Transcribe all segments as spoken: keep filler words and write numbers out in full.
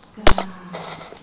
กราบ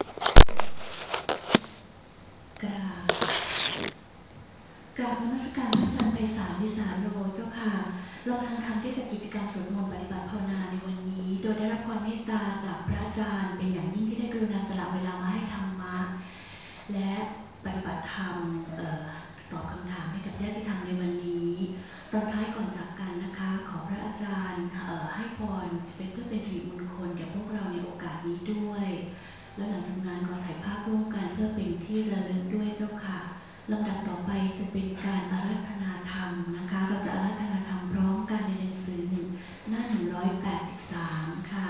กราบกราบนมัสการพระอาจารย์ไพศาลวิสารโลเจ้าค่ะเรากำลังทำได้จากกิจกรรมสวดมนต์ปฏิบัติภาวนาในวันนี้โดยได้รับความเมตตาจากพระอาจารย์เป็นอย่างยิ่งที่ได้กรุณาสละเวลามาให้ธรรมะและปฏิบัติธรรมตอบคำถามให้กับญาติธรรมในวันนี้ตอนท้ายก่อนจากกันนะคะขอพระอาจารย์ให้พรเป็นเพื่อเป็นสิริมงคลแก่พวกเราในโอกาสนี้ด้วยและหลังจากนั้นขอถ่ายภาพร่วมกันเพื่อเป็นที่ระลึกด้วยเจ้าค่ะลำดับต่อไปจะเป็นการอาราธนาธรรมนะคะเราจะอาราธนาธรรมพร้อมกันในหนังสือหนึ่งหน้าหนึ่งร้อยแปดสิบสามค่ะ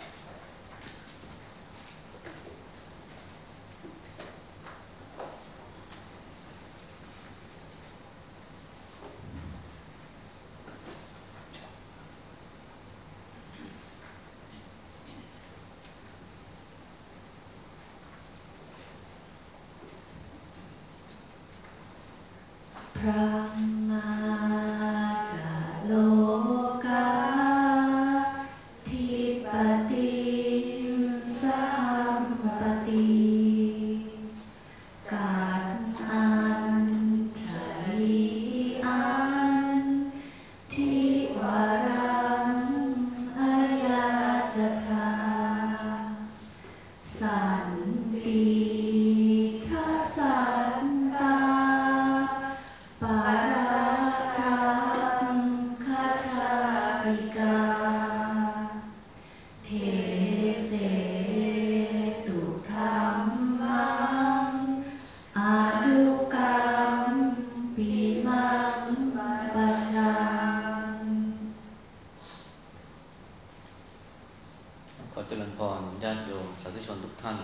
พระมาจากโลกาทิปติสัมปติกัตอัญชลิอันทิวรังอายาจทาสันติทัสสันตาปาราชังคชาติกาเทเสตุธัมมังอนุกัมปิมังปัชฌังขอเจริญพรญาติโยมสาธุชนทุกท่าน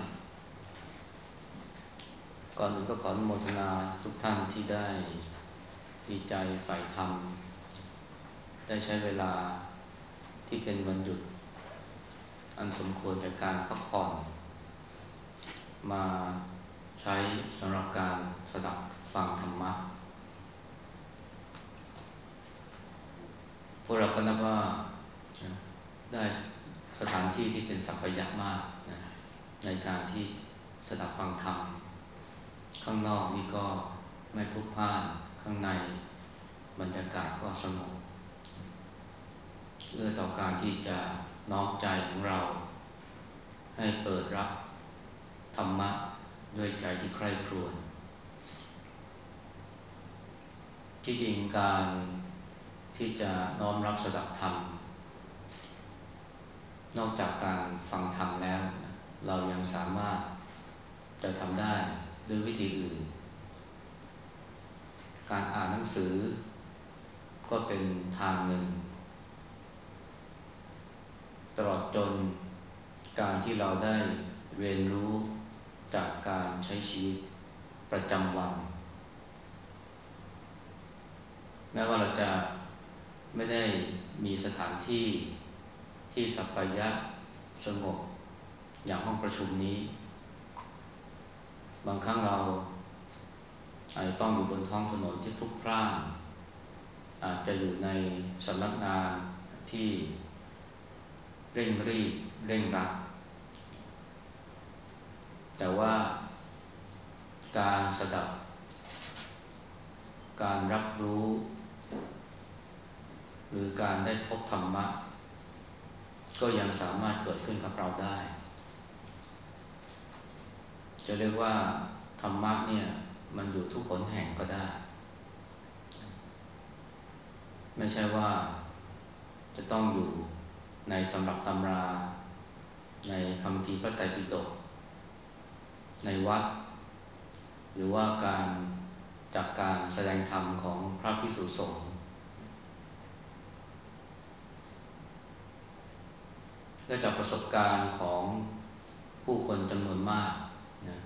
ก่อนอื่นก็ขออนุโมทนาทุกท่านที่ได้มีใจใฝ่ธรรมได้ใช้เวลาที่เป็นวันหยุดอันสมควรแก่การพักผ่อนมาใช้สำหรับการสดับฟังธรรมะพวกเราก็นับว่าได้สถานที่ที่เป็นสัพพยะมากนะในการที่สดับฟังธรรมข้างนอกนี่ก็ไม่พลุกพล่านข้างในบรรยากาศก็สงบเอื้อต่อการที่จะน้อมใจของเราให้เปิดรับธรรมะด้วยใจที่ใคร่ครวญที่จริงการที่จะน้อมรับสดับธรรมนอกจากการฟังธรรมแล้วเรายังสามารถจะทำได้ด้วยวิธีอื่นการอ่านหนังสือก็เป็นทางหนึ่งตลอดจนการที่เราได้เรียนรู้จากการใช้ชีวิตประจำวันแม้ว่าเราจะไม่ได้มีสถานที่ที่สัปปายะสงบอย่างห้องประชุมนี้บางครั้งเราอาจจะต้องอยู่บนท้องถนนที่พลุกพล่านอาจจะอยู่ในสำนักงานที่เร่งรีบเร่งรัดแต่ว่าการสดับการรับรู้หรือการได้พบธรรมะก็ยังสามารถเกิดขึ้นกับเราได้จะเรียกว่าธรรมะเนี่ยมันอยู่ทุกหนแห่งก็ได้ไม่ใช่ว่าจะต้องอยู่ในตำรับตำราในคัมภีร์พระไตรปิฎกในวัดหรือว่าการจากการแสดงธรรมของพระภิกษุสงฆ์และจากประสบการณ์ของผู้คนจำนวนมากนะ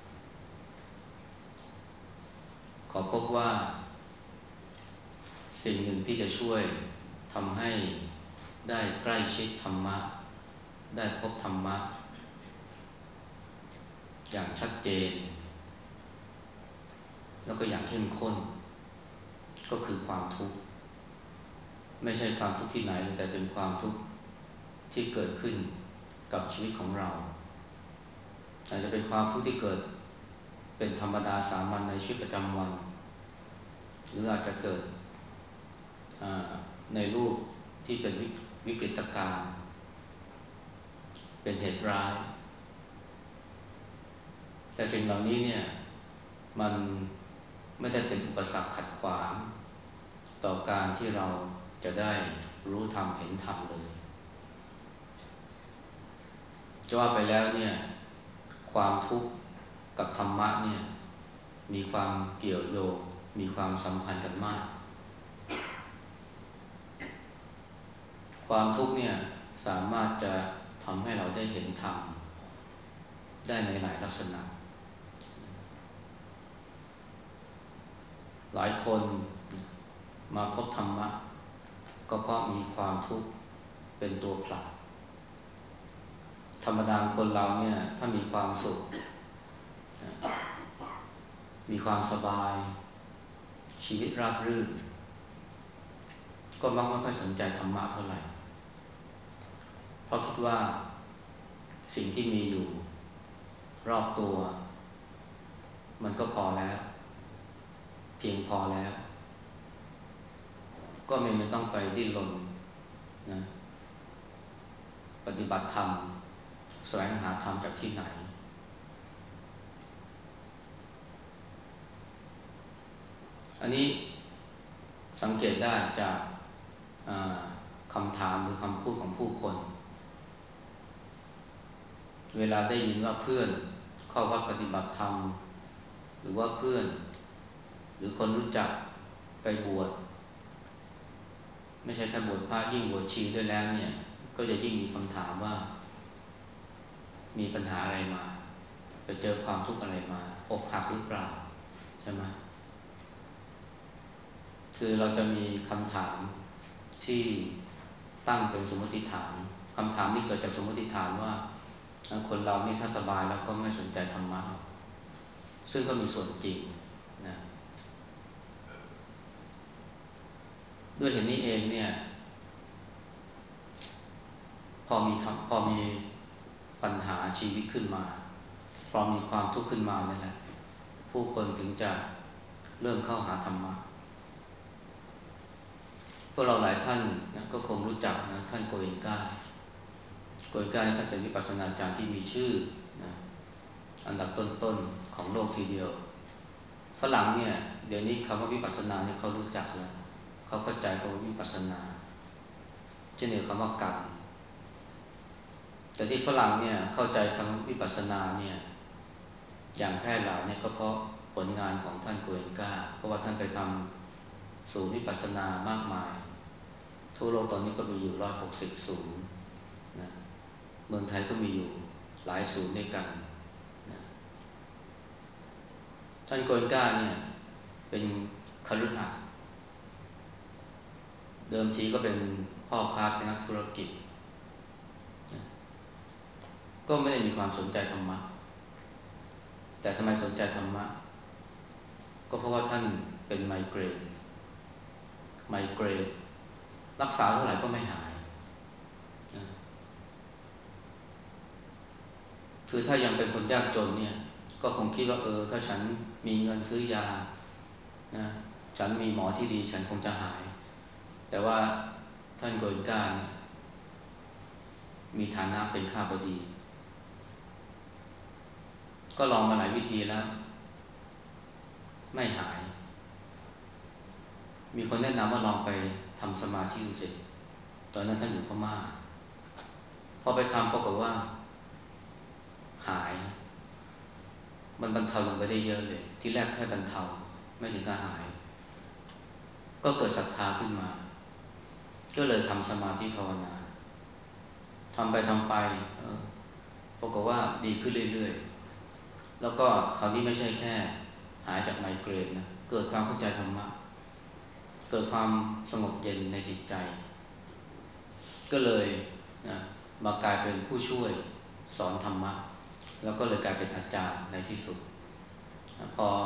ขอพบว่าสิ่งหนึ่งที่จะช่วยทำให้ได้ใกล้ชิดธรรมะได้พบธรรมะอย่างชัดเจนแล้วก็อย่างเข้มข้นก็คือความทุกข์ไม่ใช่ความทุกข์ที่ไหนแต่เป็นความทุกข์ที่เกิดขึ้นกับชีวิตของเราอาจจะเป็นความทุกข์ที่เกิดเป็นธรรมดาสามัญในชีวิตประจำวันหรืออาจจะเกิดในรูปที่เป็นวิกฤตการณ์เป็นเหตุร้ายแต่สิ่งเหล่านี้เนี่ยมันไม่ได้เป็นอุปสรรคขัดขวางต่อการที่เราจะได้รู้ธรรมเห็นธรรมเลยจะว่าไปแล้วเนี่ยความทุกข์กับธรรมะเนี่ยมีความเกี่ยวโยงมีความสัมพันธ์กันมากความทุกข์เนี่ยสามารถจะทำให้เราได้เห็นธรรมได้ในหลายลักษณะหลายคนมาพบธรรมะก็เพราะมีความทุกข์เป็นตัวผลักธรรมดาคนเราเนี่ยถ้ามีความสุขมีความสบายชีวิตราบรื่นก็มักไม่ค่อยสนใจธรรมะเท่าไหร่เพราะคิดว่าสิ่งที่มีอยู่รอบตัวมันก็พอแล้วเพียงพอแล้วก็ไม่ไม่ต้องไปดิ้นรนนะปฏิบัติธรรมแสวงหาธรรมจากที่ไหนอันนี้สังเกตได้จากคำถามหรือคำพูดของผู้คนเวลาได้ยินว่าเพื่อนเข้าวัดปฏิบัติธรรมหรือว่าเพื่อนหรือคนรู้จักไปบวชไม่ใช่แค่บวชพระยิ่งบวชชีด้วยแล้วเนี่ยก็จะยิ่งมีคำถามว่ามีปัญหาอะไรมาไปเจอความทุกข์อะไรมาอกหักหรือเปล่าใช่ไหมคือเราจะมีคำถามที่ตั้งเป็นสมมติฐานคำถามนี้เกิดจากสมมติฐานว่าคนเรานี่ถ้าสบายแล้วก็ไม่สนใจธรรมะซึ่งก็มีส่วนจริงนะด้วยเหตุนี้เองเนี่ยพอมีพอมีปัญหาชีวิตขึ้นมาพอมีความทุกข์ขึ้นมานั่นแหละผู้คนถึงจะเริ่มเข้าหาธรรมะพวกเราหลายท่านนะก็คงรู้จักนะท่านโกเอนกาโกเอนกาท่านเป็นวิปัสสนาจารย์ที่มีชื่อนะอันดับต้นๆของโลกทีเดียวฝรั่งเนี่ยเดี๋ยวนี้คำว่าวิปัสสนาเนี่ยเขารู้จักแล้วเขาเข้าใจคำว่าวิปัสสนาเช่นเดียวกับคำว่ากรรมแต่ที่ฝรั่งเนี่ยเข้าใจคำว่าวิปัสสนาเนี่ยอย่างแพร่หลายเนี่ยก็เพราะผลงานของท่านโกเอนกาเพราะว่าท่านไปทำศูนย์วิปัสสนามากมายทั่วโลกตอนนี้ก็มีอยู่ร้อยหกสิบศูนย์นะเมืองไทยก็มีอยู่หลายศูนย์ด้วยกันนะท่านโกเอนกาเนี่ยเป็นคฤหัสถ์เดิมทีก็เป็นพ่อค้าเป็นนักธุรกิจนะก็ไม่ได้มีความสนใจธรรมะแต่ทำไมสนใจธรรมะก็เพราะว่าท่านเป็นไมเกรนไมเกรนรักษาเท่าไหร่ก็ไม่หายนะคือถ้ายังเป็นคนยากจนเนี่ยก็คงคิดว่าเออถ้าฉันมีเงินซื้อยานะฉันมีหมอที่ดีฉันคงจะหายแต่ว่าท่านโกเอนกาเนี่ยมีฐานะเป็นข้าบดีก็ลองมาหลายวิธีแล้วไม่หายมีคนแนะนำว่าลองไปทำสมาธิดูสิตอนนั้นท่านอยู่พม่าพอไปทำปรากฏว่าหายมันบรรเทาลงไปได้เยอะเลยที่แรกแค่บรรเทาไม่ถึงกับหายก็เกิดศรัทธาขึ้นมาก็เลยทำสมาธิภาวนาทำไปทำไปปรากฏว่าดีขึ้นเรื่อยๆแล้วก็คราวนี้ไม่ใช่แค่หายจากไมเกรนนะเกิดความเข้าใจธรรมะเกิดความสงบเย็นในจิตใจก็เลยนะมากลายเป็นผู้ช่วยสอนธรรมะแล้วก็เลยกลายเป็นอาจารย์ในที่สุดพอ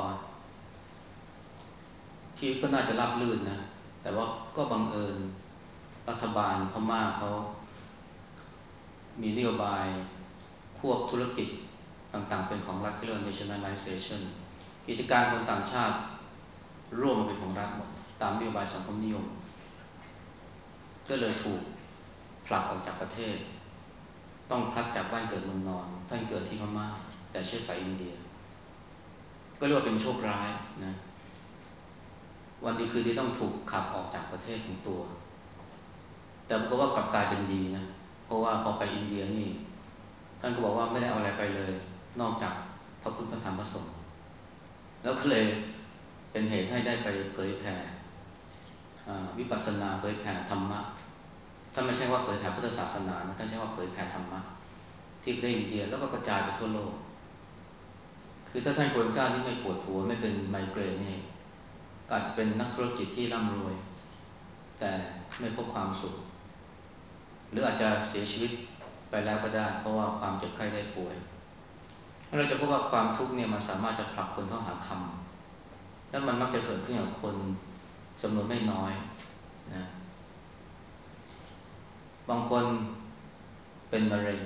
ที่ก็น่าจะรับลื่นนะแต่ว่าก็บังเอิญรัฐบาลพม่าเขามีนโยบายควบธุรกิจต่างๆเป็นของรัฐที่เรียกว่า nationalization กิจการคนต่างชาติร่วมมาเป็นของรัฐหมดตามนโยบายสังคมนิยมก็เลยถูกผลักออกจากประเทศต้องพลัดจากบ้านเกิดเมืองนอนท่านเกิดที่พม่าแต่เชื้อสายอินเดียก็เรียกว่าเป็นโชคร้ายนะวันดีคืนที่ต้องถูกขับออกจากประเทศของตัวแต่ปรากฏว่ากลับกลายเป็นดีนะเพราะว่าพอไปอินเดียนี่ท่านก็บอกว่าไม่ได้เอาอะไรไปเลยนอกจากพระพุทธพระธรรมพระสงฆ์แล้วก็เลยเป็นเหตุให้ได้ไปเผยแผ่วิปัสสนาเผยแผ่ธรรมะท่านไม่ใช่ว่าเผยแผ่พุทธศาสนานะท่านใช้ว่าเผยแผ่ธรรมะที่ประเทศอินเดียแล้วก็กระจายไปทั่วโลกคือถ้าท่านโกเอนก้าที่ไม่ปวดหัวไม่เป็นไมเกรนนี่อาจจะเป็นนักธุรกิจที่ร่ำรวยแต่ไม่พบความสุขหรืออาจจะเสียชีวิตไปแล้วก็ได้เพราะว่าความเจ็บไข้ได้ป่วยเราจะพบว่าความทุกข์เนี่ยมันสามารถจะผลักคนเข้าหาธรรมและมันมักจะเกิดขึ้นกับคนจำนวนไม่น้อยนะบางคนเป็นมะเร็ง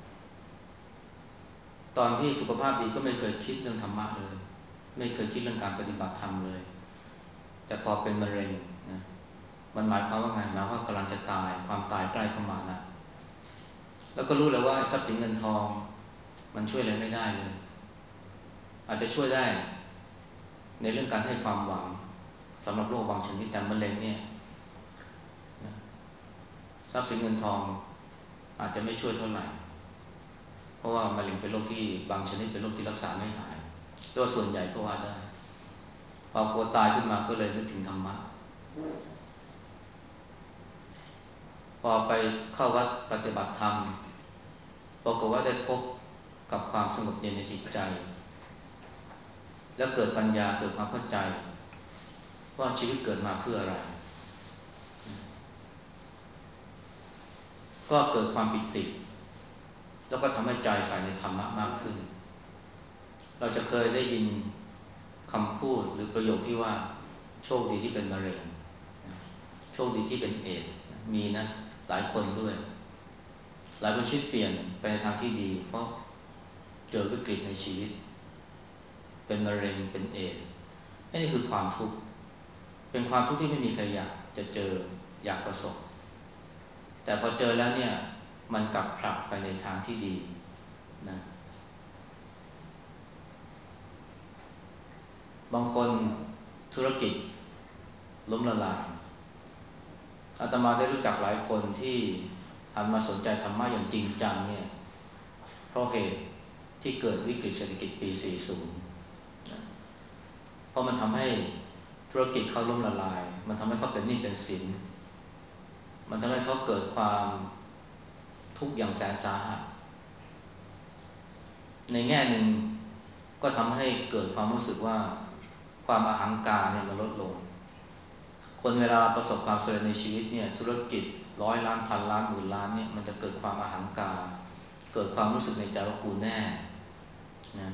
ตอนที่สุขภาพดีก็ไม่เคยคิดเรื่องธรรมะเลยไม่เคยคิดเรื่องการปฏิบัติธรรมเลยแต่พอเป็นมะเร็งนะมันหมายความว่าไงหมายว่ากำลังจะตายความตายใกล้เข้ามาแล้วแล้วก็รู้แล้วว่าทรัพย์สินเงินทองมันช่วยอะไรไม่ได้เลยอาจจะช่วยได้ในเรื่องการให้ความหวังสำหรับโรคบางชนิดแต่มะเร็งเนี่ยทรัพย์สินเงินทองอาจจะไม่ช่วยเท่าไหร่เพราะว่ามะเร็งเป็นโรคที่บางชนิดเป็นโรคที่รักษาไม่หายโดยส่วนใหญ่ก็ว่าได้พอกลัวตายขึ้นมาก็เลยนึกถึงธรรมะพอไปเข้าวัดปฏิบัติธรรมปรากฏว่าได้พบกับความสงบเย็นในจิตใจแล้วเกิดปัญญาเกิดความเข้าใจว่าชีวิตเกิดมาเพื่ออะไรก็เกิดความปิติแล้วก็ทำให้ใจใฝ่ในธรรมะมากขึ้นเราจะเคยได้ยินคำพูดหรือประโยคที่ว่าโชคดีที่เป็นมะเร็งโชคดีที่เป็นเอดส์มีนะหลายคนด้วยหลายคนชีวิตเปลี่ยนไปในทางที่ดีเพราะเจอวิกฤตในชีวิตเป็นมะเร็งเป็นเอดส์นี่คือความทุกข์เป็นความทุกข์ที่ไม่มีใครอยากจะเจออยากประสบแต่พอเจอแล้วเนี่ยมันกลับผลักไปในทางที่ดีนะบางคนธุรกิจล้มละลายอาตมาได้รู้จักหลายคนที่หันมาสนใจธรรมะอย่างจริงจังเนี่ยเพราะเหตุที่เกิดวิกฤตเศรษฐกิจปี สี่สิบ นะเพราะมันทำให้ธุรกิจเขาล้มละลายมันทำให้เขาเป็นหนี้เป็นสินมันทำให้เขาเกิดความทุกข์อย่างแสนสาหัสในแง่หนึ่งก็ทำให้เกิดความรู้สึกว่าความอหังการเนี่ยมันลดลงคนเวลาประสบความสำเร็จในชีวิตเนี่ยธุรกิจร้อยล้านพันล้านหมื่นล้านเนี่ยมันจะเกิดความอหังการเกิดความรู้สึกในใจว่ากูแน่นะ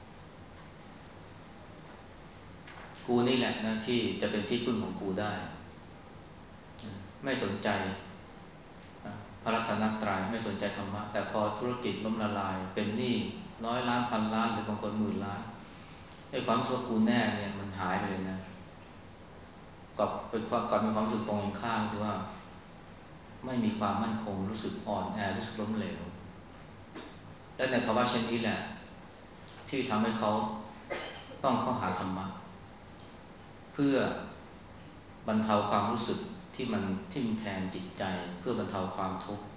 กูนี่แหละนะที่จะเป็นที่พึ่งของกูได้ไม่สนใจพระรัตนตรัยไม่สนใจธรรมะแต่พอธุรกิจล้มละลายเป็นหนี้ร้อยล้านพันล้านหรือบางคนหมื่นล้านไอ้ความรู้สึกกูแน่เนี่ยมันหายไปเลยนะกับเป็นความกับมีความรู้สึกตรงกันข้ามคือว่าไม่มีความมั่นคงรู้สึกอ่อนแอรู้สึกล้มเหลวและในภาวะเช่นนี้แหละที่ทำให้เขาต้องเข้าหาธรรมะเพื่อบรรเทาความรู้สึกที่มันทิ่มแทงจิตใจเพื่อบรรเทาความทุกข์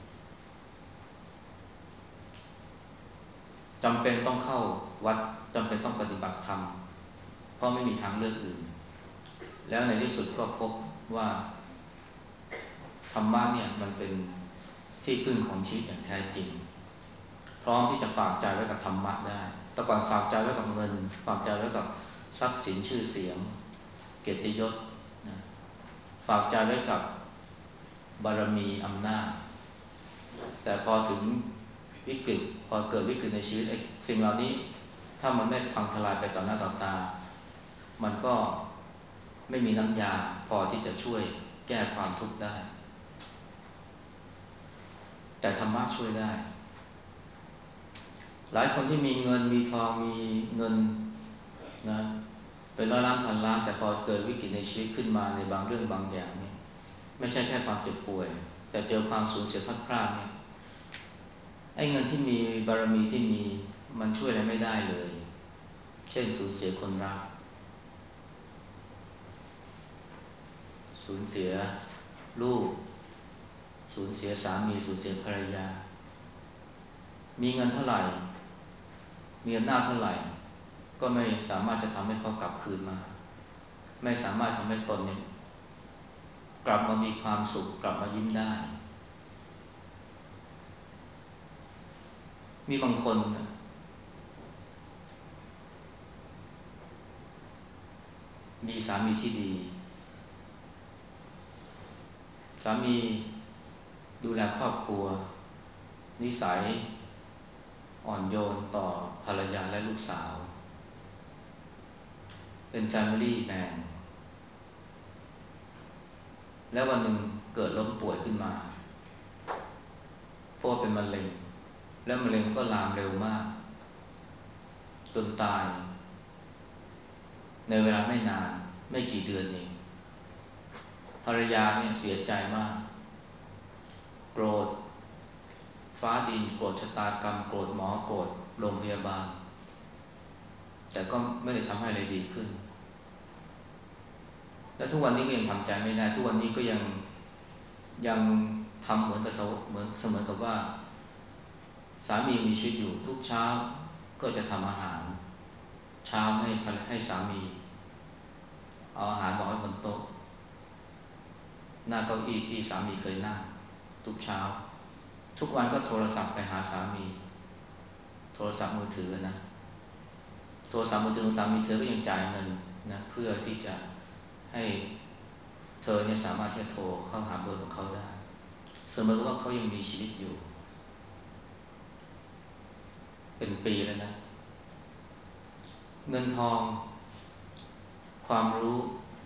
จำเป็นต้องเข้าวัดจำเป็นต้องปฏิบัติธรรมเพราะไม่มีทางเลือกอื่นแล้วในที่สุดก็พบว่าธรรมะเนี่ยมันเป็นที่พึ่งของชีวิตอย่างแท้จริงพร้อมที่จะฝากใจไว้กับธรรมะได้แต่ก่อนฝากใจไว้กับเงินฝากใจไว้กับทรัพย์สินชื่อเสียงเกียรติยศนะฝากใจไว้กับบารมีอำนาจแต่พอถึงวิกฤตพอเกิดวิกฤตในชีวิตไอ้สิ่งเหล่านี้ถ้ามันไม่พังทลายไปต่อหน้าต่อตามันก็ไม่มีน้ำยาพอที่จะช่วยแก้ความทุกข์ได้แต่ธรรมะช่วยได้หลายคนที่มีเงินมีทองมีเงินนะเป็นร้อยล้านพันล้านแต่พอเกิดวิกฤตในชีวิตขึ้นมาในบางเรื่องบางอย่างเนี่ยไม่ใช่แค่ความเจ็บป่วยแต่เจอความสูญเสียพัดพรากเนี่ยไอ้เงินที่มีบารมีที่มีมันช่วยอะไรไม่ได้เลยเช่นสูญเสียคนรักสูญเสียลูกสูญเสียสามีสูญเสียภรรยามีเงินเท่าไหร่มีอำนาจเท่าไหร่ก็ไม่สามารถจะทำให้เขากลับคืนมาไม่สามารถทำให้ตนเนี่ยกลับมามีความสุขกลับมายิ้มได้มีบางคนมีสามีที่ดีสามีดูแลครอบครัวนิสัยอ่อนโยนต่อภรรยาและลูกสาวเป็น Family Man แล้ววันหนึ่งเกิดล้มป่วยขึ้นมาเพราะเป็นมะเร็งแล้วมะเร็งก็ลามเร็วมากจนตายในเวลาไม่นานไม่กี่เดือนเองภรรยาเนี่ยเสียใจมากโกรธฟ้าดินโกรธชะตากรรมโกรธหมอโกรธโรงพยาบาลแต่ก็ไม่ได้ทำให้อะไรดีขึ้นและทุกวันนี้ก็ยังทำใจไม่ได้ทุกวันนี้ก็ยังยังทำเหมือนกับเหมือนเสมอกับว่าสามีมีชีวิตอยู่ทุกเช้าก็จะทำอาหารเช้าให้ให้สามีเอาอาหารวางไว้บนโต๊ะหน้าเก้าอี้ที่สามีเคยนั่งทุกเช้าทุกวันก็โทรศัพท์ไปหาสามีโทรศัพท์มือถือนะโทรศัพท์มือถือของสามีเธอก็ยังจ่ายเงินนะเพื่อที่จะให้เธอเนี่ยสามารถที่จะโทรเข้าหาเบอร์ของเขาได้เสมอว่าเขายังมีชีวิตอยู่เป็นปีแล้วนะเงินทองความรู้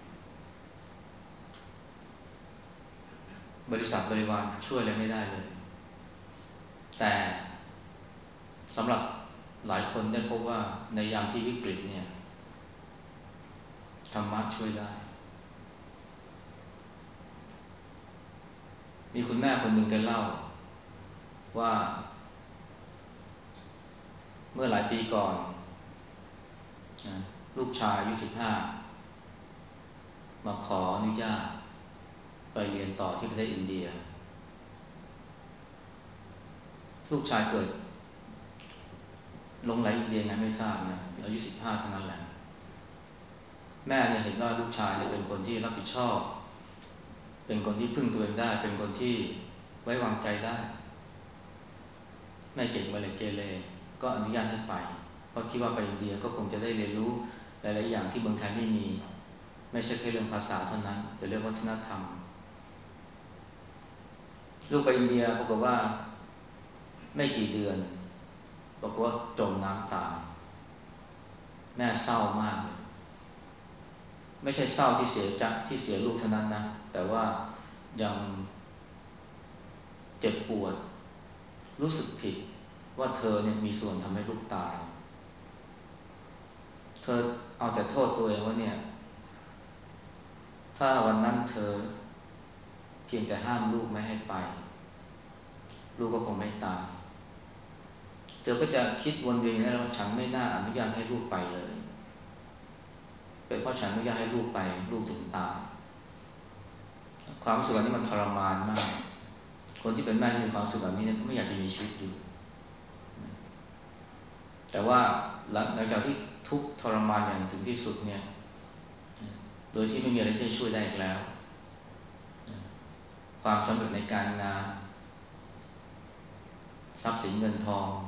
บริษัทบริวารช่วยอะไรไม่ได้เลยแต่สำหรับหลายคนได้พบว่าในยามที่วิกฤตเนี่ยธรรมะช่วยได้มีคุณแม่คนหนึ่งแกเล่าว่าเมื่อหลายปีก่อนนะลูกชายอายุสิบห้ามาขออนุญาตไปเรียนต่อที่ประเทศอินเดียลูกชายเกิดลงไหลอินเดียไงไม่ทราบนะอายุสิบห้าเท่านั้นแหละแม่เนี่ยเห็นว่าลูกชายเนี่ยเป็นคนที่รับผิดชอบเป็นคนที่พึ่งตัวเองได้เป็นคนที่ไว้วางใจได้ไม่เก่งไม่เลยเกเรก็อนุญาตให้ไปเพราะคิดว่าไปอินเดียก็คงจะได้เรียนรู้หลายๆอย่างที่เมืองไทยไม่มีไม่ใช่แค่เรื่องภาษาเท่านั้นแต่เรื่องวัฒนธรรมลูกไปอินเดียปรากฏว่าไม่กี่เดือนบอกว่าจมน้ำตายแม่เศร้ามากเลยไม่ใช่เศร้าที่เสียจักที่เสียลูกเท่านั้นนะแต่ว่ายังเจ็บปวดรู้สึกผิดว่าเธอเนี่ยมีส่วนทำให้ลูกตายเธอเอาแต่โทษตัวเองว่าเนี่ยถ้าวันนั้นเธอเพียงแต่ห้ามลูกไม่ให้ไปลูกก็คงไม่ตายเธอก็จะคิดวนเวียนแล้วว่าฉันไม่น่าอนุญาตให้ลูกไปเลยเป็นเพราะฉันอนุญาตให้ลูกไปลูกถึงตายความรู้สึกแบบนี้มันทรมานมากคนที่เป็นแม่ที่มีความรู้สึกแบบนี้ไม่อยากจะมีชีวิตอยู่แต่ว่าหลังจากที่ทุกข์ทรมานอย่างถึงที่สุดเนี่ยโดยที่ไม่มีอะไรที่จะช่วยได้อีกแล้วความสำเร็จในการงานทรัพย์สินเงินทอง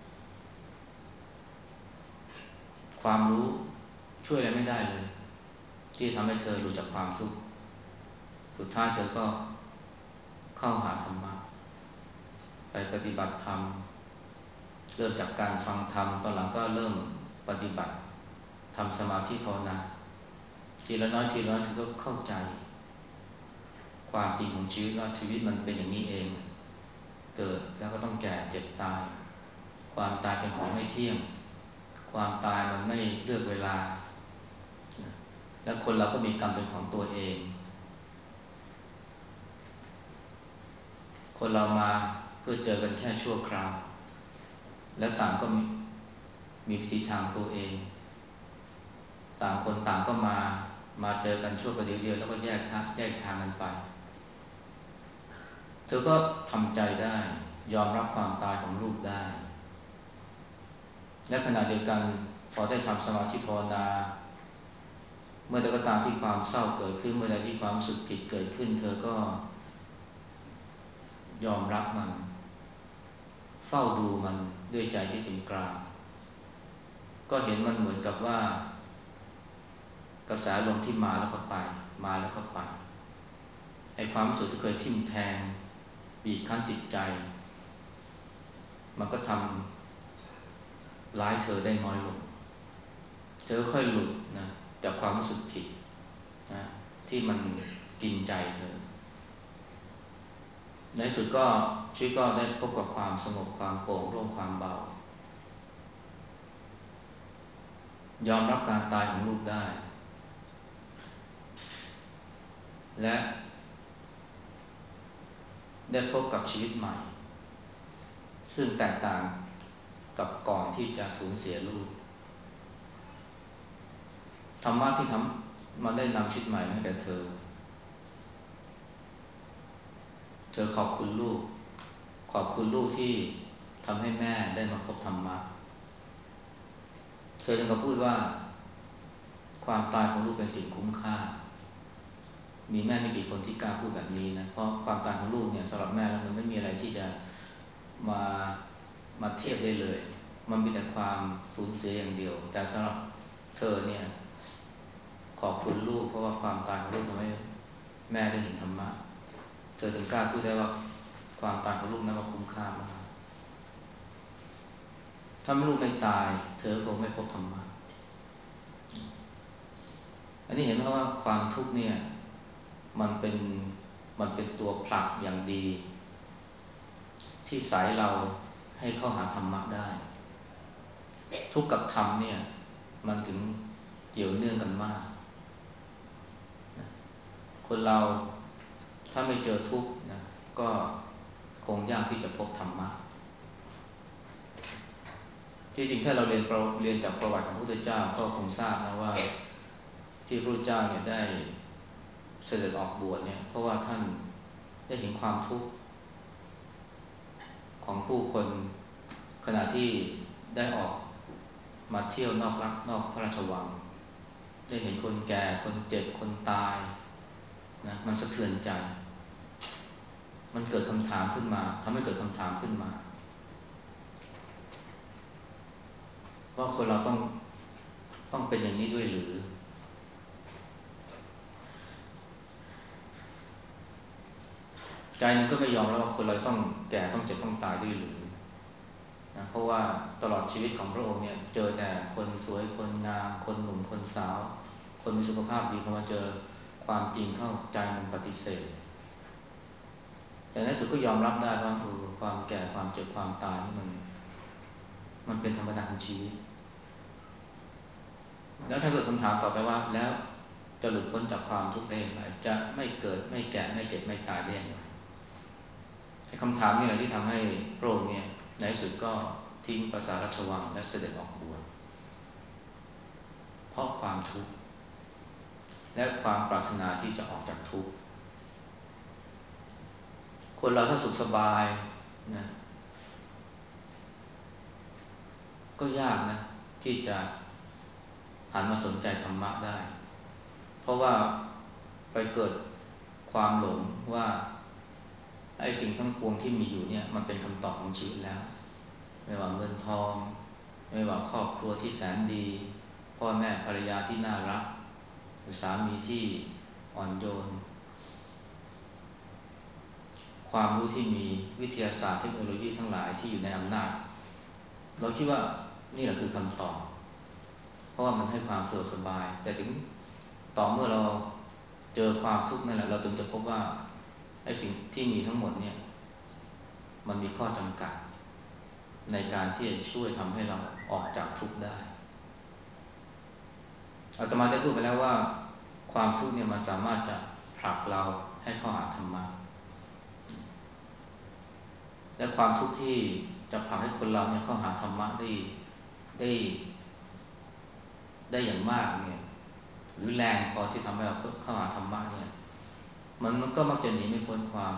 ความรู้ช่วยอะไรไม่ได้เลยที่ทำให้เธอหลุดจากความทุกข์สุดท้ายเธอก็เข้าหาธรรมะไปปฏิบัติธรรมเริ่มจากการฟังธรรมตอนหลังก็เริ่มปฏิบัติทำสมาธิภาวนาทีละน้อยทีละน้อยเธอก็เข้าใจความจริงของชีวิตว่าชีวิตมันเป็นอย่างนี้เองเกิดแล้วก็ต้องแก่เจ็บตายความตายเป็นของไม่เที่ยงความตายมันไม่เลือกเวลาและคนเราก็มีกรรมเป็นของตัวเองคนเรามาเพื่อเจอกันแค่ชั่วคราวและต่างก็มีมีวิธีทางตัวเองต่างคนต่างก็มามาเจอกันชั่วประเดี๋ยวเดียวแล้วก็แยกทางแยกทางกันไปเธอก็ทำใจได้ยอมรับความตายของลูกได้และขณะเดียวกันพอได้ทำสมาธิภาวนาเมื่อใดก็ตามที่ความเศร้าเกิดขึ้นเมื่อใดที่ความรู้สึกผิดเกิดขึ้นเธอก็ยอมรับมันเฝ้าดูมันด้วยใจที่เป็นกลางก็เห็นมันเหมือนกับว่ากระแสลมที่มาแล้วก็ไปมาแล้วก็ไปไอ้ความรู้สึกที่เคยทิ่มแทงบีบคั้นจิตใจมันก็ทำร้ายเธอได้น้อยลงเธอค่อยหลุดนะจากความรู้สึกผิดนะที่มันกินใจเธอในสุดก็ชีวิตก็ได้พบกับความสงบความโปร่งโล่งความเบายอมรับการตายของลูกได้และได้พบกับชีวิตใหม่ซึ่งแตกต่างกับก่อนที่จะสูญเสียลูกธรรมะที่ทำมาได้นำชีวิตใหม่ให้แก่เธอเธอขอบคุณลูกขอบคุณลูกที่ทำให้แม่ได้มาพบธรรมะเธอถึงกับพูดว่าความตายของลูกเป็นสิ่งคุ้มค่ามีแม่ไม่กี่คนที่กล้าพูดแบบนี้นะเพราะความตายของลูกเนี่ยสำหรับแม่แล้วมันไม่มีอะไรที่จะมามาเทียบได้เลยมันมีแต่ความสูญเสียอย่างเดียวแต่สำหรับเธอเนี่ยขอบคุณลูกเพราะว่าความตายของลูกทำให้แม่ได้เห็นธรรมะเธอถึงกล้าพูดได้ว่าความตายของลูกนั้นว่าคุ้มค่ามากถ้าลูกไม่ตายเธอคงไม่พบธรรมะอันนี้เห็นไหมว่าความทุกข์เนี่ยมันเป็นมันเป็นตัวผลักอย่างดีที่สายเราให้เข้าหาธรรมะได้ทุกข์กับธรรมเนี่ยมันถึงเกี่ยวเนื่องกันมากคนเราถ้าไม่เจอทุกข์นะก็คงยากที่จะพบธรรมะที่จริงถ้าเราเรียนเรียนจากประวัติของพระพุทธเจ้าก็คงทราบนะว่าที่พระพุทธเจ้าเนี่ยได้เสด็จออกบวชเนี่ยเพราะว่าท่านได้เห็นความทุกข์ของผู้คนขณะที่ได้ออกมาเที่ยวนอกรักนอกพระราชวังได้เห็นคนแก่คนเจ็บคนตายนะมันสะเทือนใจมันเกิดคำถามขึ้นมาทำให้เกิดคำถามขึ้นมาว่าคนเราต้องต้องเป็นอย่างนี้ด้วยหรือใจนึงก็ไม่ยอมแล้วว่าคนเราต้องแก่ต้องเจ็บต้องตายด้วยหรือนะเพราะว่าตลอดชีวิตของพระองค์เนี่ยเจอแต่คนสวยคนงามคนหนุ่มคนสาวคนมีสุขภาพดีพอมาเจอความจริงเข้าใจมันปฏิเสธแต่ในสุดก็ยอมรับได้ว่าเออความแก่ความเจ็บความตายนี่มันมันเป็นธรรมดาของชีวิตแล้วถ้าเกิดคำถามต่อไปว่าแล้วจะหลุดพ้นจากความทุกข์ได้อย่างไรจะไม่เกิดไม่แก่ไม่เจ็บไม่ตายได้อย่างไรคำถามนี่แหละที่ทำให้พระองค์เนี่ยในสุดก็ทิ้งปราสาทราชวังและเสด็จออกบวชเพราะความทุกข์และความปรารถนาที่จะออกจากทุกข์คนเราถ้าสุขสบายนะก็ยากนะที่จะหันมาสนใจธรรมะได้เพราะว่าไปเกิดความหลงว่าไอ้สิ่งทั้งปวงที่มีอยู่เนี่ยมันเป็นคำตอบของชีวิตแล้วไม่ว่าเงินทองไม่ว่าครอบครัวที่แสนดีพ่อแม่ภรรยาที่น่ารักหรือสามีที่อ่อนโยนความรู้ที่มีวิทยาศาสตร์เทคโนโลยีทั้งหลายที่อยู่ในอำนาจเราคิดว่านี่แหละคือคำตอบเพราะว่ามันให้ความสะดวกสบายแต่ถึงต่อเมื่อเราเจอความทุกข์นั่นแหละเราถึงจะพบว่าไอ้สิ่งที่มีทั้งหมดเนี่ยมันมีข้อจำกัดในการที่จะช่วยทำให้เราออกจากทุกข์ได้อาตมาได้พูดไปแล้วว่าความทุกข์เนี่ยมันสามารถจะผลักเราให้เข้าหาธรรมะและความทุกข์ที่จะผลักให้คนเราเนี่ยเข้าหาธรรมะได้ได้ได้อย่างมากเนี่ยหรือแรงพอที่ทำให้เราเข้าหาธรรมะเนี่ยมันมันก็มักจะหนีไม่พ้นความ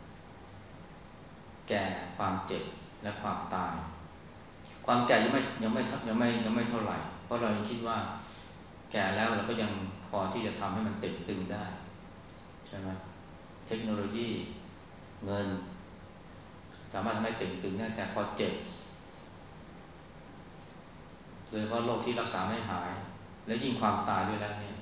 แก่ความเจ็บและความตายความแก่ยังไม่ยังไม่ยังไม่ยังไม่เท่าไหร่เพราะเรายังคิดว่าแก่แล้วเราก็ยังพอที่จะทำให้มันเต็มตึงได้ใช่ไหมเทคโนโลยีเงินสามารถทำให้เต็มตึงได้แต่พอเจ็บโดยเฉพาะโรคที่รักษาไม่หายและยิ่งความตายด้วยแล้วเนี่ย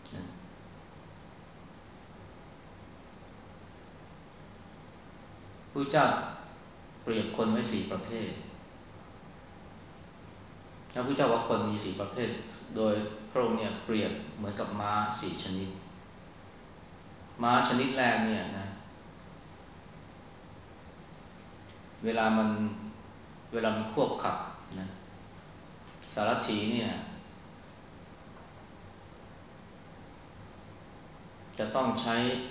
พระเจ้าเปรียบคนไว้สี่ประเภทพระพุทธเจ้าว่าคนมีสี่ประเภทโดยพระองค์เนี่ยเปรียบเหมือนกับม้าสี่ชนิดม้าชนิดแรกเนี่ยนะเวลามันเวลามันควบขับนะสารถีเนี่ยจะต้องใช้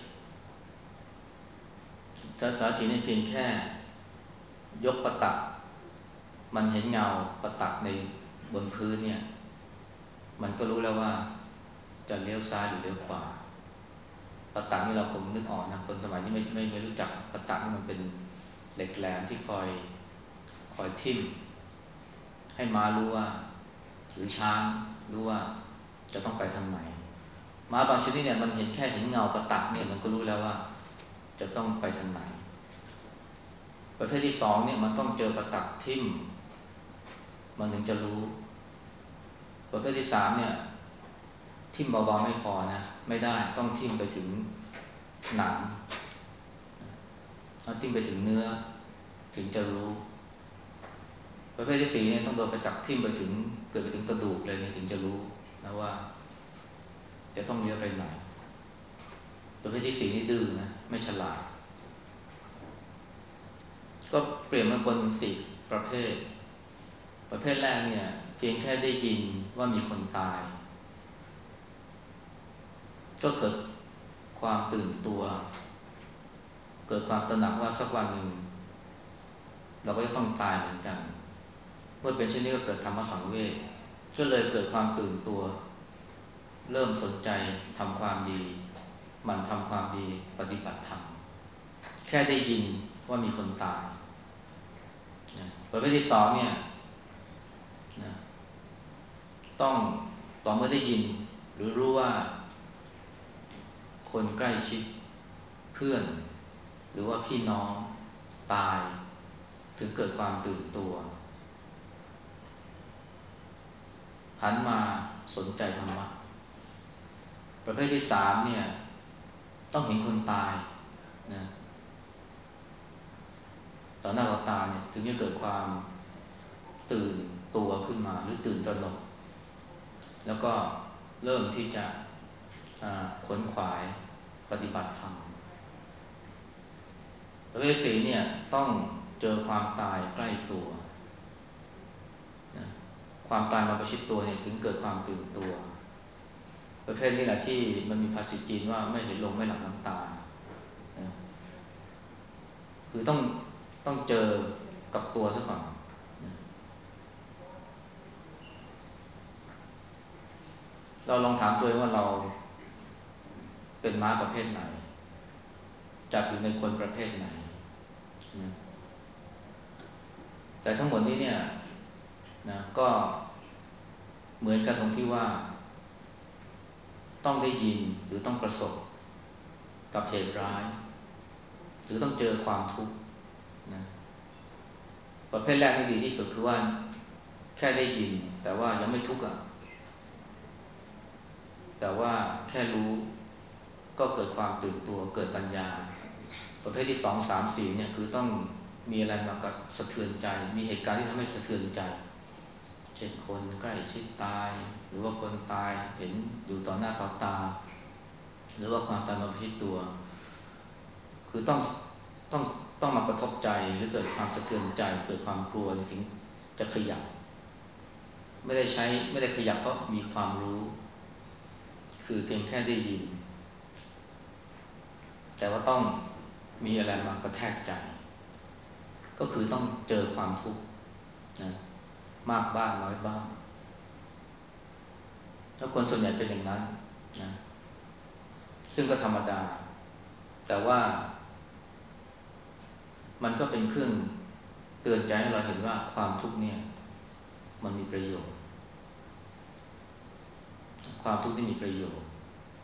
สารถีเนี่ยเพียงแค่ยกประตักมันเห็นเงาประตักในบนพื้นเนี่ยมันก็รู้แล้วว่าจะเลี้ยวซ้ายหรือเลี้ยวขวาประตักนี่เราคงนึกออกนะคนสมัยนี้ไม่ไม่ไม่รู้จักประตักนี่มันเป็นเหล็กแหลมที่คอยคอยทิ่มให้ม้ารู้ว่าหรือช้างรู้ว่าจะต้องไปทางไหนม้าบางชนิดเนี่ยมันเห็นแค่เห็นเงาประตักเนี่ยมันก็รู้แล้วว่าจะต้องไปทางไหนประเภทที่สองเนี่ยมันต้องเจอประตักทิ่มมันถึงจะรู้ประเภทที่สามเนี่ยทิ่มเบาๆไม่พอนะไม่ได้ต้องทิ่มไปถึงหนังเอาทิ่มไปถึงเนื้อถึงจะรู้ประเภทที่สี่เนี่ยต้องโดนประจักษ์ทิ่มไปถึงเกิดไปถึงกระดูกเลยเนี่ยถึงจะรู้นะว่าจะต้องเลี้ยวไปไหนประเภทที่สี่นี่ดื้อนะไม่ฉลาดก็เปลี่ยนมาคนสี่ประเภทประเภทแรกเนี่ยเพียงแค่ได้ยินว่ามีคนตายก็เกิดความตื่นตัวเกิดความตระหนักว่าสักวันหนึ่งเราก็จะต้องตายเหมือนกันเมื่อเป็นเช่นนี้ก็เกิดธรรมสังเวชก็เลยเกิดความตื่นตัวเริ่มสนใจทำความดีหมั่นทำความดีปฏิบัติธรรมแค่ได้ยินว่ามีคนตายนะประเภทที่สองเนี่ยนะต้องต่อเมื่อได้ยินหรือรู้ว่าคนใกล้ชิดเพื่อนหรือว่าพี่น้องตายถึงเกิดความตื่นตัวหันมาสนใจธรรมะประเภทที่สามเนี่ยต้องเห็นคนตายนะต่อหน้าต่อตาเนี่ยถึงจะเกิดความตื่นตัวขึ้นมาหรือตื่นตระหนกแล้วก็เริ่มที่จะขวนขวายปฏิบัติธรรมประเภทสี่เนี่ยต้องเจอความตายใกล้ตัวนะความตายมาประชิดตัวเนี่ยถึงเกิดความตื่นตัวประเภทนี้แหละที่มันมีภาษิตจีนว่าไม่เห็นลมไม่หลั่งน้ำตานะคือต้องต้องเจอกับตัวซะก่อนนะเราลองถามตัวเองว่าเราเป็นม้าประเภทไหนจัดอยู่ในคนประเภทไหนนะแต่ทั้งหมดนี้เนี่ยนะก็เหมือนกันตรงที่ว่าต้องได้ยินหรือต้องประสบกับเหตุร้ายหรือต้องเจอความทุกข์นะประเภทแรกที่ดีที่สุดคือว่าแค่ได้ยินแต่ว่ายังไม่ทุกข์อ่ะแต่ว่าแค่รู้ก็เกิดความตื่นตัวเกิดปัญญาประเภทที่สองสามสี่เนี่ยคือต้องมีอะไรมากับสะเทือนใจมีเหตุการณ์ที่ทำให้สะเทือนใจเช่นคนใกล้ชิดตายหรือว่าคนตายเห็นอยู่ต่อหน้าต่อตาหรือว่าความตายมาประชิดตัวคือต้องต้องต้องมากระทบใจหรือเกิดความสะเทือนใจเกิดความกลัวถึงจะขยับไม่ได้ใช้ไม่ได้ขยับเพราะมีความรู้คือเพียงแค่ได้ยินแต่ว่าต้องมีอะไรมากระแทกใจก็คือต้องเจอความทุกข์นะมากบ้างน้อยบ้างแล้วคนส่วนใหญ่เป็นอย่างนั้นนะซึ่งก็ธรรมดาแต่ว่ามันก็เป็นเครื่องเตือนใจให้เราเห็นว่าความทุกข์เนี่ยมันมีประโยชน์ความทุกข์ที่มีประโยชน์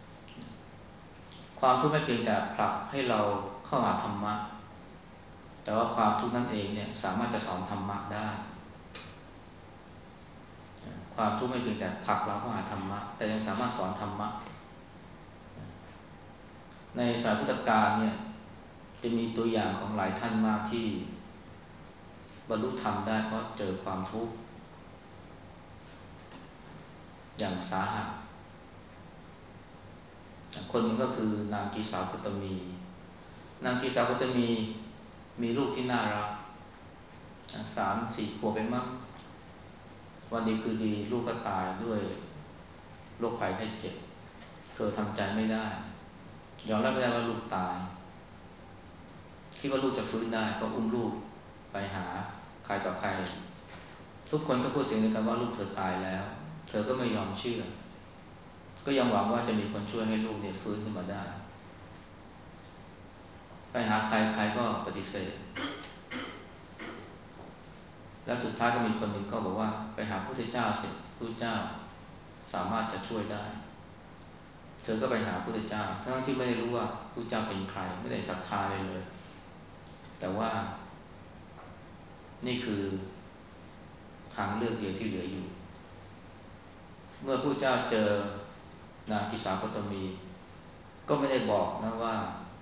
ความทุกข์ไม่เพียงแต่ผลักให้เราเข้าหาธรรมะแต่ว่าความทุกข์นั่นเองเนี่ยสามารถจะสอนธรรมะได้ความทุกข์ไม่เพียงแต่ผลักเราเข้าหาธรรมะแต่ยังสามารถสอนธรรมะในสายพุทธกาลเนี่ยจะมีตัวอย่างของหลายท่านมากที่บรรลุธรรมได้เพราะเจอความทุกข์อย่างสาหัสคนหนึ่งก็คือนางกีสาวกตมีนางกีสาวกตมีมีลูกที่น่ารักสามสี่ขวบไปมั้งวันดีคือดีลูกก็ตายด้วยโรคภัยไข้เจ็บเธอทำใจไม่ได้ยอมรับไม่ได้ว่าลูกตายคิดว่าลูกจะฟื้นได้ก็อุ้มลูกไปหาใครต่อใครทุกคนก็พูดเสียงเดียวกันว่าลูกเธอตายแล้วเธอก็ไม่ยอมเชื่อก็ยังหวังว่าจะมีคนช่วยให้ลูกเนี่ยฟื้นขึ้นมาได้ไปหาใครใครก็ปฏิเสธแล้วสุดท้ายก็มีคนหนึ่งก็บอกว่าไปหาพระพุทธเจ้าสิพระพุทธเจ้าสามารถจะช่วยได้เธอก็ไปหาพระพุทธเจ้าทั้งที่ไม่ได้รู้ว่าพระพุทธเจ้าเป็นใครไม่ได้ศรัทธาเลยเลยแต่ว่านี่คือทางเลือกเดียวที่เหลืออยู่เมื่อพระพุทธเจ้าเจอนางกิสาวกตมีก็ไม่ได้บอกนะว่า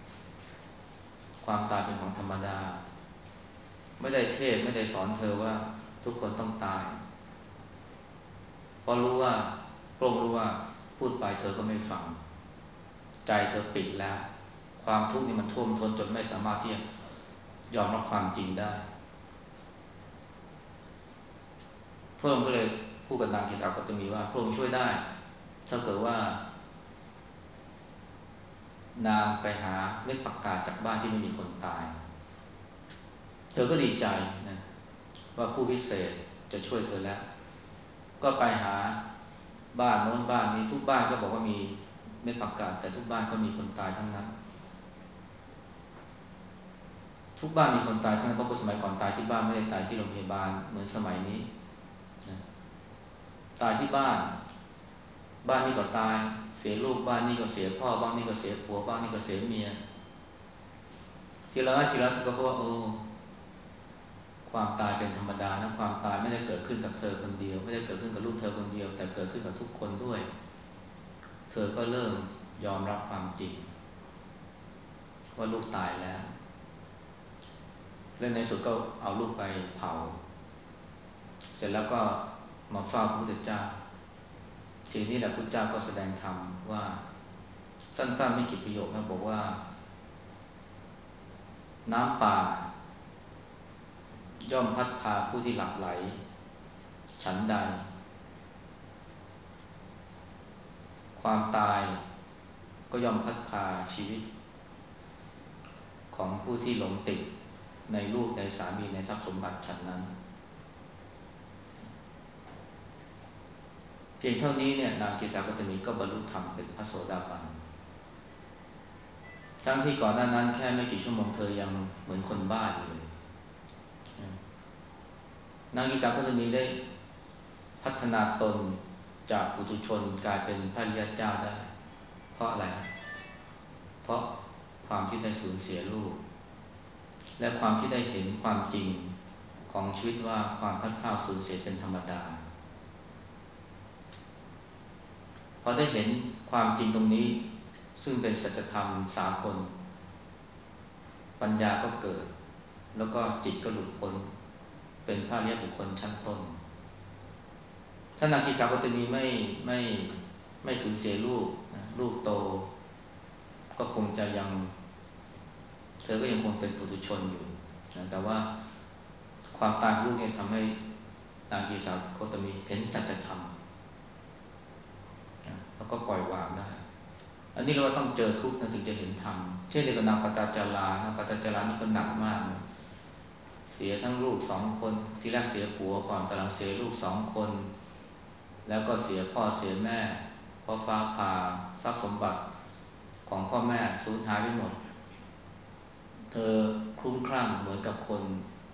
ความตายเป็นของธรรมดาไม่ได้เทศไม่ได้สอนเธอว่าทุกคนต้องตายเพราะรู้ว่าพระองค์รู้ว่าพูดไปเธอก็ไม่ฟังใจเธอปิดแล้วความทุกข์นี่มันท่วมท้นจนไม่สามารถที่จะยอมรับความจริงได้พระองค์ก็เลยพูดกับนางกิสาวกตมีว่าพระองค์ช่วยได้ถ้าเกิดว่านางไปหาเม็ดผักกาดจากบ้านที่ไม่มีคนตายเธอก็ดีใจนะว่าผู้พิเศษจะช่วยเธอแล้วก็ไปหาบ้านโน้นบ้านนี้ทุกบ้านก็บอกว่ามีเม็ดผักกาดแต่ทุกบ้านก็มีคนตายทั้งนั้นทุกบ้านมีคนตายทั้งนั้นเพราะคนสมัยก่อนตายที่บ้านไม่ได้ตายที่โรงพยาบาลเหมือนสมัยนี้นะตายที่บ้านบ้านนี้ก็ตายเสียลูกบ้านนี้ก็เสียพ่อบ้านนี้ก็เสียผัวบ้านนี้ก็เสียเมียทีละทีละเธอก็พบว่าโอ้ความตายเป็นธรรมดานะความตายไม่ได้เกิดขึ้นกับเธอคนเดียวไม่ได้เกิดขึ้นกับลูกเธอคนเดียวแต่เกิดขึ้นกับทุกคนด้วยเธอก็เริ่มยอมรับความจริงว่าลูกตายแล้วและในสุดก็เอาลูกไปเผาเสร็จแล้วก็มาเฝ้าพระพุทธเจ้าทีนี้แหละพระพุทธเจ้าก็แสดงธรรมว่าสั้นๆไม่กี่ประโยคนะบอกว่าน้ำป่าย่อมพัดพาผู้ที่หลับไหลฉันใดความตายก็ย่อมพัดพาชีวิตของผู้ที่หลงติดในลูกในสามีในทรัพย์สมบัติฉันนั้นเพียงเท่านี้เนี่ยนางกิสาวกตมีก็บรรลุธรรมเป็นพระโสดาบันทั้งที่ก่อนหน้านั้นแค่ไม่กี่ชั่วโมงเธอยังเหมือนคนบ้าอยู่เลยนางกิสาวกตมีได้พัฒนาตนจากปุถุชนกลายเป็นพระอริยเจ้าได้เพราะอะไรเพราะความที่ได้สูญเสียลูกและความที่ได้เห็นความจริงของชีวิตว่าความพัดพรากสูญเสียเป็นธรรมดาพอได้เห็นความจริงตรงนี้ซึ่งเป็นสัจธรรมสากลปัญญาก็เกิดแล้วก็จิตก็หลุดพ้นเป็นพระอริยบุคคลชั้นต้นถ้านางกิสาวกตมีไม่ไม่ไม่สูญเสียลูกนะลูกโตก็คงจะยังเธอก็ยังคงเป็นปุถุชนอยู่นะแต่ว่าความตายของลูกเนี่ยทำให้นางกีสาโคตมีเห็นสัจธรรมนะแล้วก็ปล่อยวางได้อันนี้เราว่าต้องเจอทุกข์นะถึงจะเห็นธรรมเช่นเดียวกับนางปตจารานะปตจารานี่ก็หนักมากนะเสียทั้งลูกสองคนทีแรกเสียผัวก่อนตอนหลังเสียลูกสองคนแล้วก็เสียพ่อเสียแม่เพราะฟ้าผ่าทรัพย์สมบัติของพ่อแม่สูญหายไปหมดเธอคลุ้มคลั่งเหมือนกับคน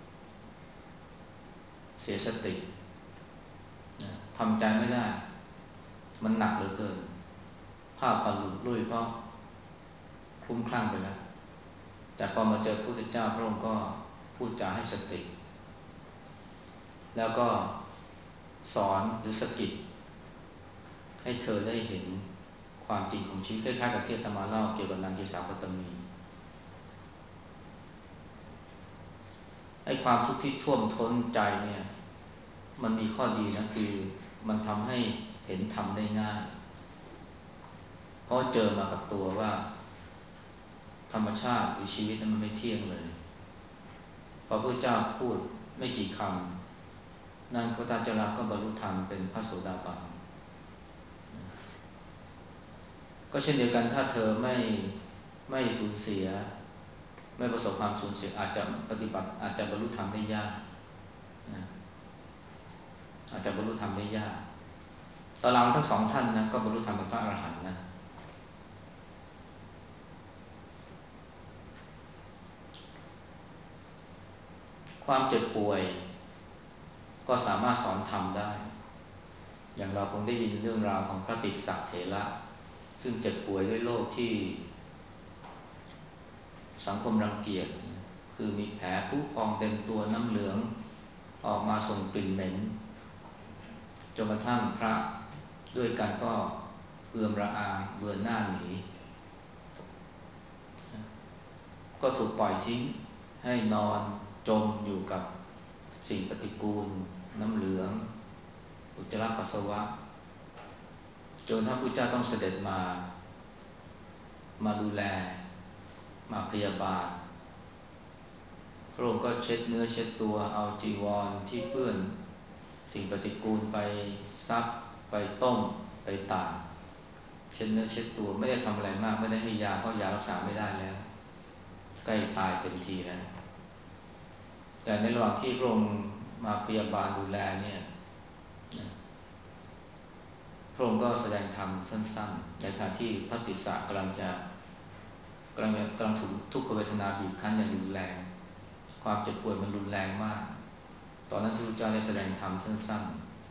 เสียสตินะทำใจไม่ได้มันหนักเหลือเกินภาพผ่อนหลุดลุ่ยเพราะคลุ้มคลั่งไปแล้วแต่พอมาเจอพระพุทธเจ้าพระองค์ก็พูดจาให้สติแล้วก็สอนหรือสกิดให้เธอได้เห็นความจริงของชีวิตคล้ายๆกับที่อาตมาเล่าเกี่ยวกับนางเกษาโคตมีไอ้ความทุกข์ที่ท่วมท้นใจเนี่ยมันมีข้อดีนะคือมันทำให้เห็นธรรมได้ง่ายเพราะเจอมากับตัวว่าธรรมชาติหรือชีวิตนั้นมันไม่เที่ยงเลยพอพระเจ้าพูดไม่กี่คำนางโคตจาราก็บรรลุธรรมเป็นพระโสดาบันก็เช่นเดียวกันถ้าเธอไม่ไม่สูญเสียไม่ประสบความสูญเสียอาจจะปฏิบัติอาจจะบรรลุธรรมได้ยากอาจจะบรรลุธรรมได้ยากตอนหลังทั้งสองท่านนะก็บรรลุธรรมเป็นพระอรหันต์นะความเจ็บป่วยก็สามารถสอนธรรมได้อย่างเราคงได้ยินเรื่องราวของพระติสสะเถระซึ่งเจ็บป่วยด้วยโรคที่สังคมรังเกียจคือมีแผลพุพองเต็มตัวน้ำเหลืองออกมาส่งกลิ่นเหม็นจนกระทั่งพระด้วยกันก็เอือมระอาเบือนหน้าหนีก็ถูกปล่อยทิ้งให้นอนจมอยู่กับสิ่งปฏิกูลน้ำเหลืองอุจจาระปัสสาวะจนท่านพุทธเจ้าต้องเสด็จมามาดูแลมาพยาบาลพระองค์ก็เช็ดเนื้อเช็ดตัวเอาจีวรที่เปื้อนสิ่งปฏิกูลไปซักไปต้มไปตากเช็ดเนื้อเช็ดตัวไม่ได้ทำอะไรมากไม่ได้ให้ยาเพราะยารักษาไม่ได้แล้วใกล้ตายเต็มทีแล้วแต่ในระหว่างที่พระองค์มาพยาบาลดูแลเนี่ยพระองค์ก็แสดงธรรมสั้นๆในขณะที่พระติสสะกำลังจะกำลังกำลังถูกทุกขเวทนาบีบคั้นอย่างรุนแรงความเจ็บป่วยมันรุนแรงมากตอนนั้นที่พระเจ้าได้แสดงธรรมสั้น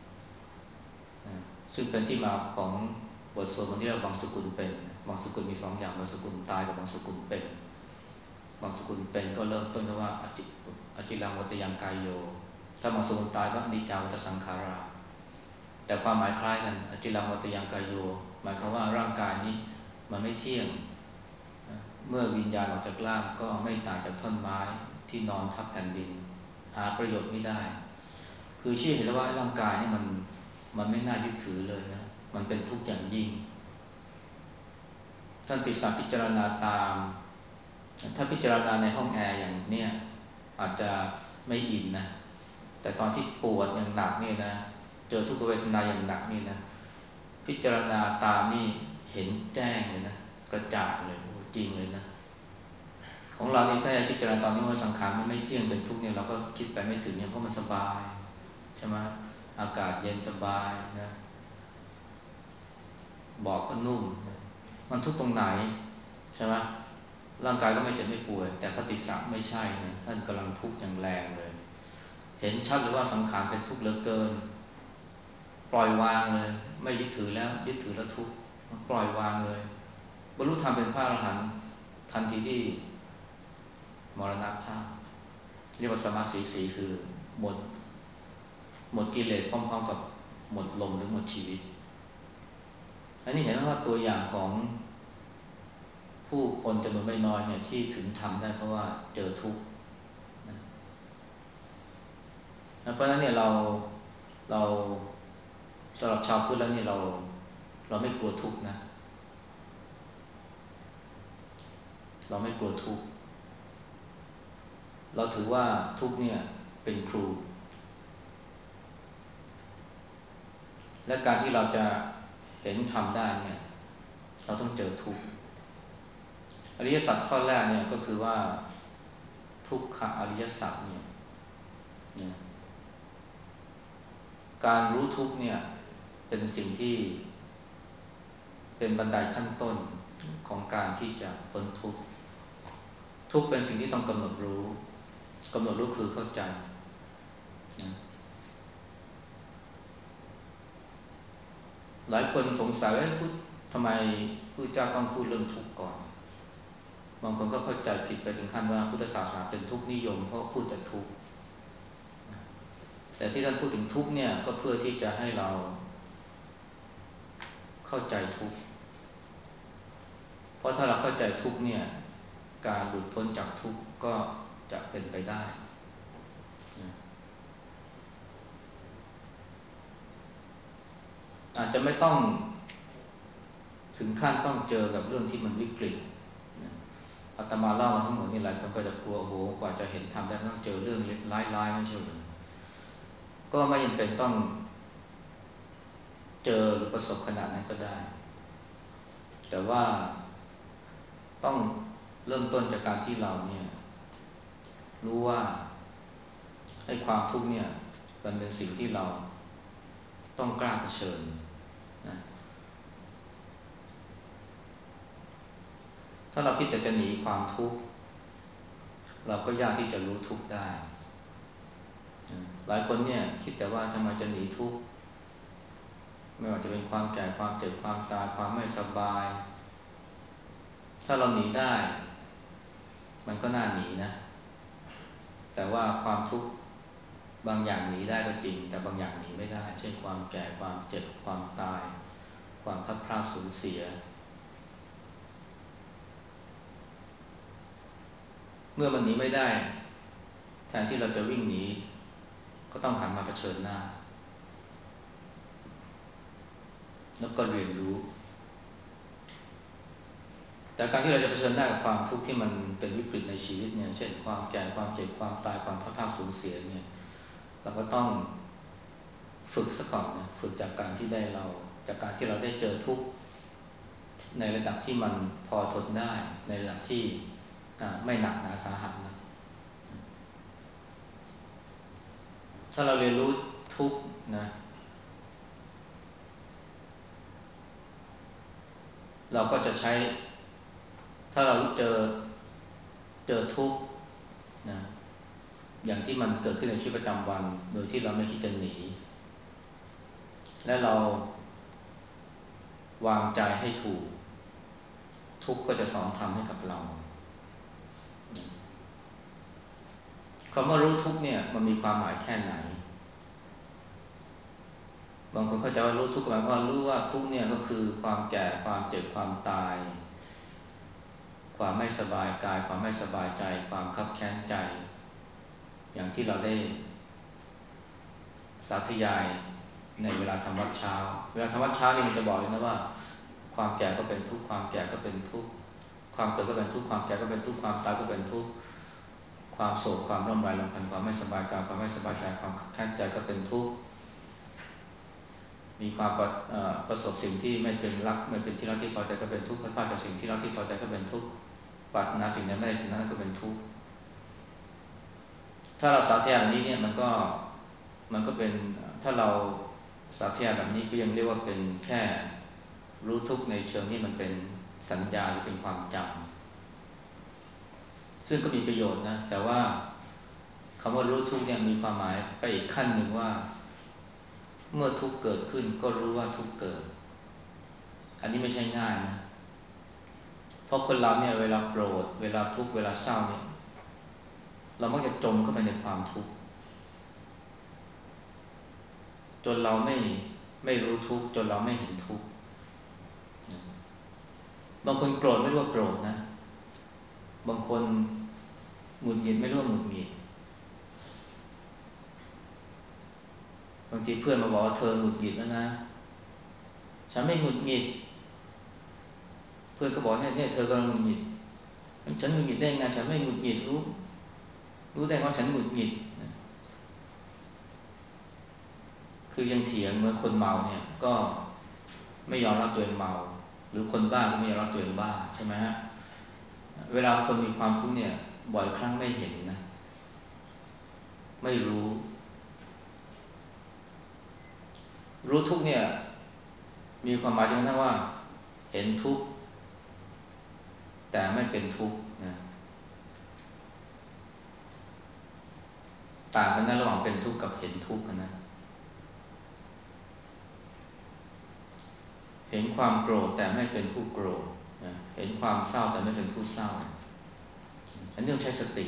ๆซึ่งเป็นที่มาของบทสวดมนต์ที่เราบางสกุลเป็นบางสกุลมีสองอย่างบางสกุลตายกับบางสกุลเป็นบางสกุลเป็นก็เริ่มต้นกับว่าอจิอจิรังวัตยังกายโยถ้าบางสกุลตายก็อนิจจาวัฏสังขาราแต่ความหมายคล้ายกันอจิรังวัตยังกายโยหมายความว่าร่างกายนี้มันไม่เที่ยงเมื่อวิญญาณออกจากร่างก็ไม่ต่างจากท่อนไม้ที่นอนทับแผ่นดินหาประโยชน์ไม่ได้คือชี้เห็นแล้วว่าร่างกายนี่มันมันไม่น่ายึดถือเลยนะมันเป็นทุกข์อย่างยิ่งท่านติสสะพิจารณาตามถ้าพิจารณาในห้องแอร์อย่างเนี้ยอาจจะไม่อินนะแต่ตอนที่ปวดอย่างหนักนี่นะเจอทุกขเวทนาอย่างหนักนี่นะพิจารณาตามนี่เห็นแจ้งเลยนะกระจ่างเลยจริงเลยนะของเราเนี่ยถ้าพิจารณาตอนนี้ว่าสังขารมันไม่เที่ยงเป็นทุกข์เนี่ยเราก็คิดไปไม่ถึงเนี่ยเพราะมันสบายใช่ไหมอากาศเย็นสบายนะบอกก็นุ่มมันทุกข์ตรงไหนใช่ไหมร่างกายก็ไม่เจ็บไม่ป่วยแต่ปฏิสัมไม่ใช่นะท่านกำลังทุกข์อย่างแรงเลยเห็นชัดเลยว่าสังขารเป็นทุกข์เหลือเกินปล่อยวางเลยไม่ยึดถือแล้วยึดถือแล้วทุกข์ปล่อยวางเลยบรรลุธรรมเป็นพระอรหันต์ทันทีที่มรณภาพเรียกว่าสมาสีสีคือหมดหมดกิเลสพร้อมๆกับหมดลมหรือหมดชีวิตอันนี้เห็นว่าตัวอย่างของผู้คนจำนวนไม่น้อยเนี่ยที่ถึงทำได้เพราะว่าเจอทุกข์เพราะฉะนั้นเนี่ยเราเราสำหรับชาวพุทธแล้วเนี่ยเราเราไม่กลัวทุกข์นะเราไม่กลัวทุกข์เราถือว่าทุกข์เนี่ยเป็นครูและการที่เราจะเห็นธรรมได้เนี่ยเราต้องเจอทุกข์อริยสัจข้อแรกเนี่ยก็คือว่าทุกขอริยสัจเนี่ยการรู้ทุกข์เนี่ยเป็นสิ่งที่เป็นบันไดขั้นต้นของการที่จะพ้นทุกข์ทุกข์เป็นสิ่งที่ต้องกำหนดรู้กำหนดรู้คือเข้าใจนะหลายคนสงสัยว่าพุทธทำไมพุทธเจ้าต้องพูดเรื่องทุกข์ก่อนบางคนก็เข้าใจผิดไปถึงขั้นว่าพุทธศาสนาเป็นทุกข์นิยมเพราะพูดแต่ทุกข์แต่ที่ท่านพูดถึงทุกข์เนี่ยก็เพื่อที่จะให้เราเข้าใจทุกข์เพราะถ้าเราเข้าใจทุกข์เนี่ยการหลุดพ้นจากทุกข์ก็จะเป็นไปได้อาจจะไม่ต้องถึงขั้นต้องเจอกับเรื่องที่มันวิกฤตอาตมาเล่ามาทั้งหมดนี่หลายคนก็จะกลัวโอ้โหกว่าจะเห็นธรรมได้ต้องเจอเรื่องร้ายๆไม่ใช่หรือก็ไม่จำเป็นต้องเจอหรือประสบขนาดนั้นก็ได้แต่ว่าต้องเริ่มต้นจากการที่เราเนี่ยรู้ว่าให้ความทุกข์เนี่ยมันเป็นสิ่งที่เราต้องกล้าเผชิญนะถ้าเราคิดแต่จะหนีความทุกข์เราก็ยากที่จะรู้ทุกข์ได้หลายคนเนี่ยคิดแต่ว่าทำไมจะหนีทุกข์ไม่ว่าจะเป็นความแก่ความเจ็บความตายความไม่สบายถ้าเราหนีได้มันก็น่าหนีนะแต่ว่าความทุกข์บางอย่างหนีได้ก็จริงแต่บางอย่างหนีไม่ได้เช่นความแก่ความเจ็บความตายความพลัดพรากสูญเสียเมื่อมันหนีไม่ได้แทนที่เราจะวิ่งหนีก็ต้องหันมาเผชิญหน้าแล้วก็เรียนรู้แต่การที่เราจะเผชิญหน้ากับความทุกข์ที่มันเป็นวิกฤตในชีวิตเนี่ยเช่นความแก่ความเจ็บความตายความพลัดพรากสูญเสียเนี่ยเราก็ต้องฝึกซะก่อนนะฝึกจากการที่ได้เราจากการที่เราได้เจอทุกข์ในระดับที่มันพอทนได้ในระดับที่ไม่หนักหนาสาหัสนะถ้าเราเรียนรู้ทุกข์นะเราก็จะใช้ถ้าเราเจอเจอทุกข์นะอย่างที่มันเกิดขึ้นในชีวิตประจำวันโดยที่เราไม่คิดจะหนีและเราวางใจให้ถูกทุกข์ก็จะสอนธรรมให้กับเราคำว่ารู้ทุกข์เนี่ยมันมีความหมายแค่ไหนบางคนเข้าใจว่ารู้ทุกข์หมายความว่ารู้ว่าทุกข์เนี่ยก็คือความแก่ความเจ็บความตายความไม่สบายกายความไม่สบายใจความคับแค้นใจอย่างที่เราได้สาธยายในเวลาทำวัดเช้าเวลาทำวัดเช้านี่มันจะบอกเลยนะว่าความแก่ก็เป็นทุกข์ความแก่ก็เป็นทุกข์ความเกิดก็เป็นทุกข์ความแก่ก็เป็นทุกข์ความตายก็เป็นทุกข์ความโศกความร่ำไรรำพันความไม่สบายกายความไม่สบายใจความคับแค้นใจก็เป็นทุกข์มีความประ, ประสบสิ่งที่ไม่เป็นรักไม่เป็นที่รักที่พอใจก็เป็นทุกข์พลาดจากสิ่งที่รักที่พอใจก็เป็นทุกข์ปรารถนาสิ่งนั้นไม่ได้สิ่งนั้นก็เป็นทุกข์ถ้าเราสาธยายแบบนี้เนี่ยมันก็มันก็เป็นถ้าเราสาธยายแบบนี้ก็ยังเรียกว่าเป็นแค่รู้ทุกข์ในเชิงที่มันเป็นสัญญาหรือเป็นความจำซึ่งก็มีประโยชน์นะแต่ว่าคำว่ารู้ทุกข์เนี่ยมีความหมายไปอีกขั้นหนึ่งว่าเมื่อทุกข์เกิดขึ้นก็รู้ว่าทุกข์เกิดอันนี้ไม่ใช่ง่ายนะเพราะคนเราเนี่ยเวลาโกรธเวลาทุกข์เวลาเศร้าเนี่ยเรามักจะจมเข้าไปในความทุกข์จนเราไม่ไม่รู้ทุกข์จนเราไม่เห็นทุกข์บางคนโกรธไม่รู้ว่าโกรธนะบางคนหงุดหงิดไม่รู้ว่าหงุดหงิดบางทีเพื่อนมาบอกว่าเธอหงุดหงิดแล้วนะฉันไม่หงุดหงิดเพื่อนก็บอกเนี่ยเนี่ยเธอกำลังหงุดหงิดฉันหงุดหงิดได้ไงฉันไม่หงุดหงิดรู้รู้ได้ว่าฉันหงุดหงิดนะคือยังเถียงเหมือนคนเมาเนี่ยก็ไม่ยอมรับตัวเองเมาหรือคนบ้าก็ไม่ยอมรับตัวเองบ้าใช่ไหมฮะเวลาคนมีความทุกข์เนี่ยบ่อยครั้งไม่เห็นนะไม่รู้รู้ทุกข์เนี่ยมีความหมายถึงทั้งว่าเห็นทุกข์แต่ไม่เป็นทุกข์นะต่างกันนะระหว่างเป็นทุกข์กับเห็นทุกข์นะเห็นความโกรธแต่ไม่เป็นผู้โกรธนะเห็นความเศร้าแต่ไม่เป็นผู้เศร้าอันนี้ต้องใช้สติ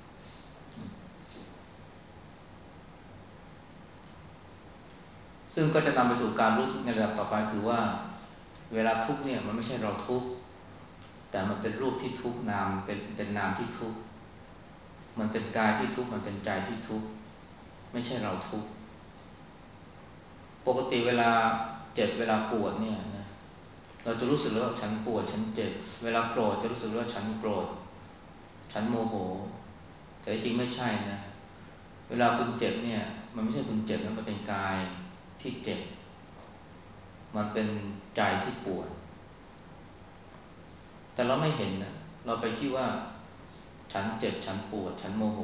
ซึ่งก็จะนำไปสู่การรู้ทุกข์ในระดับต่อไปคือว่าเวลาทุกข์เนี่ยมันไม่ใช่เราทุกข์แต่มันเป็นรูปที่ทุกข์นามเป็นเป็นนามที่ทุกข์มันเป็นกายที่ทุกข์มันเป็นใจที่ทุกข์ไม่ใช่เราทุกข์ปกติเวลาเจ็บเวลาปวดเนี่ยนะเราจะรู้สึกว่าฉันปวดฉันเจ็บเวลาโกรธจะรู้สึกว่าฉันโกรธฉันโมโหแต่จริงไม่ใช่นะเวลาคุณเจ็บเนี่ยมันไม่ใช่คุณเจ็บนะมันเป็นกายที่เจ็บมันเป็นใจที่ปวดแต่เราไม่เห็นนะเราไปคิดว่าฉันเจ็บฉันปวดฉันโมโห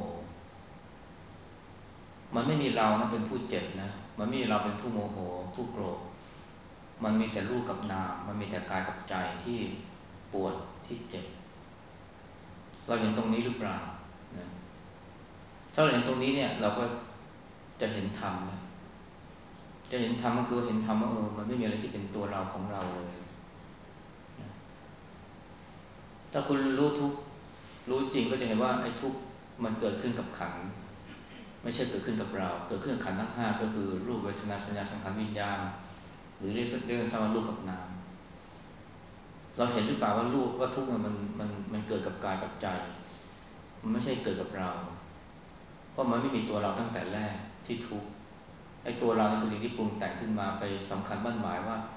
มันไม่มีเรานะเป็นผู้เจ็บนะมันไม่มีเราเป็นผู้โมโหผู้โกรธมันมีแต่รูปกับนามมันมีแต่กายกับใจที่ปวดที่เจ็บเราเห็นตรงนี้หรือเปล่านะถ้าเราเห็นตรงนี้เนี่ยเราก็จะเห็นธรรมนะจะเห็นธรรมก็คือเห็นธรรมว่าเออมันไม่มีอะไรที่เป็นตัวเราของเราเลยนะถ้าคุณรู้ทุกรู้จริงก็จะเห็นว่าไอ้ทุกมันเกิดขึ้นกับขันธ์ไม่ใช่เกิดขึ้นกับเราเกิดขึ้นกับขันธ์ทั้งห้าก็คือรูปเวทนาสัญญาสังขารวิญญาณหรือเรียกเรียกสั้นว่ารูปกับนามเราเห็นหรือเปล่าว่ารูปว่าทุกข์มันมันมันเกิดกับกายกับใจมันไม่ใช่เกิดกับเราเพราะมันไม่มีตัวเราตั้งแต่แรกที่ทุกข์ไอ้ตัวเรานี่คือสิ่งที่ปรุงแต่งขึ้นมาไปสำคัญมั่นหมายว่า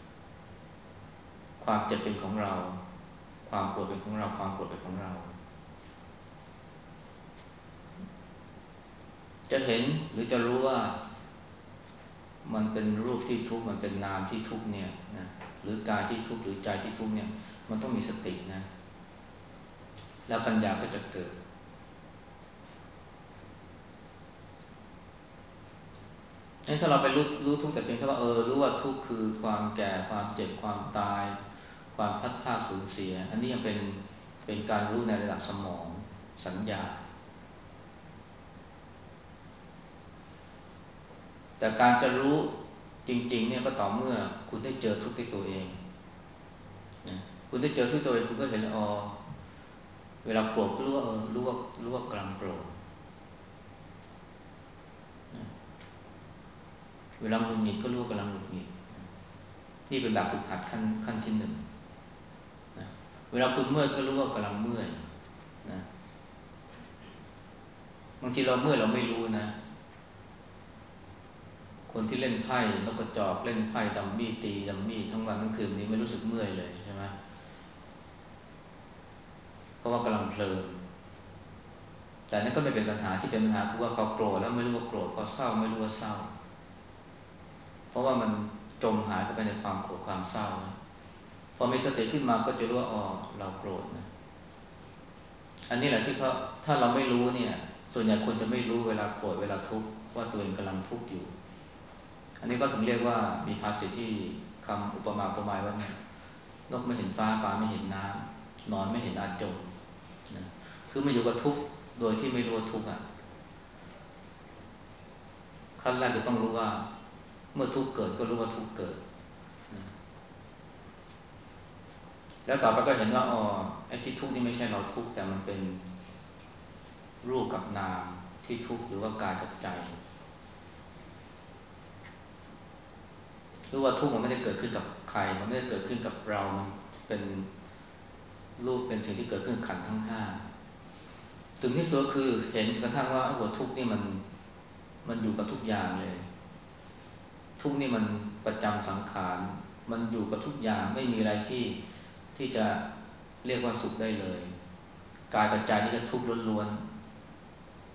ความเจ็บเป็นของเราความปวดเป็นของเราความปวดเป็นของเราจะเห็นหรือจะรู้ว่ามันเป็นรูปที่ทุกข์มันเป็นนามที่ทุกข์เนี่ยนะหรือกายที่ทุกข์หรือใจที่ทุกข์เนี่ยมันต้องมีสตินะแล้วปัญญาก็จะเกิดงั้นถ้าเราไปรู้รู้ทุกข์แต่เพียงแค่ว่าเออรู้ว่าทุกข์คือความแก่ความเจ็บความตายความพลัดพรากสูญเสียอันนี้ยังเป็นเป็นการรู้ในระดับสมองสัญญาแต่การจะรู้จริงๆเนี่ยก็ต่อเมื่อคุณได้เจอทุกข์ด้วยตัวเองนะคุณได้เจอทุกข์ตัวเองคุณก็เห็นอ๋อเวลาโกรธก็รู้ว่าเออรู้ว่ารู้ว่ากำลังโกรธนะเวลาหงุดหงิดก็รู้ว่ากำลังหงุดหงิดนี่เป็นแบบฝึกหัดขั้นขั้นที่หนึ่งนะเวลาคุณเมื่อยก็รู้ว่ากำลังเมื่อยนะบางทีเราเมื่อยเราไม่รู้นะคนที่เล่นไพ่นกกระจอกเล่นไพ่ดัมมี่ตีดัมมี่ทั้งวันทั้งคืนนี้ไม่รู้สึกเมื่อยเลยใช่ไหมเพราะว่ากำลังเพลินแต่นั่นก็ไม่เป็นปัญหาที่เป็นปัญหาคือว่าพอโกรธแล้วไม่รู้ว่าโกรธพอเศร้าไม่รู้ว่าเศร้าเพราะว่ามันจมหายเข้าไปในความโกรธความเศร้านะพอมีสติขึ้นมาก็จะรู้ว่าอ๋อเราโกรธนะอันนี้แหละที่เขาถ้าเราไม่รู้เนี่ยส่วนใหญ่คนจะไม่รู้เวลาโกรธเวลาทุกข์ว่าตัวเองกำลังทุกข์อยู่อันนี้ก็ถึงเรียกว่ามีภาษิตที่คำอุปมาอุปไมยว่านกไม่เห็นฟ้าปลาไม่เห็นน้ำนอนไม่เห็นอาจมนะคือมาอยู่กับทุกข์โดยที่ไม่รู้ว่าทุกข์อ่ะขั้นแรกจะต้องรู้ว่าเมื่อทุกข์เกิดก็รู้ว่าทุกข์เกิดนะแล้วต่อไปก็เห็นว่าอ๋อไอ้ที่ทุกข์นี่ไม่ใช่เราทุกข์แต่มันเป็นรูปกับนามที่ทุกข์หรือว่ากายกับใจรู้ว่าทุกข์มันไม่ได้เกิดขึ้นกับใครมันไม่ได้เกิดขึ้นกับเรามันเป็นรูปเป็นสิ่งที่เกิดขึ้นขันธ์ทั้งห้าถึงที่สุดคือเห็นกระทั่งว่าหัวทุกข์นี่มันมันอยู่กับทุกอย่างเลยทุกข์นี่มันประจำสังขารมันอยู่กับทุกอย่างไม่มีอะไรที่ที่จะเรียกว่าสุขได้เลยกายกับใจนี่ก็ทุกข์ล้วน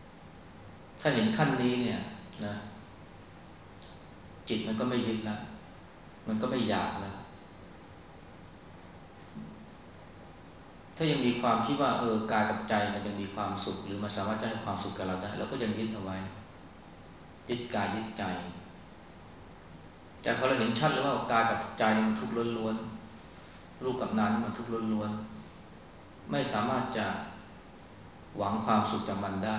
ถ้าเห็นขั้นนี้เนี่ยนะจิตมันก็ไม่ยึดแล้วมันก็ไม่อยากแล้วถ้ายังมีความคิดว่าเออกายกับใจมันยังมีความสุขหรือมันสามารถจะให้ความสุขกับเราได้เราก็ยังยึดเอาไว้ยึดกายยึดใจแต่พอเราเห็นชัดแล้วว่ากายกับใจมันทุกข์ล้วนๆรูปกับนามนี่มันทุกข์ล้วนๆไม่สามารถจะหวังความสุขจากมันได้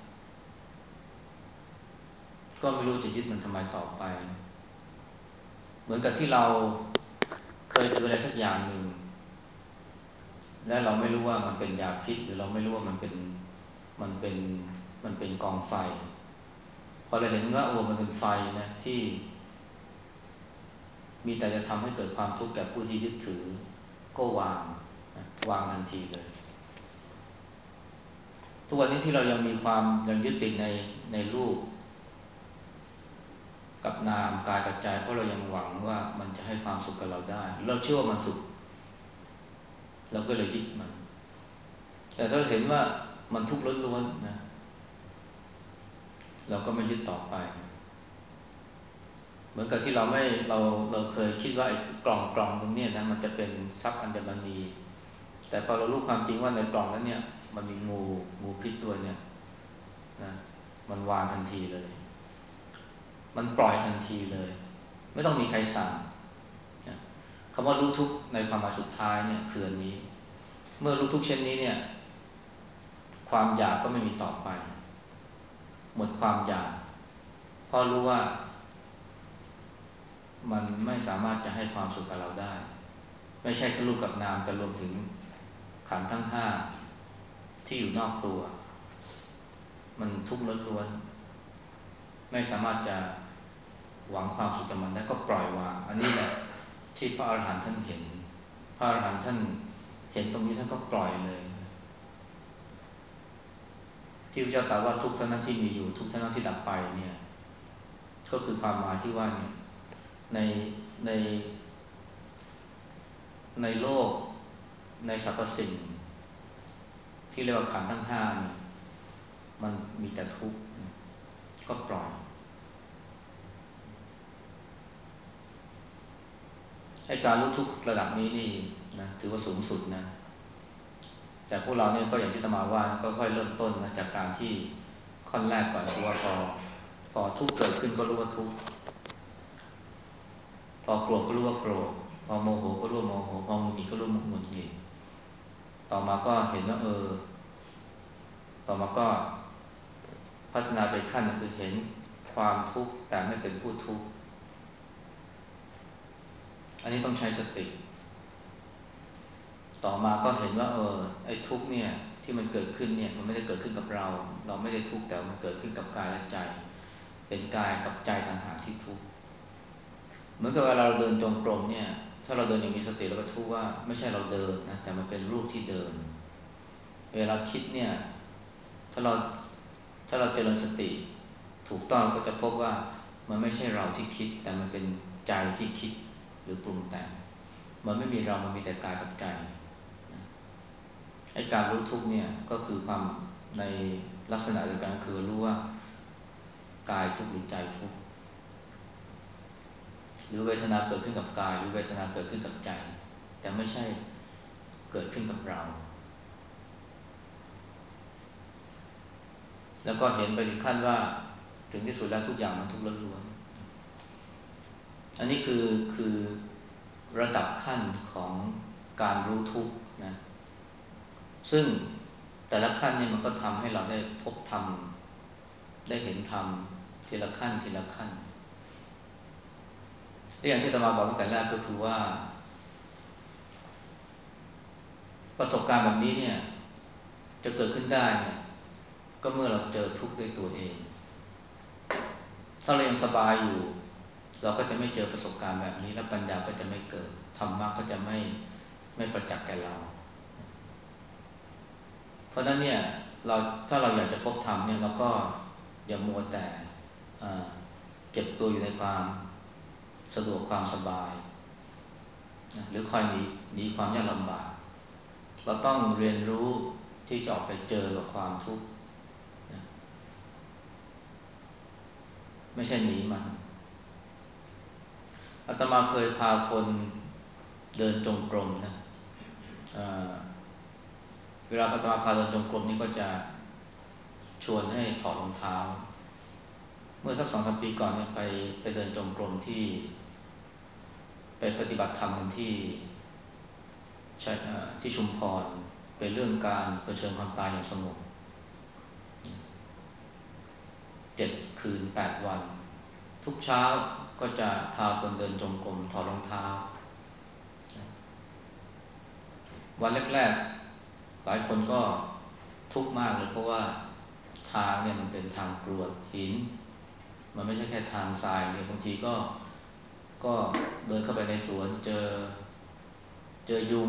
ก็ไม่รู้จะยึดมันทำไมต่อไปเหมือนกับที่เราเคยถืออะไรสักอย่างหนึ่งและเราไม่รู้ว่ามันเป็นยาพิษหรือเราไม่รู้ว่ามันเป็นมันเป็นมันเป็นกองไฟพอเราเห็นว่าโอ้มันเป็นไฟนะที่มีแต่จะทำให้เกิดความทุกข์แก่ผู้ที่ยึดถือก็วางวางทันทีเลยทุกวันนี้ที่เรายังมีความยังยึดติดในในรูปกับนามกายกับใจเพราะเรายังหวังว่ามันจะให้ความสุขกับเราได้เราเชื่อว่ามันสุขเราก็เลยยึดมันแต่ถ้าเห็นว่ามันทุกข์ล้วนๆนะเราก็ไม่ยึดต่อไปเหมือนกับที่เราไม่เราเราเคยคิดว่าไอ้กล่องกล่องตรงนี้นะมันจะเป็นทรัพย์อัญมณีแต่พอเรารู้ความจริงว่าในกล่องนั้นเนี่ยมันมีงูงูพิษตัวเนี่ยนะมันวางทันทีเลยมันปล่อยทันทีเลยไม่ต้องมีใครสั่งนะคำว่ารู้ทุกข์ในความหมายสุดท้ายเนี่ยคืออันนี้เมื่อรู้ทุกข์เช่นนี้เนี่ยความอยากก็ไม่มีต่อไปหมดความอยากเพราะรู้ว่ามันไม่สามารถจะให้ความสุขกับเราได้ไม่ใช่แค่รูปกับนามแต่รวมถึงขันธ์ทั้งห้าที่อยู่นอกตัวมันทุกข์ล้วนๆไม่สามารถจะหวังความสุขกับมันได้ก็ปล่อยวางอันนี้แหละที่พระอรหันต์ท่านเห็นพระอรหันต์ท่านเห็นตรงนี้ท่านก็ปล่อยเลยที่พระเจ้าตรัสว่าทุกข์เท่านั้นที่มีอยู่ทุกข์เท่านั้นที่ดับไปเนี่ยก็คือความหมายที่ว่าเนี่ยในในในโลกในสรรพสิ่งที่เรียกว่าขันธ์ทั้งห้าเนี่ยมันมีแต่ทุกข์ก็ปล่อยให้การรู้ทุกข์ระดับนี้นี่นะถือว่าสูงสุดนะแต่พวกเราเนี่ยก็อย่างที่ตมาว่าก็ค่อยเริ่มต้นนะจากการที่ขั้นแรกก่อนคือว่าพอพอทุกข์เกิดขึ้นก็รู้ว่าทุกข์พอโกรธก็รู้ว่าโกรธพอโมโหก็รู้ว่าโมโหพอหงุดหงิดก็รู้ว่าหงุดหงิดต่อมาก็เห็นว่าเออต่อมาก็พัฒนาไปขั้นนึงคือเห็นความทุกข์แต่ไม่เป็นผู้ทุกข์อันนี้ต้องใช้สติต่อมาก็เห็นว่าเออไอ้ทุกข์เนี่ยที่มันเกิดขึ้นเนี่ยมันไม่ได้เกิดขึ้นกับเราเราไม่ได้ทุกข์แต่มันเกิดขึ้นกับกายและใจเป็นกายกับใจต่างหากที่ทุกข์เหมือนกับเวลาเราเดินจงกรมเนี่ยถ้าเราเดินอย่างมีสติเราก็ทุกข์ว่าไม่ใช่เราเดินนะแต่มันเป็นรูปที่เดินเวลาคิดเนี่ยถ้าเราถ้าเราเจริญสติถูกต้องก็จะพบว่ามันไม่ใช่เราที่คิดแต่มันเป็นใจที่คิดหรือปรุงแต่งมันไม่มีเรามันมีแต่กายกับใจไอ้การรู้ทุกข์เนี่ยก็คือความในลักษณะเดียวกันคือรู้ว่ากายทุกข์หรือใจทุกข์หรือเวทนาเกิดขึ้นกับกายหรือเวทนาเกิดขึ้นกับใจแต่ไม่ใช่เกิดขึ้นกับเราแล้วก็เห็นไปถึงขั้นว่าถึงที่สุดแล้วทุกอย่างมันทุกข์ล้วนๆอันนี้คือคือระดับขั้นของการรู้ทุกข์นะซึ่งแต่ละขั้นนี่มันก็ทำให้เราได้พบธรรมได้เห็นธรรมทีละขั้นทีละขั้นอย่างที่อาตมาบอกตั้งแต่แรกก็คือว่าประสบการณ์แบบนี้เนี่ยจะเกิดขึ้นได้เนี่ยก็เมื่อเราเจอทุกข์ด้วยตัวเองถ้าเรายังสบายอยู่เราก็จะไม่เจอประสบการณ์แบบนี้แล้วปัญญาก็จะไม่เกิดธรรมะก็จะไม่ไม่ประจักษ์แก่เราเพราะนั้นเนี่ยเราถ้าเราอยากจะพบธรรมเนี่ยเราก็อย่ามัวแต่เก็บตัวอยู่ในความสะดวกความสบายหรือคอยหนีหนีความยากลำบากเราต้องเรียนรู้ที่จะออกไปเจอกับความทุกข์ไม่ใช่หนีมันอาตมาเคยพาคนเดินจงกรมนะเเวลาอาตมาพาเดินจงกรมนี่ก็จะชวนให้ถอดรองเท้าเมื่อสักสองสามปีก่อนเนี่ยไปไปเดินจงกรมที่ไปปฏิบัติธรรมกันที่ใช่ที่ชุมพรเป็นเรื่องการเผชิญความตายอย่างสงบเจ็ดคืนแปดวันทุกเช้าก็จะพาคนเดินจงกรมถอดรองเท้าวันแรกๆหลายคนก็ทุกข์มากเลยเพราะว่าทางเนี่ยมันเป็นทางกรวดหินมันไม่ใช่แค่ทางทรายเนี่ยบางทีก็ก็เดินเข้าไปในสวนเจอเจอยุง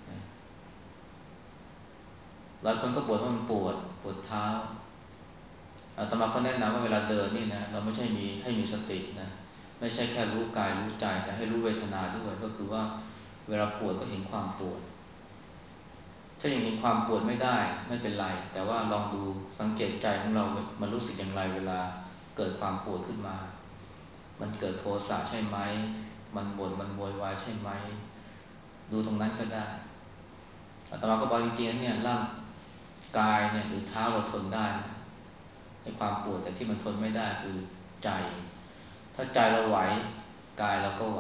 หลายคนก็บ่นว่ามันปวดปวดเท้าอาตมาก็แนะนำว่าเวลาเดินนี่นะเราไม่ใช่มีให้มีสตินะไม่ใช่แค่รู้กายรู้ใจแต่ให้รู้เวทนาด้วยก็คือว่าเวลาปวดก็เห็นความปวดถ้ายังเห็นความปวดไม่ได้ไม่เป็นไรแต่ว่าลองดูสังเกตใจของเรามันรู้สึกอย่างไรเวลาเกิดความปวดขึ้นมามันเกิดโทสะใช่ไหมมันบ่นมันโวยวายใช่ไหมดูตรงนั้นก็ได้อาตมาก็บอกจริงๆเนี่ยร่างกายเนี่ยหรือเท้าเราทนได้ในความปวดแต่ที่มันทนไม่ได้คือใจถ้าใจเราไหวกายเราก็ไหว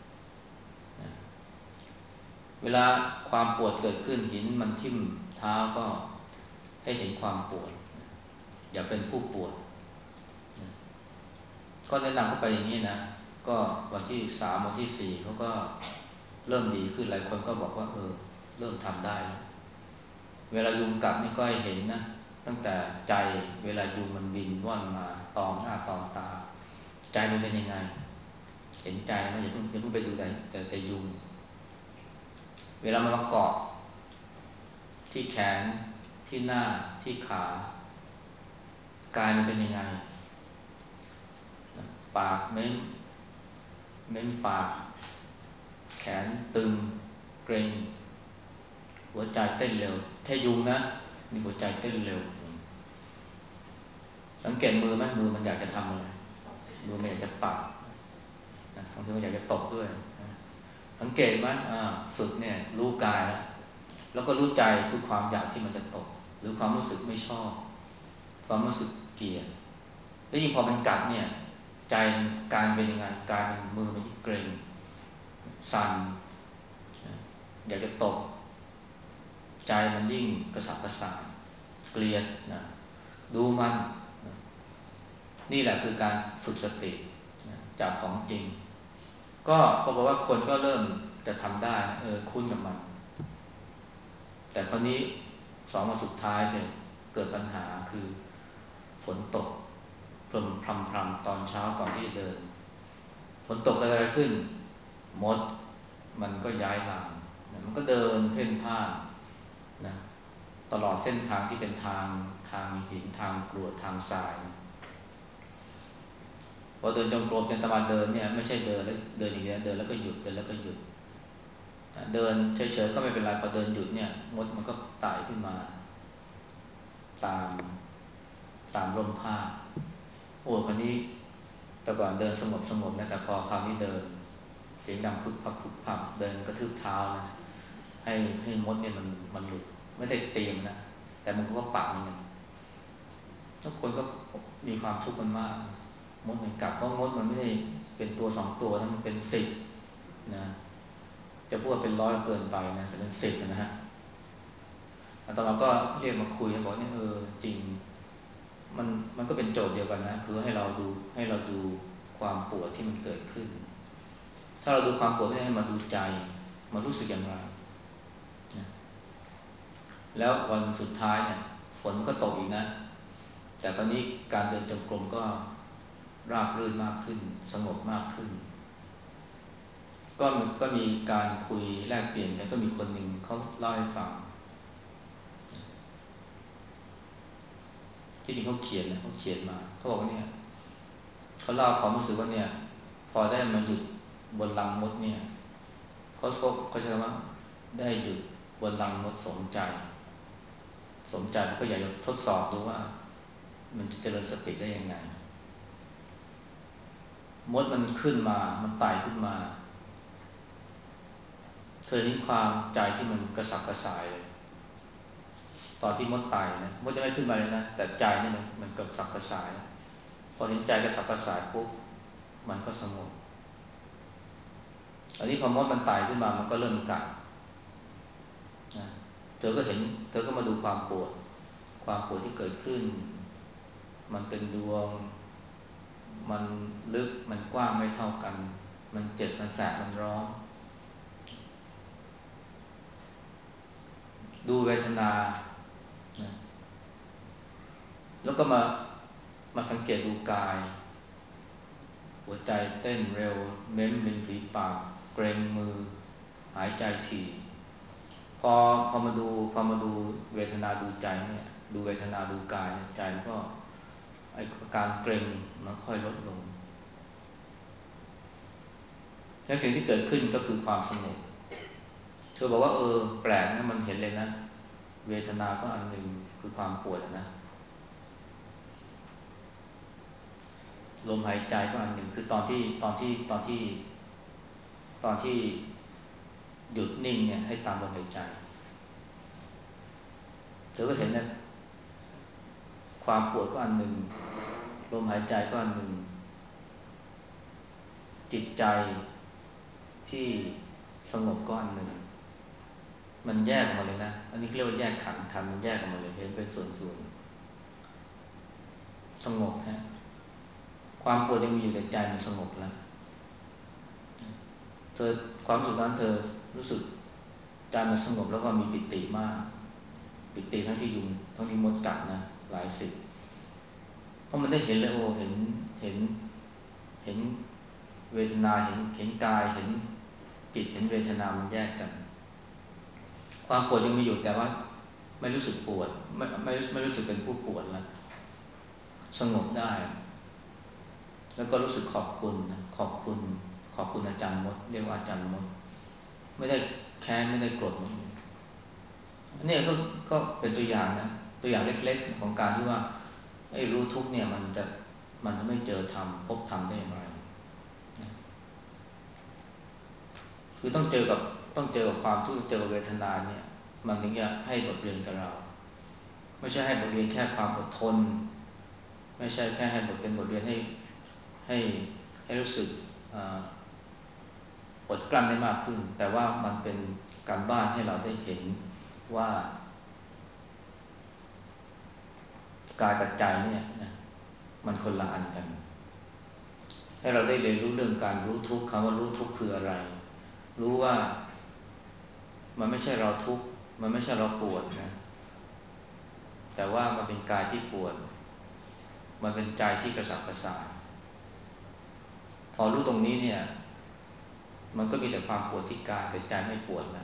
เวลาความปวดเกิดขึ้นหินมันทิ่มเท้าก็ให้เห็นความปวดอย่าเป็นผู้ปวดก็แนะนำเข้าไปอย่างนี้นะก็วันที่สามวันที่สี่เขาก็เริ่มดีขึ้นหลายคนก็บอกว่าเออเริ่มทำได้แล้วเวลายุงกัดนี่ก็ให้เห็นนะตั้งแต่ใจเวลายุงมันบินว่อนมาตอมหน้าตอมตาใจมันเป็นยังไงเห็นใจมันอย่าเพิ่งอย่าเพิ่งไปดูแต่แต่แต่ยุงเวลามันมาเกาะที่แขนที่หน้าที่ขากายมันเป็นยังไงปากเม้มเม้มปากแขนตึงเกร็งหัวใจเต้นเร็วแค่ยุงนะนี่หัวใจเต้นเร็วสังเกตมือไหมมือมันอยากจะทำอะไรมือมันอยากจะปัดบางทีมันอยากจะตบด้วยสังเกตไหมฝึกเนี่ยรู้กายแล้วแล้วก็รู้ใจคือความอยากที่มันจะตบหรือความรู้สึกไม่ชอบความรู้สึกเกลียดแล้วยิ่งพอมันกัดเนี่ยใจการเป็นยังไงกายมันมือมันยิ่งเกร็งสั่นอยากจะตบใจมันยิ่งกระสับกระส่ายเกลียดนะดูมันนะนี่แหละคือการฝึกสตินะจากของจริงก็ปรากฏว่าคนก็เริ่มจะทำได้เออคุ้นกับมันแต่คราวนี้สองวันสุดท้ายเนี่ยเกิดปัญหาคือฝนตกพรำพรำพรำตอนเช้าก่อนที่จะเดินฝนตกอะไรขึ้นมดมันก็ย้ายหลังมันก็เดินเพ่นพ่านนะตลอดเส้นทางที่เป็นทางทางหินทางกรวดทางทรายพอเดินจงกรมเดินตะวันเดินเนี่ยไม่ใช่เดินแล้วเดินอย่างเงี้ยเดินแล้วก็หยุดเดินแล้วก็หยุดเดินเฉยๆก็ไม่เป็นไรพอเดินหยุดเนี่ยมดมันก็ไต่ขึ้นมาตามตามร่มผ้าโอ้คนนี้แต่ก่อนเดินสงบสงบนะแต่พอคราวนี้เดินเสียงดังพึบพับพึบพับเดินกระทืบเท้านะให้ให้มดเนี่ยมันมันหลุดไม่ได้เตรียมนะแต่มันก็ปักมันทุกคนก็มีความทุกข์กันมากมดมันกัดเพราะมดมันไม่ได้เป็นตัวสองตัวนะมันเป็นสิบนะจะพูดเป็นร้อยเกินไปนะแต่เป็นสิบนะฮะตอนเราก็เรียกมาคุยบอกเนี่ยเออจริงมันมันก็เป็นโจทย์เดียวกันนะคือให้เราดูให้เราดูความปวดที่มันเกิดขึ้นถ้าเราดูความปวดไม่ได้ให้มาดูใจมารู้สึกอย่างไรนะแล้ววันสุดท้ายเนี่ยฝนก็ตกอีกนะแต่ตอนนี้การเดินจงกรมก็ราบรื่นมากขึ้นสงบมากขึ้นก็ก็มีการคุยแลกเปลี่ยนกันก็มีคนหนึ่งเขาเล่าให้ฟังที่จริงเขาเขียนนะเขาเขียนมาเขาบอกว่าเนี่ยเขาเล่าความรู้สึกว่าเนี่ยพอได้มาหยุดบนลังมดเนี่ยเขาเขาใช้คำว่าได้หยุดบนลังมดสมใจสมใจเขาอยากจะทดสอบดูว่ามันจะเจริญสติได้ยังไงมดมันขึ้นมามันไต่ขึ้นมาเธอเห็นความใจที่มันกระสับกระส่ายเลยตอนที่มดไต่นะมดจะไม่ขึ้นมาเลยนะแต่ใจนี่มันมันกระสับกระส่ายพอเห็นใจกระสับกระส่ายปุ๊บมันก็สงบอันนี้พอมดมันไต่ขึ้นมามันก็เริ่มกัดนะเธอก็เห็นเธอก็มาดูความปวดความปวดที่เกิดขึ้นมันเป็นดวงมันลึกมันกว้างไม่เท่ากันมันเจ็บมันแสบมันร้อนดูเวทนานะแล้วก็มามาสังเกตดูกายหัวใจเต้นเร็วเม้มริมฝีปากเกร็งมือหายใจถี่พอพอมาดูพอมาดูเวทนาดูใจเนี่ยดูเวทนาดูกายใจมันก็ไอ้การเกร็งมันค่อยลดลงและสิ่งที่เกิดขึ้นก็คือความสงบเธอบอกว่าเออแปลกนะมันเห็นเลยนะเวทนาก็อันหนึ่งคือความปวดนะลมหายใจก็อันหนึ่งคือตอนที่ตอนที่ตอนที่ตอนที่หยุดนิ่งเนี่ยให้ตามลมหายใจเธอก็เห็นนะความปวดก็อันหนึ่งลมหายใจก็อันหนึ่งจิตใจที่สงบก็อันหนึ่งมันแยกออกมาเลยนะอันนี้เรียกว่าแยกขันธ์ขันธ์มันแยกออกมาเลยเห็นเป็นส่วนๆสงบฮะความปวดยังมีอยู่แต่ใจมันสงบแล้วเธอความรู้สึกนั้นเธอรู้สึกใจมันสงบแล้วก็มีปิติมากปิติทั้งที่ยุงทั้งที่มดกัดนะหลายสิบเพราะมันได้เห็นเลยโอ้เห็นเห็นเห็นเวทนาเห็นเห็นกายเห็นจิตเห็นเวทนามันแยกกันความปวดยังมีอยู่แต่ว่าไม่รู้สึกปวดไม่ไม่ไม่รู้สึกเป็นผู้ปวดแล้วสงบได้แล้วก็รู้สึกขอบคุณขอบคุณขอบคุณอาจารย์มดเรียกว่าอาจารย์มดไม่ได้แค้นไม่ได้โกรธอันนี้ก็ก็เป็นตัวอย่างนะตัวอย่างเล็กๆของการที่ว่าไอ้รู้ทุกเนี่ยมันจะมันจะไม่เจอธรรมพบธรรมได้อย่างไรคือต้องเจอกับต้องเจอกับความทุกข์เจอกับเวทนาเนี่ยมันถึงจะให้บทเรียนกับเราไม่ใช่ให้บทเรียนแค่ความอดทนไม่ใช่แค่ให้บทเป็นบทเรียนให้ให้ให้รู้สึกอดกลั้นได้มากขึ้นแต่ว่ามันเป็นการบ้านให้เราได้เห็นว่ากายกับใจเนี่ยนะมันคนละอันกันให้เราได้เรียนรู้เรื่องการรู้ทุกข์คำว่ารู้ทุกข์คืออะไรรู้ว่ามันไม่ใช่เราทุกข์มันไม่ใช่เราปวดนะแต่ว่ามันเป็นกายที่ปวดมันเป็นใจที่กระสับกระส่ายพอรู้ตรงนี้เนี่ยมันก็มีแต่ความปวดที่กายแต่ใจไม่ปวดนะ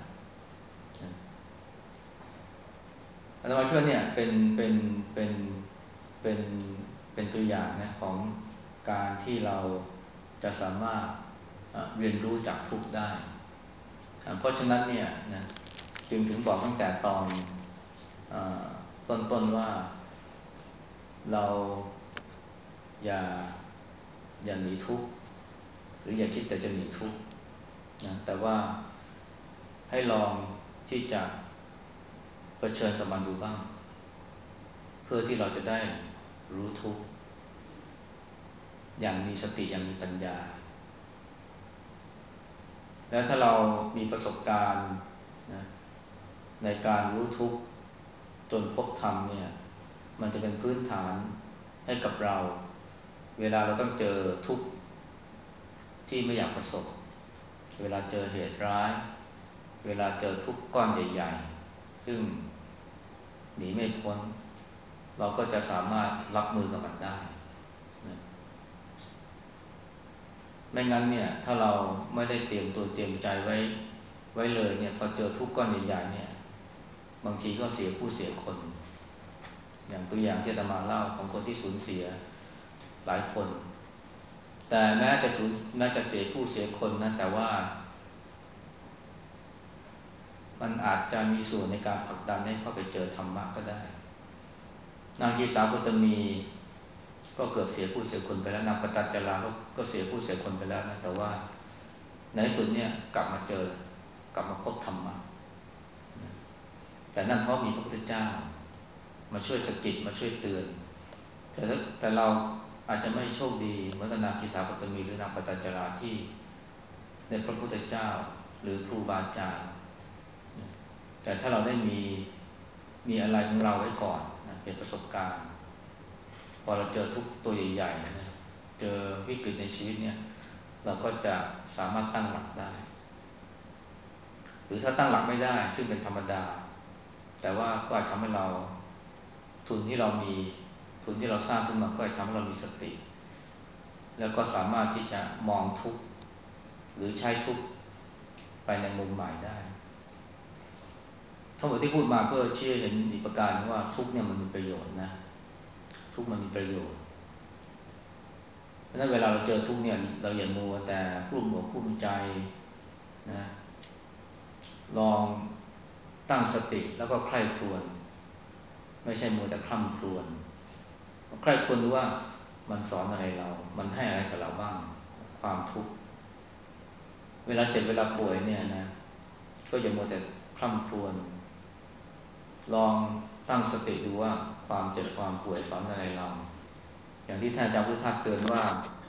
อาตมาคิดว่าเนี่ยเป็นเป็นเป็นเป็นเป็นตัวอย่างนะของการที่เราจะสามารถเรียนรู้จากทุกข์ได้เพราะฉะนั้นเนี่ยนะจึงถึงบอกตั้งแต่ตอนต้นๆว่าเราอย่าอย่าหนีทุกข์หรืออย่าคิดแต่จะหนีทุกข์นะแต่ว่าให้ลองที่จะเผชิญกับมันดูบ้างเพื่อที่เราจะได้รู้ทุกข์อย่างมีสติอย่างมีปัญญาแล้วถ้าเรามีประสบการณ์นะในการรู้ทุกข์จนพบธรรมเนี่ยมันจะเป็นพื้นฐานให้กับเราเวลาเราต้องเจอทุกข์ที่ไม่อยากประสบเวลาเจอเหตุร้ายเวลาเจอทุกข์ก้อนใหญ่ๆซึ่งหนีไม่พ้นเราก็จะสามารถรับมือกับมันได้นะไม่งั้นเนี่ยถ้าเราไม่ได้เตรียมตัวเตรียมใจไว้ไว้เลยเนี่ยพอเจอทุกข์ก้อนใหญ่ๆเนี่ยบางทีก็เสียผู้เสียคนอย่างตัวอย่างที่อาตมาเล่าของคนที่สูญเสียหลายคนแต่แม้จะสูญแม้จะเสียผู้เสียคนนะแต่ว่ามันอาจจะมีส่วนในการผลักดันให้เข้าไปเจอธรรมะก็ได้นางกีสาโคตมีก็เกือบเสียผู้เสียคนไปแล้วนางปตัจจาราก็ก็เสียผู้เสียคนไปแล้วนะแต่ว่าในที่สุดเนี่ยกลับมาเจอกลับมาพบธรรมะแต่นั่นเพราะมีพระพุทธเจ้ามาช่วยสกิดมาช่วยเตือนแต่แต่เราอาจจะไม่โชคดีเหมือนกับนางกิสาปตมีหรือนางปตัจจาราที่ในพระพุทธเจ้าหรือครูบาอาจารย์แต่ถ้าเราได้มีมีอะไรของเราไว้ก่อนนะเป็นประสบการณ์พอเราเจอทุกตัวใหญ่ๆนะเจอวิกฤตในชีวิตเนี่ยเราก็จะสามารถตั้งหลักได้หรือถ้าตั้งหลักไม่ได้ซึ่งเป็นธรรมดาแต่ว่าก็อาจทำให้เราทุนที่เรามีทุนที่เราสร้างขึ้นมาก็อาจทำให้เรามีสติแล้วก็สามารถที่จะมองทุกข์หรือใช้ทุกข์ไปในมุมใหม่ได้ทั้งหมดที่พูดมาเพื่อชี้ให้เห็นอีกประการว่าทุกข์เนี่ยมันมีประโยชน์นะทุกข์มันมีประโยชน์เพราะฉะนั้นเวลาเราเจอทุกข์เนี่ยเราอย่ามัวแต่กลุ้มอกกลุ้มใจนะลองตั้งสติแล้วก็ใคร่ครวญไม่ใช่มัวแต่คร่ำครวญใคร่ครวญดูว่ามันสอนอะไรเรามันให้อะไรกับเราบ้างความทุกข์เวลาเจ็บเวลาป่วยเนี่ยนะก็อย่ามัวแต่คร่ำครวญลองตั้งสติดูว่าความเจ็บความป่วยสอนอะไรเราอย่างที่ท่านอาจารย์พุทธทาสเตือนว่า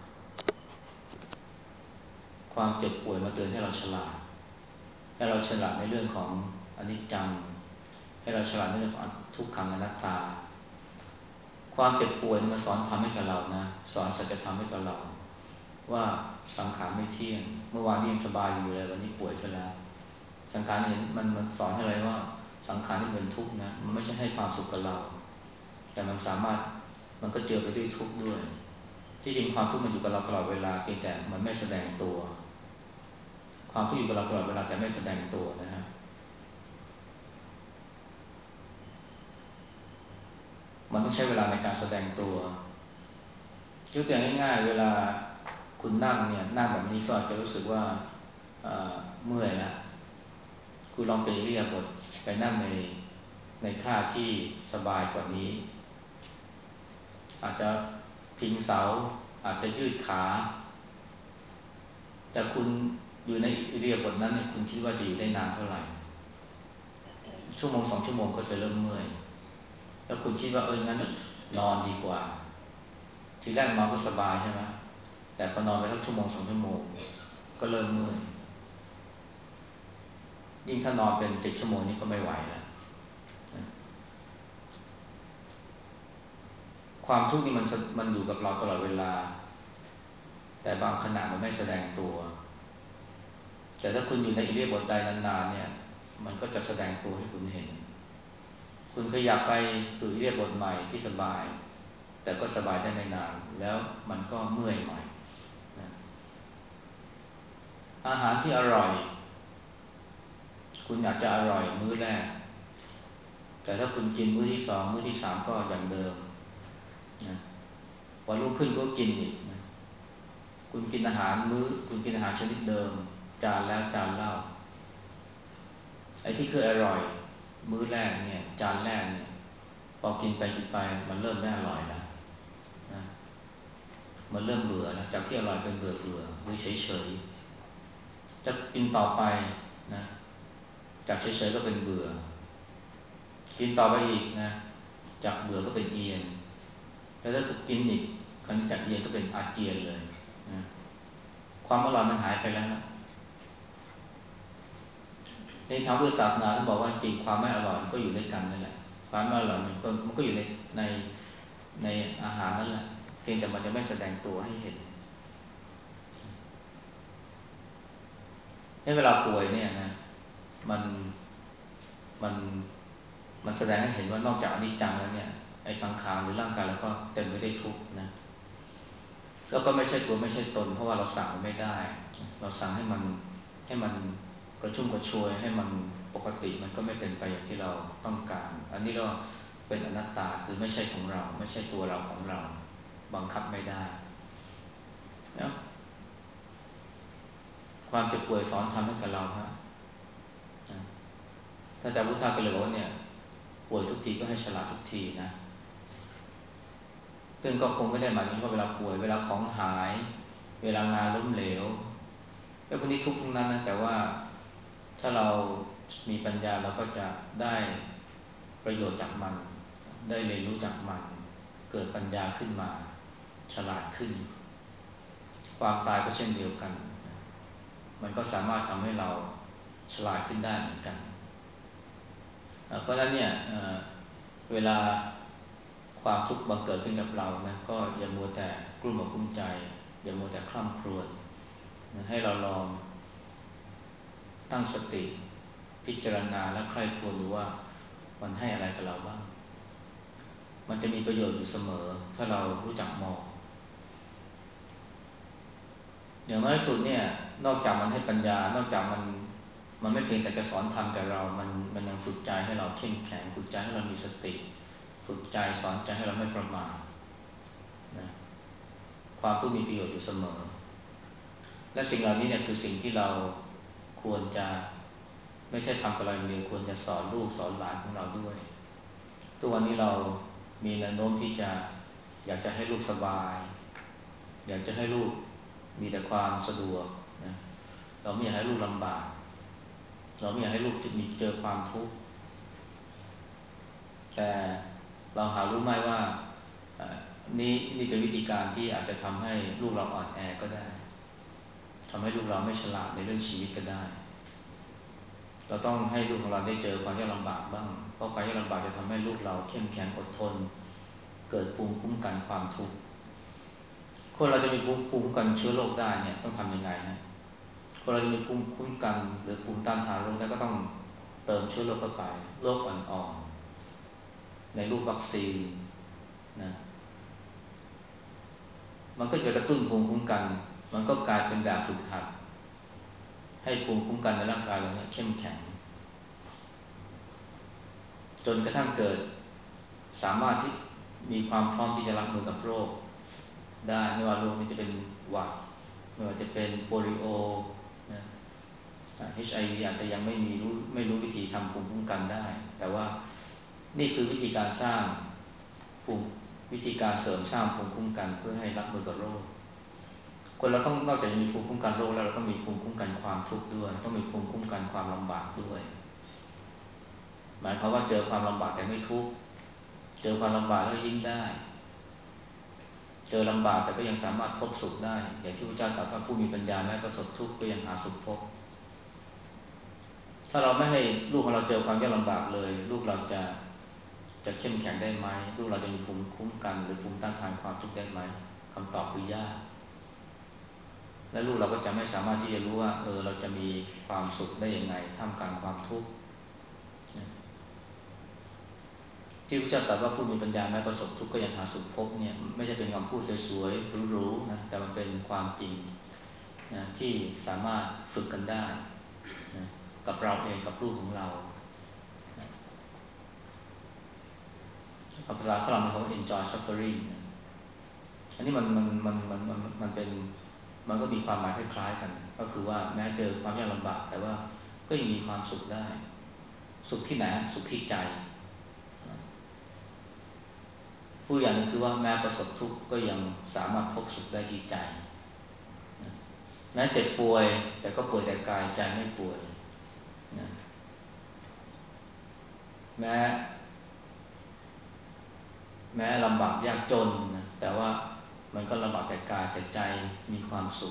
ความเจ็บป่วยมาเตือนให้เราฉลาดให้เราฉลาดในเรื่องของอนิจจังให้เราฉลาดในเรื่องของทุกขังอนัตตาความเจ็บป่วยมาสอนทำให้กับเรานะสอนสัจธรรมให้กับเราว่าสังขารไม่เที่ยงเมื่อวานนี้ยังสบายอยู่เลยวันนี้ป่วยซะแล้วสังขารเห็นมันมันสอนให้อะไรว่าสังขารนี่เป็นทุกข์นะมันไม่ใช่ให้ความสุขกับเราแต่มันสามารถมันก็เจอไปด้วยทุกข์ด้วยที่จริงความทุกข์มันอยู่กับเราตลอดเวลาเพียงแต่มันไม่แสดงตัวความทุกข์อยู่กับเราตลอดเวลาแต่ไม่แสดงตัวนะฮะมันต้องใช้เวลาในการแสดงตัวยกตัวอย่างง่ายๆเวลาคุณนั่งเนี่ยนั่งแบบนี้ก็อาจจะรู้สึกว่าเมื่อยนะคุณลองไปเรียบทไปนั่งในในท่าที่สบายกว่านี้อาจจะพิงเสาอาจจะยืดขาแต่คุณอยู่ในอิริยาบถนั้นเนี่ยคุณคิดว่าจะอยู่ได้นานเท่าไหร่ชั่วโมงสองชั่วโมงก็จะเริ่มเมื่อยแล้วคุณคิดว่าเอองั้นนอนดีกว่าทีแรกนอนก็สบายใช่ไหมแต่พอนอนไปสักชั่วโมงสองชั่วโมงก็เริ่มเมื่อยยิ่งถ้านอนเป็นสิบชั่วโมงนี้ก็ไม่ไหวแล้วความทุกข์นี่มันมันอยู่กับเราตลอดเวลาแต่บางขณะมันไม่แสดงตัวแต่ถ้าคุณอยู่ในอิริยาบถใดนานๆเนี่ยมันก็จะแสดงตัวให้คุณเห็นคุณขยับไปสู่อิริยาบถใหม่ที่สบายแต่ก็สบายได้ไม่นานแล้วมันก็เมื่อยใหม่นะอาหารที่อร่อยคุณอาจจะอร่อยมื้อแรกแต่ถ้าคุณกินมื้อที่สองมื้อที่สามก็อย่างเดิมนะวันรุ่งขึ้นก็กินอีกนะคุณกินอาหารมื้อคุณกินอาหารชนิดเดิมจานแล้วจานเล่าไอ้ที่คืออร่อยมื้อแรกเนี่ยจานแรกเนี่ยพอกินไปกินไปมันเริ่มไม่อร่อยแล้วนะมันเริ่มเบื่อแล้วจากที่อร่อยเป็นเบื่อเบื่อหรือเฉยเฉยจะกินต่อไปนะจากเฉยเฉยก็เป็นเบื่อกินต่อไปอีกนะจากเบื่อก็เป็นเอียนแล้วถ้ากินอีกคราวนี้จากเอียนก็เป็นอาเจียนเลยนะความอร่อยมันหายไปแล้วนะในทางพุทธศาสนาท่านบอกว่าจริงความไม่อร่อยมันก็อยู่ด้วยกันนั่นแหละความไม่อร่อยมันก็มันก็อยู่ในในในอาหารนั่นแหละเพียงแต่มันจะไม่แสดงตัวให้เห็นในเวลาป่วยเนี่ยนะมันมันมันแสดงให้เห็นว่านอกจากอนิจจังแล้วเนี่ยไอ้สังขารหรือร่างกายแล้วก็เต็มไปด้วยทุกข์นะแล้วก็ไม่ใช่ตัวไม่ใช่ตนเพราะว่าเราสั่งมันไม่ได้เราสั่งให้มันให้มันกระชุ่มกระชวยให้มันปกติมันก็ไม่เป็นไปอย่างที่เราต้องการอันนี้ก็เป็นอนัตตาคือไม่ใช่ของเราไม่ใช่ตัวเราของเราบังคับไม่ได้นะความเจ็บป่วยสอนทำให้กับเราฮะถ้าอาจารย์พุทธาก็เลยบอกว่าเนี่ยป่วยทุกทีก็ให้ฉลาดทุกทีนะซึ่งก็คงไม่ได้หมายถึงว่าเวลาป่วยเวลาของหายเวลางานล้มเหลวไอ้พวกนี้ทุกข์ทั้งนั้นนะแต่ว่าถ้าเรามีปัญญาเราก็จะได้ประโยชน์จากมันได้เรียนรู้จากมันเกิดปัญญาขึ้นมาฉลาดขึ้นความตายก็เช่นเดียวกันมันก็สามารถทำให้เราฉลาดขึ้นได้เหมือนกันเพราะฉะนั้นเนี่ยเวลาความทุกข์บังเกิดขึ้นกับเรานะก็อย่ามัวแต่กลุ้มอกกลุ้มใจอย่ามัวแต่คร่ำครวญนะให้เราลองตั้งสติพิจารณาและใคร่ครวญดูว่ามันให้อะไรกับเราบ้างมันจะมีประโยชน์อยู่เสมอถ้าเรารู้จักมองอย่างน้อยสุดเนี่ยนอกจากมันให้ปัญญานอกจากมันมันไม่เพียงแต่จะสอนธรรมแก่เรามันมันยังฝึกใจให้เราเข้มแข็งฝึกใจให้เรามีสติฝึกใจสอนใจให้เราไม่ประมาทนะความทุกข์มีประโยชน์อยู่เสมอและสิ่งเหล่านี้เนี่ยคือสิ่งที่เราควรจะไม่ใช่ทำกับเราอย่างเดียวควรจะสอนลูกสอนหลานของเราด้วยทุกวันนี้เรามีแนวโน้มที่จะอยากจะให้ลูกสบายอยากจะให้ลูกมีแต่ความสะดวกนะเราไม่อยากให้ลูกลำบากเราไม่อยากให้ลูกจะมีเจอความทุกข์แต่เราหารู้ไหมว่านี่นี่เป็นวิธีการที่อาจจะทำให้ลูกเราอ่อนแอก็ได้ทำให้ลูกเราไม่ฉลาดในเรื่องชีวิตก็ได้เราต้องให้ลูกของเราได้เจอความยากลำบากบ้างเพราะความยากลำบากจะทำให้ลูกเราเข้มแข็งอดทนเกิดภูมิคุ้มกันความทุกข์คนเราจะมีภูมิคุ้มกันเชื้อโรคได้เนี่ยต้องทำยังไงฮะคนเราจะมีภูมิคุ้มกันหรือภูมิต้านทานโรคได้ก็ต้องเติมเชื้อโรคเข้าไปโรคอ่อนๆในรูปวัคซีนนะมันก็จะกระตุ้นภูมิคุ้มกันมันก็กลายเป็นแบบฝึกหัดให้ภูมิคุ้มกันในร่างกายเราเนี่ยเข้มแข็งจนกระทั่งเกิดสามารถที่มีความพร้อมที่จะรับมือกับโรคได้ไม่ว่าโรคนี้จะเป็นหวัดไม่ว่าจะเป็นโปลิโอนะ เอช ไอ วี อาจจะยังไม่มีรู้ไม่รู้วิธีทำภูมิคุ้มกันได้แต่ว่านี่คือวิธีการสร้างภูมิวิธีการเสริมสร้างภูมิคุ้มกันเพื่อให้รับมือกับโรคคนเราต้องนอกจากมีภูมิคุ้มกันโรคแล้วเราต้องมีภูมิคุ้มกันความทุกข์ด้วยต้องมีภูมิคุ้มกันความลำบากด้วยหมายความว่าเจอความลำบากแต่ไม่ทุกข์เจอความลำบากแล้วยิ้มได้เจอลำบากแต่ก็ยังสามารถพบสุขได้อย่างที่พระเจ้าตรัสว่าผู้มีปัญญาแม้ประสบทุกข์ก็ยังหาสุขพบถ้าเราไม่ให้ลูกของเราเจอความยากลำบากเลยลูกเราจะจะเข้มแข็งได้ไหมลูกเราจะมีภูมิคุ้มกันหรือภูมิต้านทานความทุกข์ได้ไหมคำตอบคือยากและลูกเราก็จะไม่สามารถที่จะรู้ว่าเออเราจะมีความสุขได้ยังไงท่ามกลางความทุกข์ที่พระเจ้าตรัสว่าผู้มีปัญญาแม้ประสบทุกข์ก็ยังหาสุขพบเนี่ยไม่ใช่เป็นคำพูดสวยๆหรูๆนะแต่มันเป็นความจริงนะที่สามารถฝึกกันได้นะกับเราเองกับลูกของเราภาษาฝรั่งเขา enjoy suffering อันนี้มันมันมันมันมันมันเป็นมันก็มีความหมายคล้ายๆกันก็คือว่าแม้เจอความยากลำบากแต่ว่าก็ยังมีความสุขได้สุขที่ไหนสุขที่ใจผู้อย่างนึงคือว่าแม้ประสบทุกข์ก็ยังสามารถพบสุขได้ที่ใจแม้เจ็บป่วยแต่ก็ป่วยแต่กายใจไม่ป่วยนะแม้แม้ลำบากยากจนนะแต่ว่ามันก็ลำบากแต่กายแต่ใจมีความสุข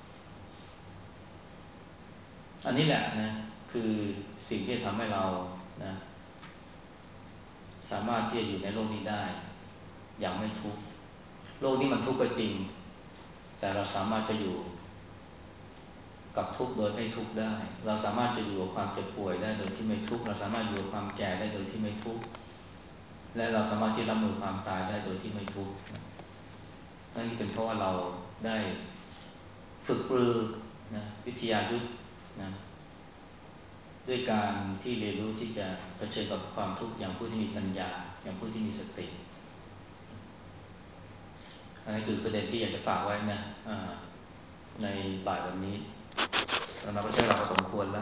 อันนี้แหละนะคือสิ่งที่ทำให้เรานะสามารถที่จะอยู่ในโลกนี้ได้อย่างไม่ทุกข์โลกนี้มันทุกข์ก็จริงแต่เราสามารถจะอยู่กับทุกข์โดยไม่ทุกข์ได้เราสามารถจะอยู่กับความเจ็บป่วยได้โดยที่ไม่ทุกข์เราสามารถอยู่กับความแก่ได้โดยที่ไม่ทุกข์และเราสามารถที่รับมือความตายได้โดยที่ไม่ทุกข์นั่นเป็นเพราะว่าเราได้ฝึกปรือนะวิทยายุทธนะด้วยการที่เรียนรู้ที่จะเผชิญกับความทุกข์อย่างผู้ที่มีปัญญาอย่างผู้ที่มีสติอันนี้คือประเด็นที่อยากจะฝากไว้นะในบ่ายวันนี้เราก็ใช้เราสมควรแล้ว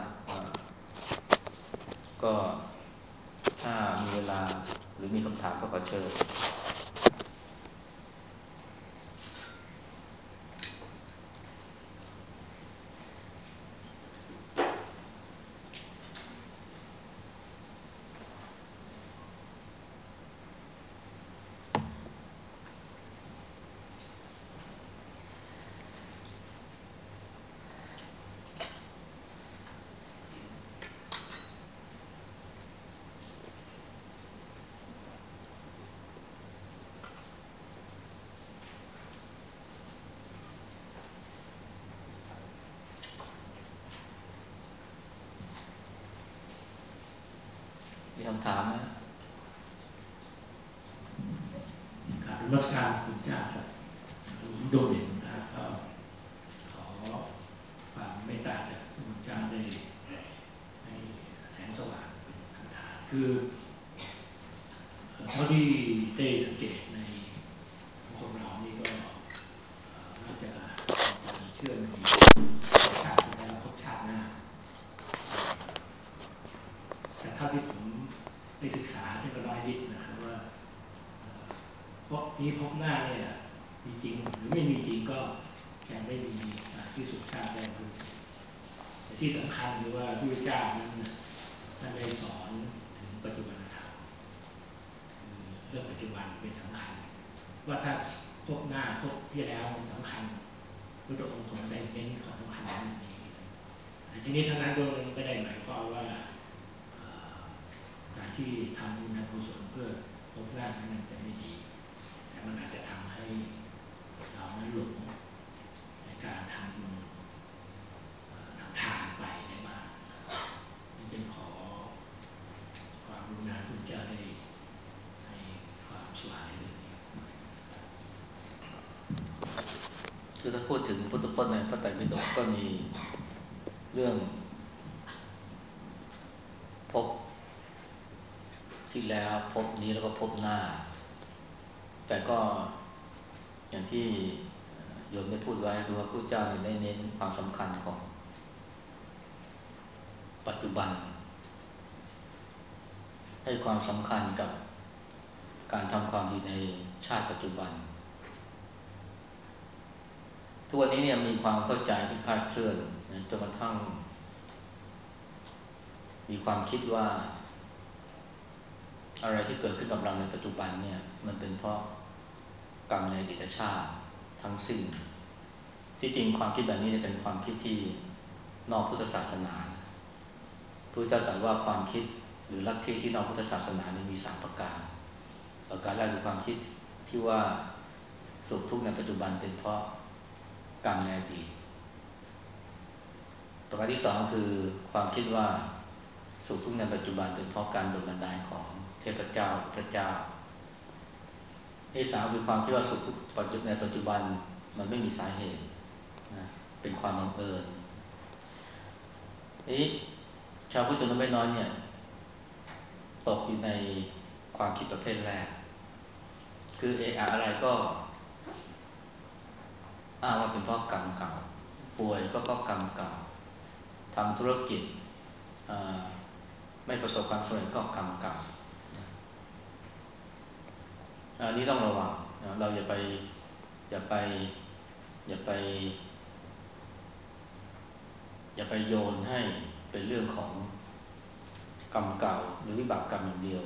ก็ถ้ามีเวลาหรือมีคำถามก็ขอเชิญำถามไหมการนมัสการคุณเจ้าครับผมโดดเด่นนะก็ขอความเมตตาจากคุณเจ้าได้ให้แสงสว่างเป็นคำถามคือเท่าที่ได้สังเกตในสังคมเรานี่ก็มักจะเชื่อในชาติแล้วพบชาติหน้าแต่เท่าที่ผมได้ศึกษาเช่นก็น้อยนิดนะครับว่าพบนี้พบหน้าเนี่ยมีจริงหรือไม่มีจริงก็ยังไม่มีที่สุดชาติได้รู้แต่ที่สำคัญคือว่าพระพุทธเจ้านั้นท่านได้สอนถึงปัจจุบันธรรมเรื่องปัจจุบันเป็นสำคัญว่าถ้าพบหน้าพบที่แล้วสำคัญพระองค์ทรงได้เน้นความสำคัญนั้นนี้ทีนี้ทั้งนั้นก็ไม่ได้หมายความว่าการที่ทำบุญกุศลเพื่อพบหน้านั้นจะไม่ดีแต่มันอาจจะทำให้เรานั้นหลงในการทำทำทานไปได้มากจึงขอความกรุณาคุณเจ้าได้ให้ความสว่างในเรื่องนี้คือถ้าพูดถึงพุทธพจน์ในพระไตรปิฎกก็มีเรื่องพบที่แล้วพบนี้แล้วก็พบหน้าแต่ก็อย่างที่โยมได้พูดไว้คือว่าพระเจ้าได้เน้นความสำคัญของปัจจุบันให้ความสำคัญกับการทำความดีในชาติปัจจุบันทุกวันนี้เนี่ยมีความเข้าใจที่คลาดเคลื่อนจนกระทั่งมีความคิดว่าอะไรที่เกิดขึ้นกับเราในปัจจุบันเนี่ยมันเป็นเพราะกรรมในอดีตชาติทั้งสิ้นที่จริงความคิดแบบนี้เป็นความคิดที่นอกพุทธศาสนาพระเจ้าตรัสว่าความคิดหรือลัทธิที่นอกพุทธศาสนานี่มีสามประการประการแรกคือความคิดที่ว่าสุขทุกข์ในปัจจุบันเป็นเพราะกรรมในอดีตประการที่สองคือความคิดว่าสุขทุกข์ในปัจจุบันเป็นเพราะการดลบันดาลของเทพเจ้าพระเจ้าที่สามคือความคิดว่าสุขทุกข์ในปัจจุบันมันไม่มีสาเหตุนะเป็นความบังเอิญนี้ชาวพุทธจำนวนไม่น้อยเนี่ยตกอยู่ในความคิดประเภทแรกคือเอออะไรก็อ้างว่าเป็นเพราะกรรมเก่าป่วยก็เพราะกรรมเก่าทำธุรกิจไม่ประสบความสำเร็จก็กรรมเก่าอันนี้ต้องระวังเราอย่าไปอย่าไปอย่าไปอย่าไปโยนให้เป็นเรื่องของกรรมเก่าหรือวิบากกรรมอย่างเดียว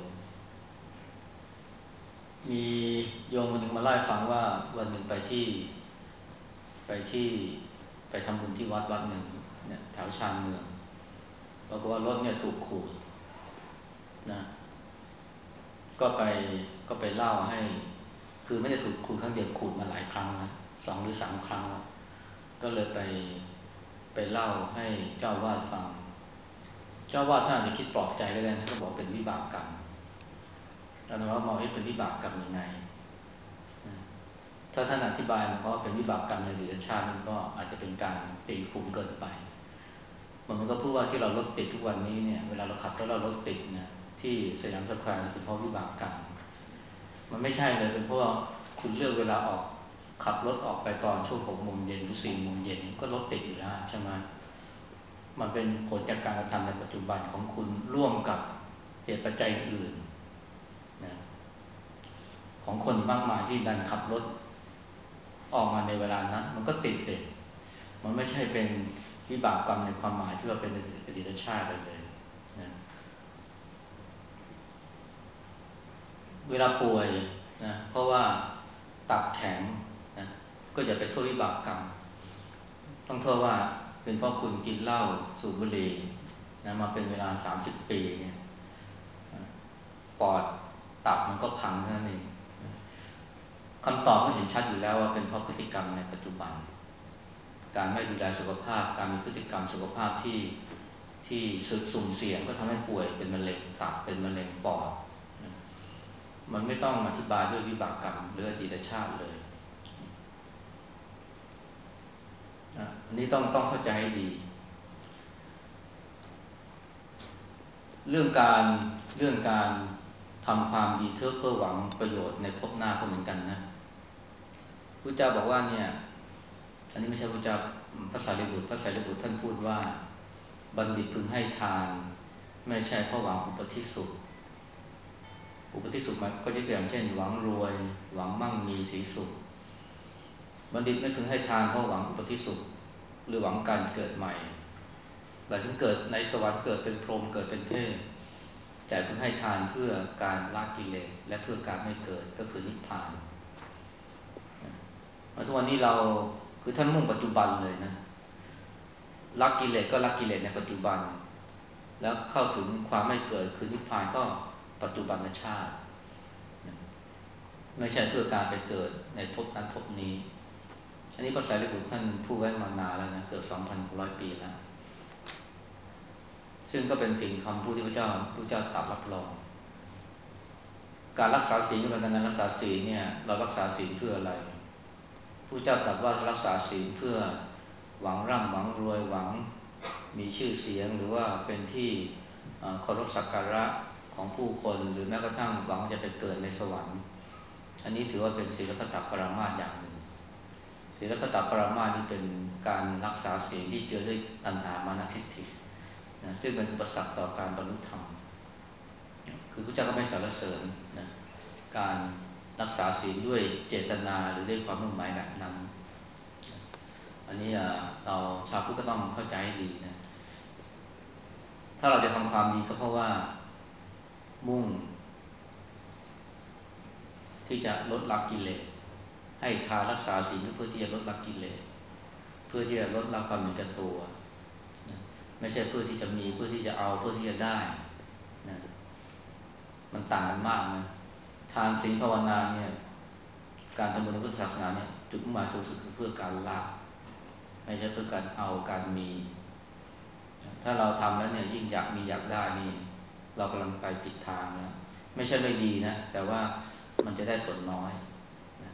มีโยมคนหนึ่งมาเล่าให้ฟังว่าวันหนึ่งไปที่ไปที่ไปทำบุญที่วัดวัดหนึ่งเนี่ยแถวชานเมืองปรากฏว่ารถเนี่ยถูกขูดนะก็ไปก็ไปเล่าให้คือไม่ได้ถูกขูดครั้งเดียวขูดมาหลายครั้งนะสองหรือสามครั้งก็เลยไปไปเล่าให้เจ้าวาดฟังเจ้าวาดท่านอาจจะคิดปลอบใจก็ได้ท่านก็บอกเป็นวิบากกรรมแล้วเรามองให้เป็นวิบากกรรมยังไงถ้าท่านอธิบายเพราะเป็นวิบากกรรมในอดีตชาติมันก็อาจจะเป็นการตีคุ้มเกินไปมันก็พูดว่าที่เรารถติดทุกวันนี้เนี่ยเวลาเราขับรถเรารถติดนะที่สยามสแควร์เป็นเพราะวิบากกรรมมันไม่ใช่เลยเป็นเพราะว่าคุณเลือกเวลาออกขับรถออกไปตอนช่วงหกโมงเย็นหรือสี่โมงเย็นก็รถติดอยู่แล้วใช่ไหมมันเป็นผลจากการกระทำในปัจจุบันของคุณร่วมกับเหตุปัจจัยอื่นนะของคนมากมายที่ดันขับรถออกมาในเวลานั้นมันก็ติดเสร็จมันไม่ใช่เป็นวิบากกรรมในความหมายที่ว่าเป็นอดีตชาติเลยนะเวลาป่วยนะเพราะว่าตับแข็งนะก็อย่าไปโทษวิบากกรรมต้องโทษว่าเป็นเพราะคุณกินเหล้าสูบบุหรี่นะมาเป็นเวลาสามสิบปีเนี่ยปอดตับมันก็พังเท่านั้นเองคำตอบก็เห็นชัดอยู่แล้วว่าเป็นเพราะพฤติกรรมในปัจจุบันการไม่ดูแลสุขภาพการมีพฤติกรรมสุขภาพที่ที่ที่สุ่มเสี่ยงก็ทำให้ป่วยเป็นมะเร็งตับเป็นมะเร็งปอดมันไม่ต้องอธิบายด้วยวิบากกรรมหรืออดีตชาติเลยอันนี้ต้องต้องเข้าใจให้ดีเรื่องการเรื่องการทำความดีเพื่อเพื่อหวังประโยชน์ในภพหน้าก็เหมือนกันนะพระเจ้าบอกว่าเนี่ยอันนี้ไม่ใช่พระเจ้าพระสารีบุตรพระสารีบุตรท่านพูดว่าบัณฑิตพึงให้ทานไม่ใช่เพราะหวังอุปธิสุขอุปธิสุขมันก็จะอย่างเช่นหวังรวยหวังมั่งมีสีสุขบัณฑิตไม่พึงให้ทานเพราะหวังอุปธิสุขหรือหวังการเกิดใหม่หมายถึงเกิดในสวรรค์เกิดเป็นพรหมเกิดเป็นเทพแต่พึงให้ทานเพื่อการละกิเลสและเพื่อการไม่เกิดก็คือนิพพานทุกวันนี้เราคือท่านมุ่งปัจจุบันเลยนะละกิเลสก็ละกิเลสในปัจจุบันแล้วเข้าถึงความไม่เกิดคือนิพพานก็ปัจจุบันชาติไม่ใช่เพื่อการไปเกิดในภพนั้นภพนี้อันนี้พระสารีบุตรท่านพูดไว้มานานแล้วนะเกือบ สองพันหกร้อย ปีแล้วซึ่งก็เป็นสิ่งคำพูดที่พระเจ้าพระเจ้าตรัสรับรองการรักษาศีลก็เป็นการรักษาศีลเนี่ยเรารักษาศีลเพื่ออะไรพระเจ้าตรัสว่ารักษาศีลเพื่อหวังร่ำหวังรวยหวังมีชื่อเสียงหรือว่าเป็นที่เคารพสักการะของผู้คนหรือแม้กระทั่งหวังจะไปเกิดในสวรรค์อันนี้ถือว่าเป็นศีลพัตตปรามาสอย่างหนึ่งศีลพัตตปรามาสนี่เป็นการรักษาศีลที่เจอด้วยตัณหามานะทิฏฐินะซึ่งเป็นอุปสรรคต่อการบรรลุธรรมคือพระเจ้าก็ไม่สรรเสริญนะการรักษาศีลด้วยเจตนาหรือด้วยความมุ่งหมายแบบนั้นอันนี้เราชาวพุทธก็ต้องเข้าใจให้ดีนะถ้าเราจะทำความดีก็เพราะว่ามุ่งที่จะลดละกิเลสให้ทานรักษาศีลเพื่อที่จะลดละกิเลสเพื่อที่จะลดละความเห็นแก่ตัวไม่ใช่เพื่อที่จะมีเพื่อที่จะเอาเพื่อที่จะได้นะมันต่างกันมากนะทานศีลภาวนาเนี่ยการทำบุญในพุทธศาสนาเนี่ยจุดมุ่งหมายสูงสุดคือเพื่อการละไม่ใช่เพื่อการเอาการมีถ้าเราทำแล้วเนี่ยยิ่งอยากมีอยากได้นี่เรากำลังไปผิดทางนะไม่ใช่ไม่ดีนะแต่ว่ามันจะได้ผลน้อยนะ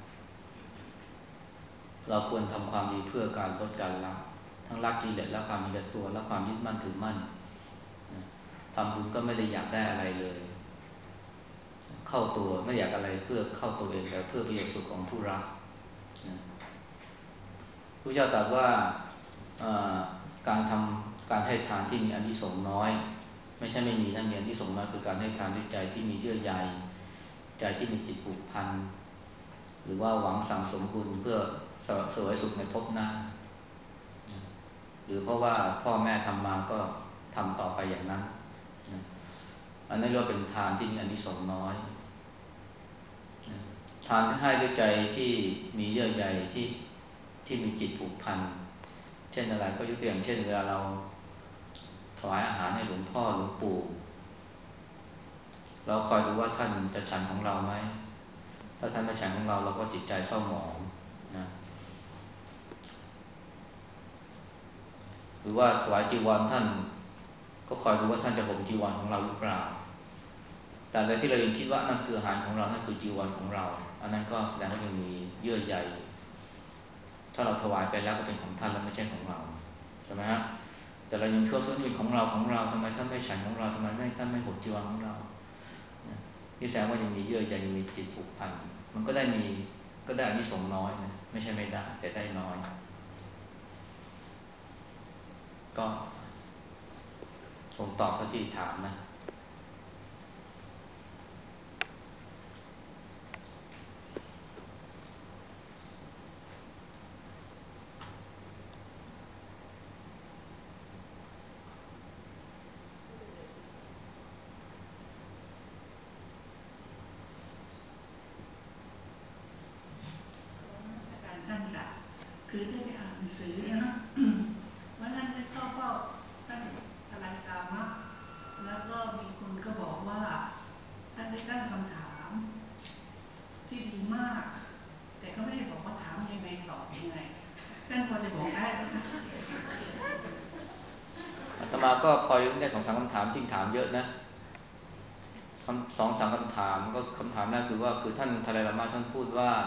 เราควรทำความดีเพื่อการลดการละทั้งละกิเลสและความมีแก่ตัวและความยึดมั่นถือมั่นนะทำบุญก็ไม่ได้อยากได้อะไรเลยเข้าตัวไม่อยากอะไรเพื่อเข้าตัวเองแต่เพื่อประโยชน์สุขของผู้รับนะพระเจ้าตรัสว่าการทำการให้ทานที่มีอานิสงส์น้อยไม่ใช่ไม่มีนะมีอานิสงส์น้อยคือการให้ทานด้วยใจที่มีเยื่อใยใจที่มีจิตผูกพันหรือว่าหวังสั่งสมบุญเพื่อเสวยสุขในภพหน้าหรือเพราะว่าพ่อแม่ทำมาก็ทำต่อไปอย่างนั้นอันนี้เรียกว่าเป็นทานที่มีอานิสงส์น้อยทานที่ให้ด้วยใจที่มีเยื่อใยที่ที่มีจิตผูกพันเช่นอะไรก็ยกตัวอย่างเช่นเวลาเราถวายอาหารให้หลวงพ่อหลวงปู่เราคอยดูว่าท่านจะฉันของเราไหมถ้าท่านไม่ฉันของเราเราก็จิตใจเศร้าหมองนะหรือว่าถวายจีวรท่านก็คอยดูว่าท่านจะห่มจีวรของเราหรือเปล่าแต่ในที่เรายังคิดว่านั่นคืออาหารของเรานั่นคือจีวรของเราอันนั้นก็แสดงว่ายังมีเยื่อใยถ้าเราถวายไปแล้วก็เป็นของท่านแล้วไม่ใช่ของเราใช่ไหมฮะแต่เรายังเชื่อว่าเป็นของเราของเราทำไมท่านไม่ฉันของเราทำไมไม่ท่านไม่ห่มจีวรของเรานี่แสดงว่ายังมีเยื่อใยยังมีจิตผูกพันมันก็ได้มีก็ได้อานิสงส์น้อยนะไม่ใช่ไม่ได้แต่ได้น้อยก็ผมตอบเท่าที่ถามนะท่านละคือได้ไปอ่านหนังสือเนี่ยนะว่าท่านได้เข้าเฝ้าท่านอลังกามะแล้วก็มีคนก็บอกว่าท่านได้ตั้งคำถามที่ดีมากแต่ก็ไม่ได้บอกว่าถามยังไงตอบยังไงท่านพอจะบอกได้ไหมคะอาตมาก็พอได้สองสามคำถามที่ถามเยอะนะคำสองสามคำถามก็คำถามแรกคือว่าคือท่านทาไลลามะท่านพูดว่า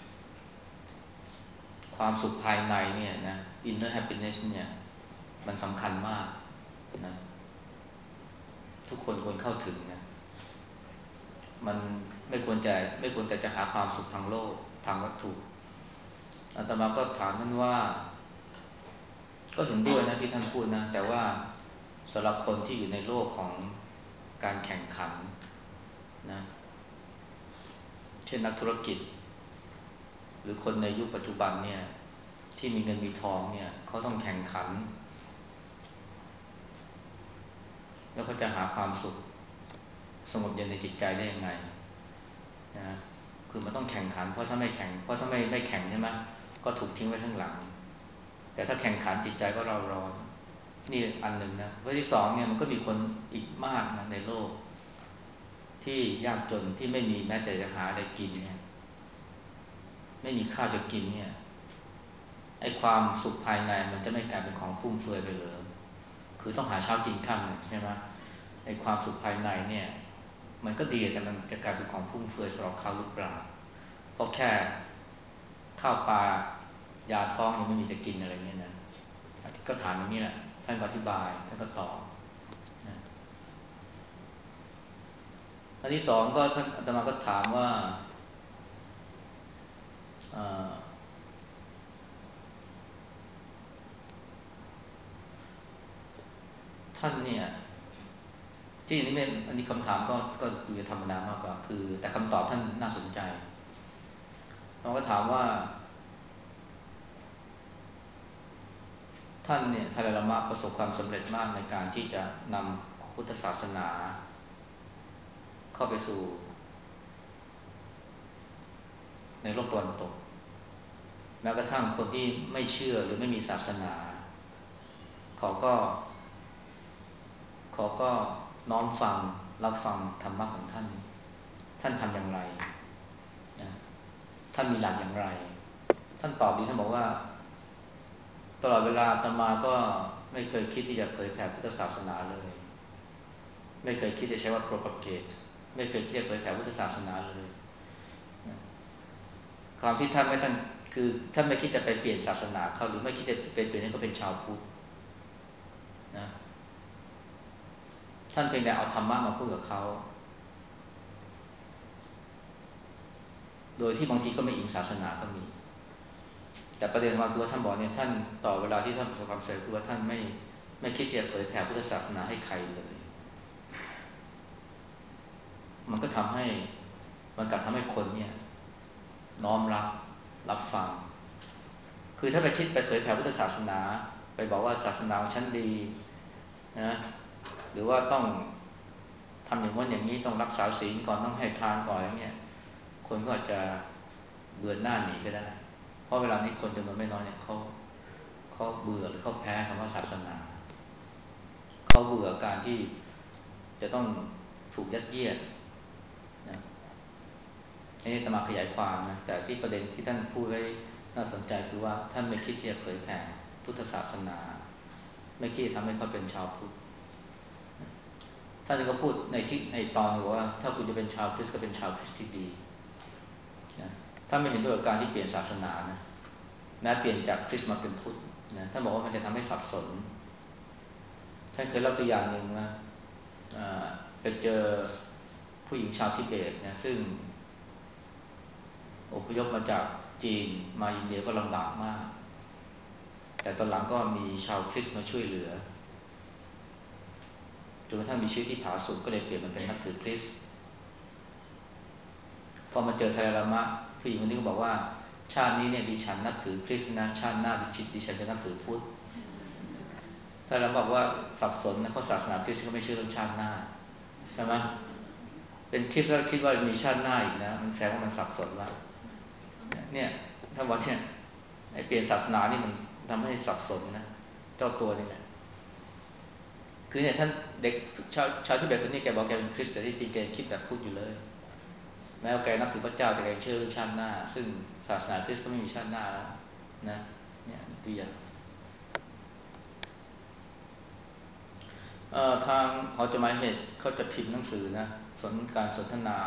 ความสุขภายในเนี่ยนะ inner happiness เนี่ยมันสำคัญมากนะทุกคนควรเข้าถึงนะมันไม่ควรจะไม่ควรแต่จะหาความสุขทางโลกทางวัตถุอาตมาก็ถามท่านว่าก็เห็นด้วยนะที่ท่านพูดนะแต่ว่าสำหรับคนที่อยู่ในโลกของการแข่งขันนะเช่นนักธุรกิจหรือคนในยุคปัจจุบันเนี่ยที่มีเงินมีทองเนี่ยเขาต้องแข่งขันแล้วเขาจะหาความสุขสงบเย็นในจิตใจได้ยังไงนะคือมันต้องแข่งขันเพราะถ้าไม่แข่งเพราะถ้าไม่ไม่แข่งใช่ไหมก็ถูกทิ้งไว้ข้างหลังแต่ถ้าแข่งขันจิตใจก็เราร้อนนี่อันหนึ่งนะข้อที่สองเนี่ยมันก็มีคนอีกมากนะในโลกที่ยากจนที่ไม่มีแม้แต่จะหาอะไรกินเนี่ยไม่มีข้าวจะกินเนี่ยไอ้ความสุขภายในมันจะไม่กลายเป็นของฟุ่มเฟือยไปเลยคือต้องหาเช้ากินค่ำใช่ไหมไอ้ความสุขภายในเนี่ยมันก็ดีแต่มันจะกลายเป็นของฟุ่มเฟือยสำหรับเขาหรือเปล่าเพราะแค่ข้าวปลายาท้องยังไม่มีจะกินอะไรเนี่ยนะก็ถามอย่างนี้แหละท่านอธิบายท่านก็ตอบนะอันที่สองก็ท่านอาตมาก็ถามว่าท่านเนี่ยที่นี่เป็นอันนี้คำถามก็ก็ดูจะธรรมดามากกว่าคือแต่คำตอบท่านน่าสนใจเราก็ถามว่าท่านเนี่ยทาไลลามะประสบความสำเร็จมากในการที่จะนำพุทธศาสนาเข้าไปสู่ในโลกตะวันตกแม้กระทั่งคนที่ไม่เชื่อหรือไม่มีศาสนาเขาก็เขาก็น้อมฟังรับฟังธรรมะของท่านท่านทำอย่างไรนะท่านมีหลักอย่างไรท่านตอบดีท่านบอกว่าตลอดเวลาอาตมาก็ไม่เคยคิดที่จะเผยแผ่พุทธศาสนาเลยไม่เคยคิดจะใช้ว่า propagate ไม่เคยคิดจะเผยแผ่พุทธศาสนาเลยนะความที่ท่านไม่ท่านคือท่านไม่คิดจะไปเปลี่ยนศาสนาเขาหรือไม่คิดจะไปเปลี่ยนให้เขาเป็นชาวพุทธนะท่านเพียงแต่เอาธรรมะมาพูดกับเขาโดยที่บางทีก็ไม่อิงศาสนาก็มีแต่ประเด็นว่าคือว่าท่านบอกเนี่ยท่านต่อเวลาที่ท่านประสบความสำเร็จคือว่าท่านไม่ไม่คิดที่จะเผยแผ่พุทธศาสนาให้ใครเลยมันก็ทำให้มันกลับทำให้คนเนี่ยน้อมรับรับฟังคือถ้าไปคิดไปเผยแผ่พุทธศาสนาไปบอกว่าศาสนาของฉันดีนะหรือว่าต้องทำอย่างนั้นอย่างนี้ต้องรักษาศีลก่อนต้องให้ทานก่อนอย่างเงี้ยคนก็อาจจะเบื่อหน้าหนีก็ได้เพราะเวลานี้คนจำนวนไม่น้อยเนี่ยเขาเขาเบื่อหรือเขาแพ้คำว่าศาสนาเขาเบื่อการที่จะต้องถูกยัดเยียดนะนี่จะมาขยายความนะแต่ที่ประเด็นที่ท่านพูดไว้น่าสนใจคือว่าท่านไม่คิดที่จะเผยแผ่พุทธศาสนาไม่คิดทำให้เขาเป็นชาวพุทธท่านก็พูดในที่ในตอนว่าถ้าคุณจะเป็นชาวคริสต์ก็เป็นชาวคริสต์ที่ดีนะถ้าไม่เห็นด้วยกับการที่เปลี่ยนศาสนานะแม้เปลี่ยนจากคริสต์มาเป็นพุทธนะท่านบอกว่ามันจะทำให้สับสนท่านเคยเล่าตัวอย่างหนึ่งนะไปเจอผู้หญิงชาวทิเบตนะซึ่งอพยพมาจากจีนมาอินเดียก็ลำบากมากแต่ตอนหลังก็มีชาวคริสต์มาช่วยเหลือจนกระทั่งมีชีวิตที่ผาสุกก็เลยเปลี่ยนมาเป็นนับถือคริสต์พอมาเจอไทไลลามะผู้หญิงคนนี้ก็บอกว่าชาตินี้เนี่ยดิฉันนับถือคริสต์นะชาติหน้าดิฉันดิฉันจะนับถือพุทธไทไลลามะบอกว่าสับสนนะเพราะศาสนาคริสต์ก็ไม่เชื่อเรื่องชาติหน้าใช่ไหมเป็นคริสต์แล้วคิดว่ามีชาติหน้าอีกนะมันแสดงว่ามันสับสนแล้วเนี่ยถ้าว่าเนี่ยไอ้เปลี่ยนศาสนานี่มันทำให้สับสนนะเจ้าตัวนี่แหละคือเนี่ยท่านเด็กชาวชาวที่แบบคนนี้แกบอกแกเป็นคริสต์แต่ที่จริงแกคิดแบบพูดอยู่เลยแม้ว่าแกนับถือพระเจ้าแต่แกเชื่อเรื่องชาติหน้าซึ่งศาสนาคริสต์ก็ไม่มีชาติหน้าแล้วนะเนี่ยตัวอย่างทางหอจดหมายเหตุเขาจะพิมพ์หนังสือนะสนการสนทนา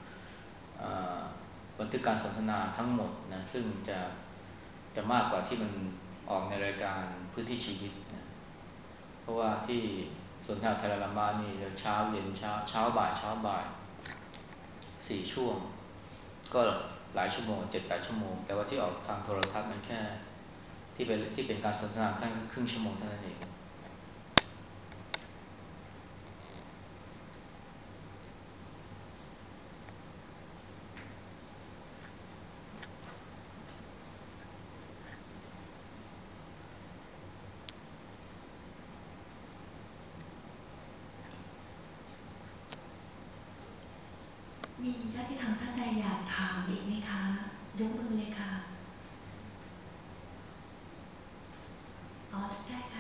บันทึกการสนทนาทั้งหมดนะซึ่งจะจะมากกว่าที่มันออกในรายการพื้นที่ชีวิตนะเพราะว่าที่สนทนาไทยรามานี่เช้าเย็นเช้าเช้าบ่ายเช้าบ่ายสี่ช่วงก็หลายชั่วโมงเจ็ดแปดชั่วโมงแต่ว่าที่ออกทางโทรทัศน์มันแค่ที่เป็นที่เป็นการสนทนาแค่ครึ่งชั่วโมงเท่านั้นเองมีญาติธรรมท่านใดอยากถามอีกไหมคะยกมือเลยค่ะอ๋อได้ค่ะ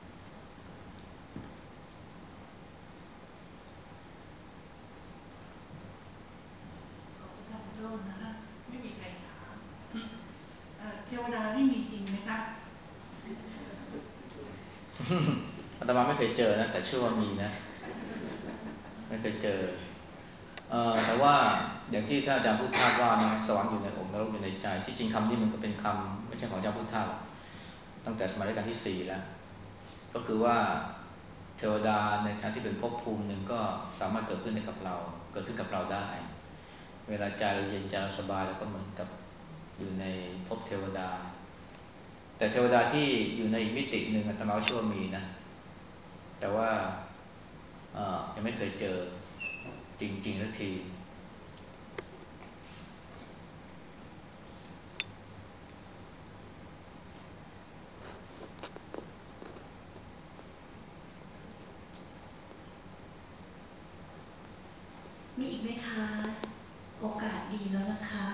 ขอบคุณท่านโยมนะคะไม่มีใครถามเทวดานี่มีจริงไหมคะอาตมาไม่เคยเจอนะแต่เชื่อว่ามีนะไม่เคยเจอเอ่อแต่ว่าอย่างที่ท่านอาจารย์พุทธาว่านะสวรรค์อยู่ในอกนรกอยู่ในใจที่จริงคำนี้มันก็เป็นคำไม่ใช่ของอาจารย์พุทธาตั้งแต่สมัยรัชกาลที่สี่แล้วก็คือว่าเทวดาในทางที่เป็นภพภูมิหนึ่งก็สามารถเกิดขึ้นได้กับเราเกิดขึ้นกับเราได้เวลาใจเราเย็นใจเราสบายแล้วก็เหมือนกับอยู่ในภพเทวดาแต่เทวดาที่อยู่ในอีกมิติหนึ่งอาตมาเชื่อว่ามีนะแต่ว่ายังไม่เคยเจอจริงๆสักทีมีอีกไหมคะโอกาสดีแล้วนะคะ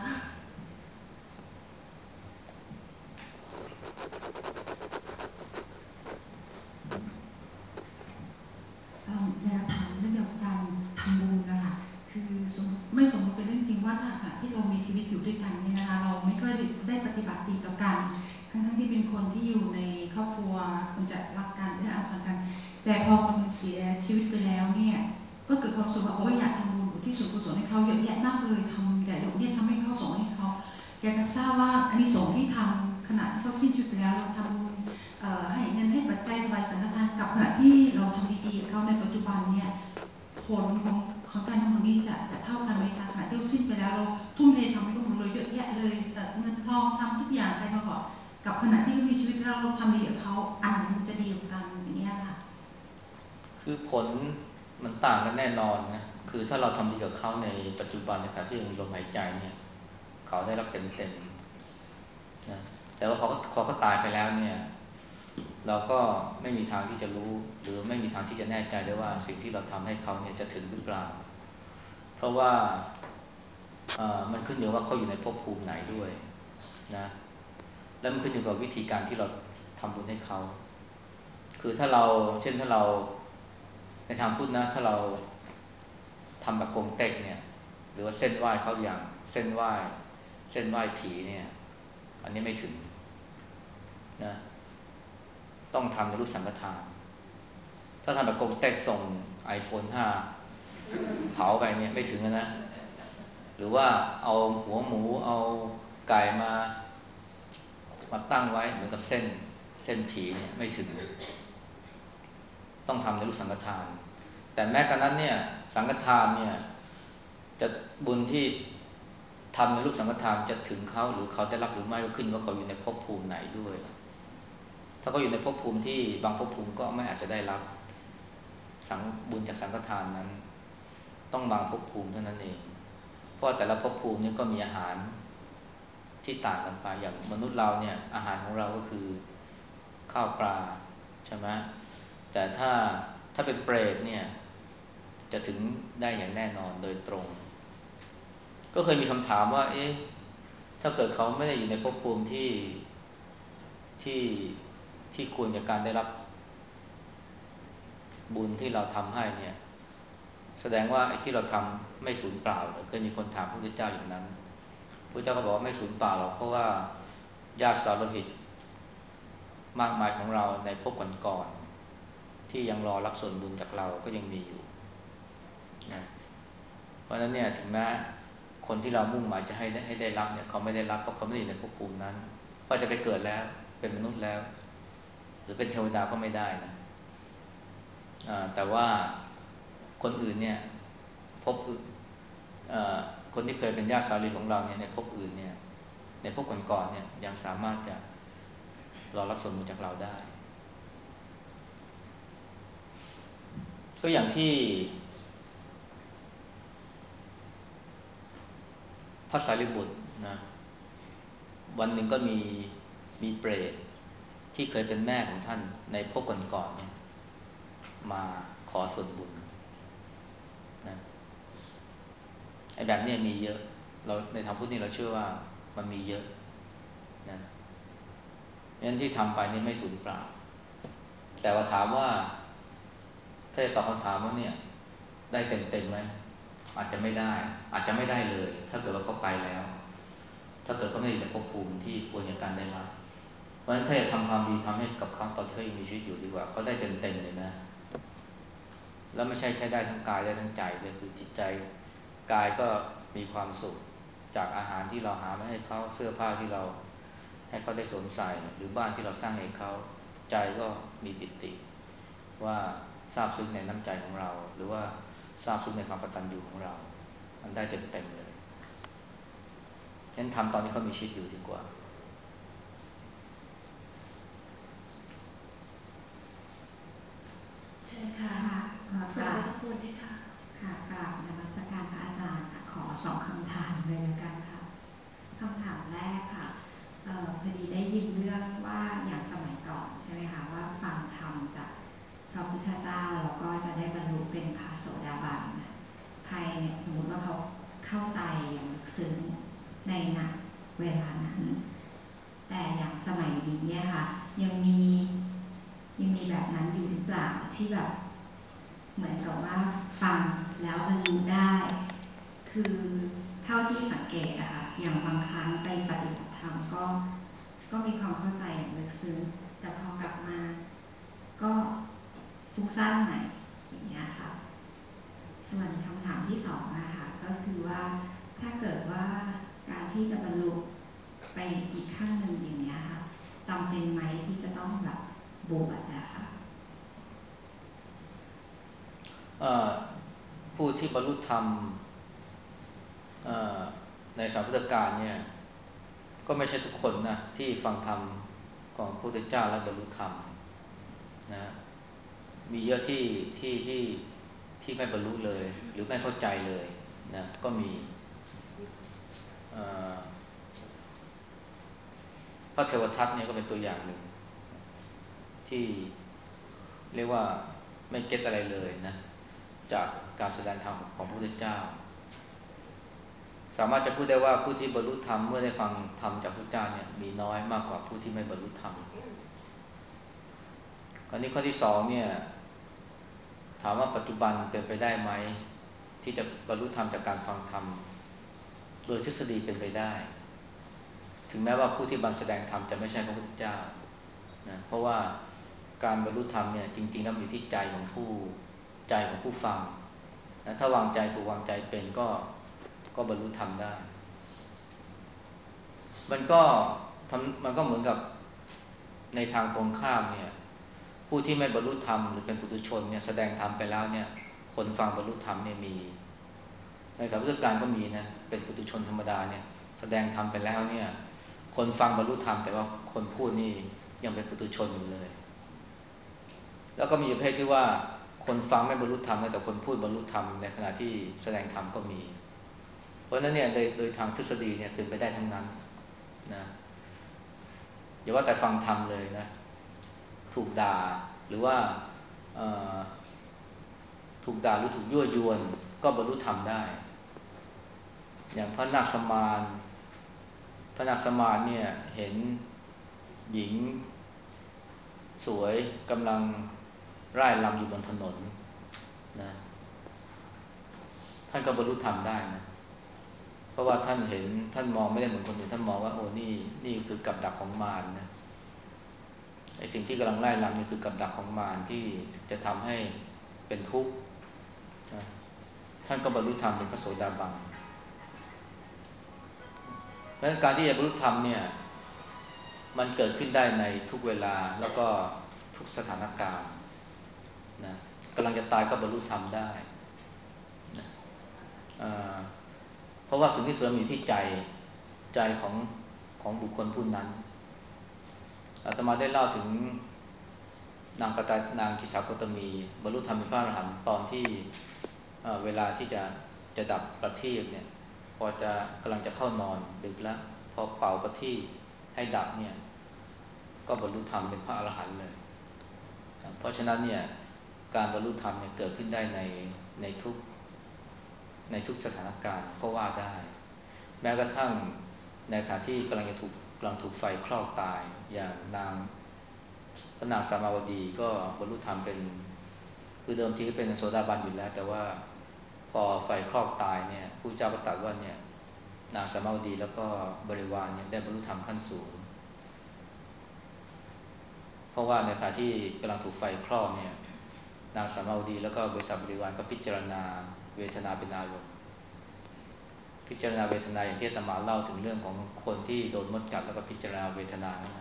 อยากถามเรื่องเกี่ยวกับการทำบุญนะคะคือสมมติไม่สมมติเป็นเรื่องจริงว่าถ้าหากที่เรามีชีวิตอยู่ด้วยกันเนี่ยนะคะเราไม่ค่อยได้ปฏิบัติดีต่อกันทั้งๆที่เป็นคนที่อยู่ในครอบครัวควรจะรักกันและอาภันกันแต่พอคนเสียชีวิตไปแล้วเนี่ยก็เกิดความสุขว่าโอ้ยอยากทำบุญที่ส่วนกุศลให้เขาเยอะแยะมากเลยทำแต่เนี่ยทำให้เขาส่งให้เขาอยากจะทราบว่าอันนี้ส่งที่ทำขณะที่เขาสิ้นชีวิตไปแล้วเราทำบุญให้เงินให้ปัจจัยถวายสังฆทานกับขณะที่เราทำดีๆเขาในปัจจุบันเนี่ยผลของของการทำบุญนี้จะจะเท่ากันไหมคะขณะที่เราสิ้นไปแล้วเราทุ่มเททำให้เขาหมดเลยเยอะแยะเลยเงินทองทำทุกอย่างใครมาก่อนกับขณะที่เขามีชีวิตแล้วเราทำดีกับเขาอันไหนมันจะดีกว่ากันอย่างนี้ค่ะคือผลมันต่างกันแน่นอนนะคือถ้าเราทำดีกับเขาในปัจจุบันในขณะที่ยังมีลมหายใจเนี่ยเขาได้รับเต็มๆนะแต่ว่าพอเขาก็ตายไปแล้วเนี่ยเราก็ไม่มีทางที่จะรู้หรือไม่มีทางที่จะแน่ใจได้ว่าสิ่งที่เราทำให้เขาเนี่ยจะถึงหรือเปล่าเพราะว่ามันขึ้นอยู่ว่าเขาอยู่ในภพภูมิไหนด้วยนะแล้วมันขึ้นอยู่กับวิธีการที่เราทำบุญให้เขาคือถ้าเราเช่นถ้าเราในทางพุทธนะถ้าเราทำแบบกงเต็กเนี่ยหรือว่าเส้นไหว้เขาอย่างเส้นไหว้เส้นไหว้ผีเนี่ยอันนี้ไม่ถึงนะต้องทำในรูปสังฆทานถ้าทำแบบกงเต็กส่ง ไอโฟน ห้าเผาไปเนี่ยไม่ถึงนะหรือว่าเอาหัวหมูเอาไก่มามาตั้งไว้เหมือนกับเส้นเส้นผีเนี่ยไม่ถึงต้องทำในรูปสังฆทานแต่แม้กระนั้นเนี่ยสังฆทานเนี่ยจะบุญที่ทำในรูปสังฆทานจะถึงเขาหรือเขาได้รับหรือไม่ก็ขึ้นว่าเขาอยู่ในภพภูมิไหนด้วยถ้าเขาอยู่ในภพภูมิที่บางภพภูมิก็ไม่อาจจะได้รับสังบุญจากสังฆทานนั้นต้องบางภพภูมิเท่านั้นเองเพราะแต่ละภพภูมินี่ก็มีอาหารที่ต่างกันไปอย่างมนุษย์เราเนี่ยอาหารของเราก็คือข้าวปลาใช่ไหมแต่ถ้าถ้าเป็นเปรตเนี่ยจะถึงได้อย่างแน่นอนโดยตรงก็เคยมีคำถามว่าเอ๊ะถ้าเกิดเขาไม่ได้อยู่ในภพภูมิที่ที่ที่ควรจากการได้รับบุญที่เราทำให้เนี่ยแสดงว่าไอ้ที่เราทำไม่สูญเปล่าเลยเคยมีคนถามพระพุทธเจ้าอย่างนั้นพระเจ้าก็บอกว่าไม่สูญเปล่าหรอกเพราะว่าญาติสารโลหิตมากมายของเราในภพก่อนๆที่ยังรอรับส่วนบุญจากเราก็ยังมีอยู่นะเพราะฉะนั้นเนี่ยถึงแม้คนที่เรามุ่งหมายจะให้ให้ได้รับเนี่ยเขาไม่ได้รับเพราะเขาไม่ได้อยู่ในภพภูมินั้นก็จะไปเกิดแล้วเป็นมนุษย์แล้วหรือเป็นเทวดาก็ไม่ได้นะแต่ว่าคนอื่นเนี่ยภพคนที่เคยเป็นญาติสาลีของเราเนี่ยในภพอื่นเนี่ยในภพก่อนๆเนี่ยยังสามารถจะรอรับส่วนบุญจากเราได้ก็อย่างที่พระสารีบุตรนะวันหนึ่งก็มีมีเปรตที่เคยเป็นแม่ของท่านในภพก่อนๆเนี่ยมาขอส่วนบุญนะไอ้แบบนี้มีเยอะเราในทางพุทธนี่เราเชื่อว่ามันมีเยอะนะงั้นที่ทำไปนี่ไม่สูญเปล่าแต่ว่าถามว่าถ้าจะตอบคำถามว่าเนี่ยได้เต็มเต็มไหมอาจจะไม่ได้อาจจะไม่ได้เลยถ้าเกิดว่าเขาไปแล้วถ้าเกิดเขาไม่ได้ในภพภูมิที่ควรจะการได้รับเพราะฉะนั้นถ้าจะทำความดีทำให้กับเขาตอนที่เขายังมีชีวิตอยู่ดีกว่าเขาได้เต็มเต็มเลยนะแล้วไม่ใช่แค่ได้ทั้งกายได้ทั้งใจเลยคือจิตใจกายก็มีความสุขจากอาหารที่เราหามาให้เขาเสื้อผ้าที่เราให้เขาได้สวมใส่หรือบ้านที่เราสร้างให้เขาใจก็มีปิติว่าซาบซึ้งในน้ำใจของเราหรือว่าซาบซึ้งในความกตัญญูของเรามันได้เต็มๆเลยฉะนั้นทำตอนที่เขามีชีวิตอยู่ดีกว่าเชิญค่ะสวัสดีทุกคนด้วยค่ะค่ะกราบนมัสการพระอาจารย์ขอสองคำถามเลยแล้วกันค่ะคำถามแรกค่ะเอ่อพอดีได้ยินเรื่องว่าอย่างสมัยก่อนใช่ไหมคะว่าฟังธรรมจากพระพุทธเจ้าแล้วก็จะได้บรรลุเป็นพระโสดาบันใครเนี่ยสมมติว่าเขาเข้าใจอย่างลึกซึ้งในณเวลานั้นแต่อย่างสมัยนี้เนี่ยค่ะยังมียังมีแบบนั้นอยู่หรือเปล่าที่แบบเหมือนกับว่าฟังแล้วบรรลุได้คือเท่าที่สังเกตอะค่ะอย่างบางครั้งไปปฏิบัติธรรมก็ก็มีความเข้าใจอย่างลึกซึ้งแต่พอกลับมาก็ฟุ้งซ่านใหม่อย่างเงี้ยค่ะส่วนคำถามที่สองนะคะก็คือว่าถ้าเกิดว่าการที่จะบรรลุไปอีกขั้นหนึ่งอย่างเงี้ยค่ะจำเป็นไหมที่จะต้องแบบบวชนะคะผู้ที่บรรลุธรรมในสมัยพุทธกาลเนี่ยก็ไม่ใช่ทุกคนนะที่ฟังธรรมของพระพุทธเจ้าแล้วบรรลุธรรมนะมีเยอะที่ที่ที่ที่ไม่บรรลุเลยหรือไม่เข้าใจเลยนะก็มีพระเทวทัตเนี่ยก็เป็นตัวอย่างหนึ่งที่เรียกว่าไม่เก็ตอะไรเลยนะจากการแสดงธรรมของพระพุทธเจ้าสามารถจะพูดได้ว่าผู้ที่บรรลุธรรมเมื่อได้ฟังธรรมจากพระเจ้าเนี่ยมีน้อยมากกว่าผู้ที่ไม่บรรลุธรรมคราวนี้ข้อที่สองเนี่ยถามว่าปัจจุบันเป็นไปได้ไหมที่จะบรรลุธรรมจากการฟังธรรมโดยทฤษฎีเป็นไปได้ถึงแม้ว่าผู้ที่บันแสดงธรรมจะไม่ใช่พระพุทธเจ้านะเพราะว่าการบรรลุธรรมเนี่ยจริงๆแล้วอยู่ที่ใจของผู้ใจของผู้ฟังนะถ้าวางใจถูกวางใจเป็นก็ก็บรรลุธรรมได้มันก็ทำมันก็เหมือนกับในทางตรงข้ามเนี่ยผู้ที่ไม่บรรลุธรรมหรือเป็นปุถุชนเนี่ยแสดงธรรมไปแล้วเนี่ยคนฟังบรรลุธรรมเนี่ยมีในสมัยพุทธกาลก็มีนะเป็นปุถุชนธรรมดาเนี่ยแสดงธรรมไปแล้วเนี่ยคนฟังบรรลุธรรมแต่ว่าคนพูดนี่ยังเป็นปุถุชนอยู่เลยแล้วก็มีประเภทที่ว่าคนฟังไม่บรรลุธรรมนะแต่คนพูดบรรลุธรรมในขณะที่แสดงธรรมก็มีเพราะฉะนั้นเนี่ยโดยโดยทางทฤษฎีเนี่ยเป็นไปได้ทั้งนั้นนะอย่าว่าแต่ฟังธรรมเลยนะถูกด่าหรือว่าถูกด่าหรือถูกยั่วยวนก็บรรลุธรรมได้อย่างพระนาคสมานพระนาคสมานเนี่ยเห็นหญิงสวยกำลังร่ายรำอยู่บนถนนนะท่านก็บรรลุธรรมได้นะเพราะว่าท่านเห็นท่านมองไม่ได้เหมือนคนอื่นท่านมองว่าโอ้นี่นี่คือกับดักของมารนะไอ้สิ่งที่กำลังไล่ลังนี่คือกับดักของมารที่จะทำให้เป็นทุกข์ท่านก็บรรลุธรรมเป็นพระโสดาบันเพราะฉะนั้นการที่จะบรรลุธรรมเนี่ยมันเกิดขึ้นได้ในทุกเวลาแล้วก็ทุกสถานการณ์นะกำลังจะตายก็บรรลุธรรมได้นะเพราะว่าสิ่งที่สำคัญอยู่ที่ใจใจของของบุคคลผู้นั้นอาตมาได้เล่าถึงนางกตานางกิสาโคตมีบรรลุธรรมเป็นพระอรหันต์ตอนที่เวลาที่จะจะดับประทีปเนี่ยพอจะกำลังจะเข้านอนดึกแล้วพอเป่าประทีปให้ดับเนี่ยก็บรรลุธรรมเป็นพระอรหันต์เลยเพราะฉะนั้นเนี่ยการบรรลุธรรมเนี่ยเกิดขึ้นได้ในในทุกในทุกสถานการณ์ก็ว่าได้แม้กระทั่งในขณะที่กำลังจะถูกกำลังถูกไฟคลอกตายอย่างนางพระนางสามาวดีก็บรรลุธรรมเป็นคือเดิมทีก็เป็นโสดาบันอยู่แล้วแต่ว่าพอไฟคลอกตายเนี่ยผู้เจ้าก็ตรัสว่าเนี่ยนางสามาวดีแล้วก็บริวารเนี่ยได้บรรลุธรรมขั้นสูงเพราะว่าในขณะที่กำลังถูกไฟคลอกเนี่ยนางสามาวดีแล้วก็บริษัทบริวารก็พิจารณาเวทนาเป็นอารมณ์พิจารณาเวทนาอย่างที่อาตมาเล่าถึงเรื่องของคนที่โดนมดกัดแล้วก็พิจารณาเวทนานะ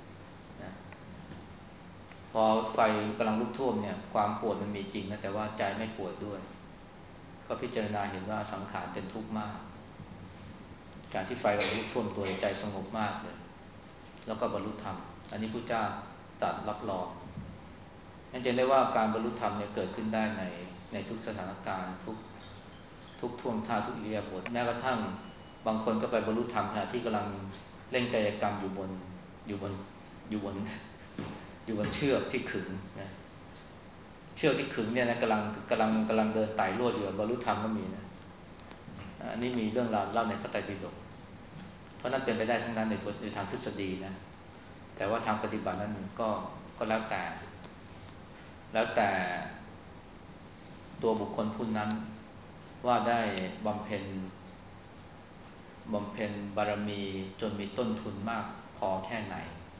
พอไฟกำลังลุกท่วมเนี่ยความปวดมันมีจริงนะแต่ว่าใจไม่ปวดด้วยก็พิจารณาเห็นว่าสังขารเป็นทุกข์มากการที่ไฟกำลังลุกท่วมตัวใจสงบมากเลยแล้วก็บรรลุธรรมอันนี้พระเจ้าตรัสรับรองนั่นจะได้ว่าการบรรลุธรรมเนี่ยเกิดขึ้นได้ในในทุกสถานการณ์ทุกทุกท่วงท่าทุกอิริยาบถแม้กระทั่งบางคนก็ไปบรรลุธรรมขณะที่กำลังเล่นกายกรรมอยู่บนอยู่บนอยู่บนอยู่บนเชือกที่ขึงนะเชือกที่ขึงเนี่ยนะกำลังกำลังกำลังเดินไต่ลวดอยู่บรรลุธรรมก็มีนะอันนี้มีเรื่องราวเล่าในพระไตรปิฎกเพราะนั้นเป็นไปได้ทั้งนั้นในในทางทฤษฎีนะแต่ว่าทางปฏิบัตินั้นก็ก็แล้วแต่แล้วแต่ตัวบุคคลผู้นั้นว่าได้บำเพ็ญบำเพ็ญบารมีจนมีต้นทุนมากพอแค่ไหน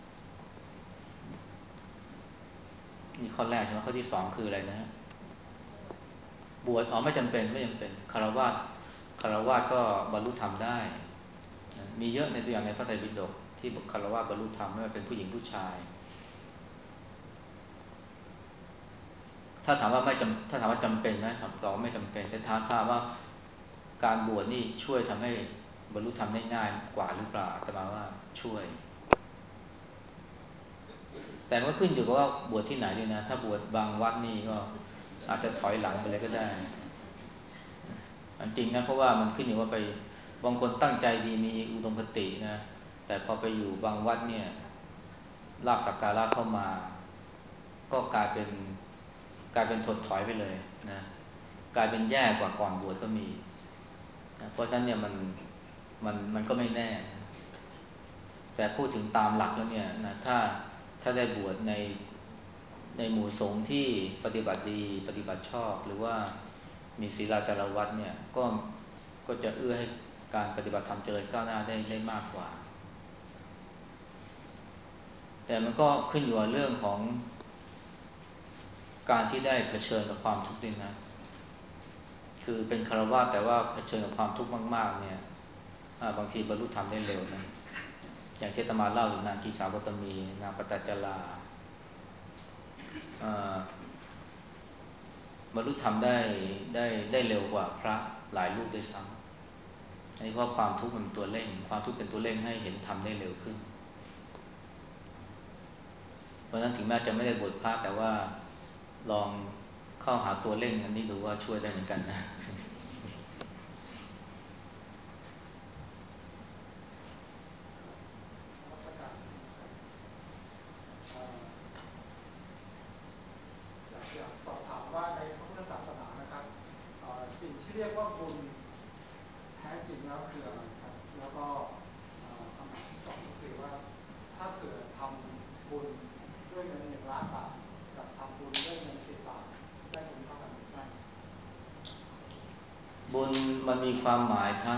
นี่ข้อแรกใช่ไหมข้อที่สองคืออะไรนะบวชอ๋อไม่จำเป็นไม่จำเป็นคฤหัสถ์คฤหัสถ์ก็บรรลุธรรมได้มีเยอะในตัวอย่างในพระไตรปิฎกที่คฤหัสถ์บรรลุธรรมไม่ว่าเป็นผู้หญิงผู้ชายถ้าถามว่าไม่จำถ้าถามว่าจำเป็นไหมถามตอบว่าไม่จำเป็นแต่ถ้าถามว่าการบวชนี่ช่วยทำให้บรรลุธรรมได้ง่ายกว่าหรือเปล่าอาตมาว่าช่วยแต่มันก็ขึ้นอยู่กับว่าบวชที่ไหนด้วยนะถ้าบวชบางวัดนี่ก็อาจจะถอยหลังไปเลยก็ได้จริงนะเพราะว่ามันขึ้นอยู่ว่าไปบางคนตั้งใจดีมีอุดมคตินะแต่พอไปอยู่บางวัดเนี่ยลาภสักการะเข้ามาก็กลายเป็นกลายเป็นถดถอยไปเลยนะกลายเป็นแย่กว่าก่อนบวชก็มีนะเพราะฉะนั้นเนี่ยมันมันมันก็ไม่แน่แต่พูดถึงตามหลักแล้วเนี่ยนะถ้าถ้าได้บวชในในหมู่สงฆ์ที่ปฏิบัติดีปฏิบัติชอบหรือว่ามีศีลจารวัตรเนี่ยก็ก็จะเอื้อให้การปฏิบัติธรรมเจริญก้าวหน้าได้ได้มากกว่าแต่มันก็ขึ้นอยู่กับเรื่องของการที่ได้เผชิญกับความทุกข์ด้วยนะคือเป็นคฤหัสถ์แต่ว่าเผชิญกับความทุกข์มากๆเนี่ยบางทีบรรลุธรรมได้เร็วนะอย่างที่อาตมาเล่าถึงนางกีสาโคตมีนางปตัจจาราบรรลุธรรมได้ได้ได้เร็วกว่าพระหลายรูปด้วยซ้ำอันนี้เพราะความทุกข์มันตัวเร่งความทุกข์เป็นตัวเร่งให้เห็นธรรมได้เร็วขึ้นเพราะฉะนั้นถึงแม้จะไม่ได้บวชพระแต่ว่าลองเข้าหาตัวเร่งอันนี้ดูว่าช่วยได้เหมือนกันนะสอบถามว่าในพระพุทธศาสนานะครับสิ่งที่เรียกว่าบุญแท้จริงแล้วคืออะไรครับแล้วก็คำถามที่สองก็คือว่าถ้าเกิดทำบุญด้วยเงินหนึ่งล้านบาทกับทำบุญด้วยเงินสิบบาทได้บุญเท่ากันหรือไม่บุญมันมีความหมายทั้ง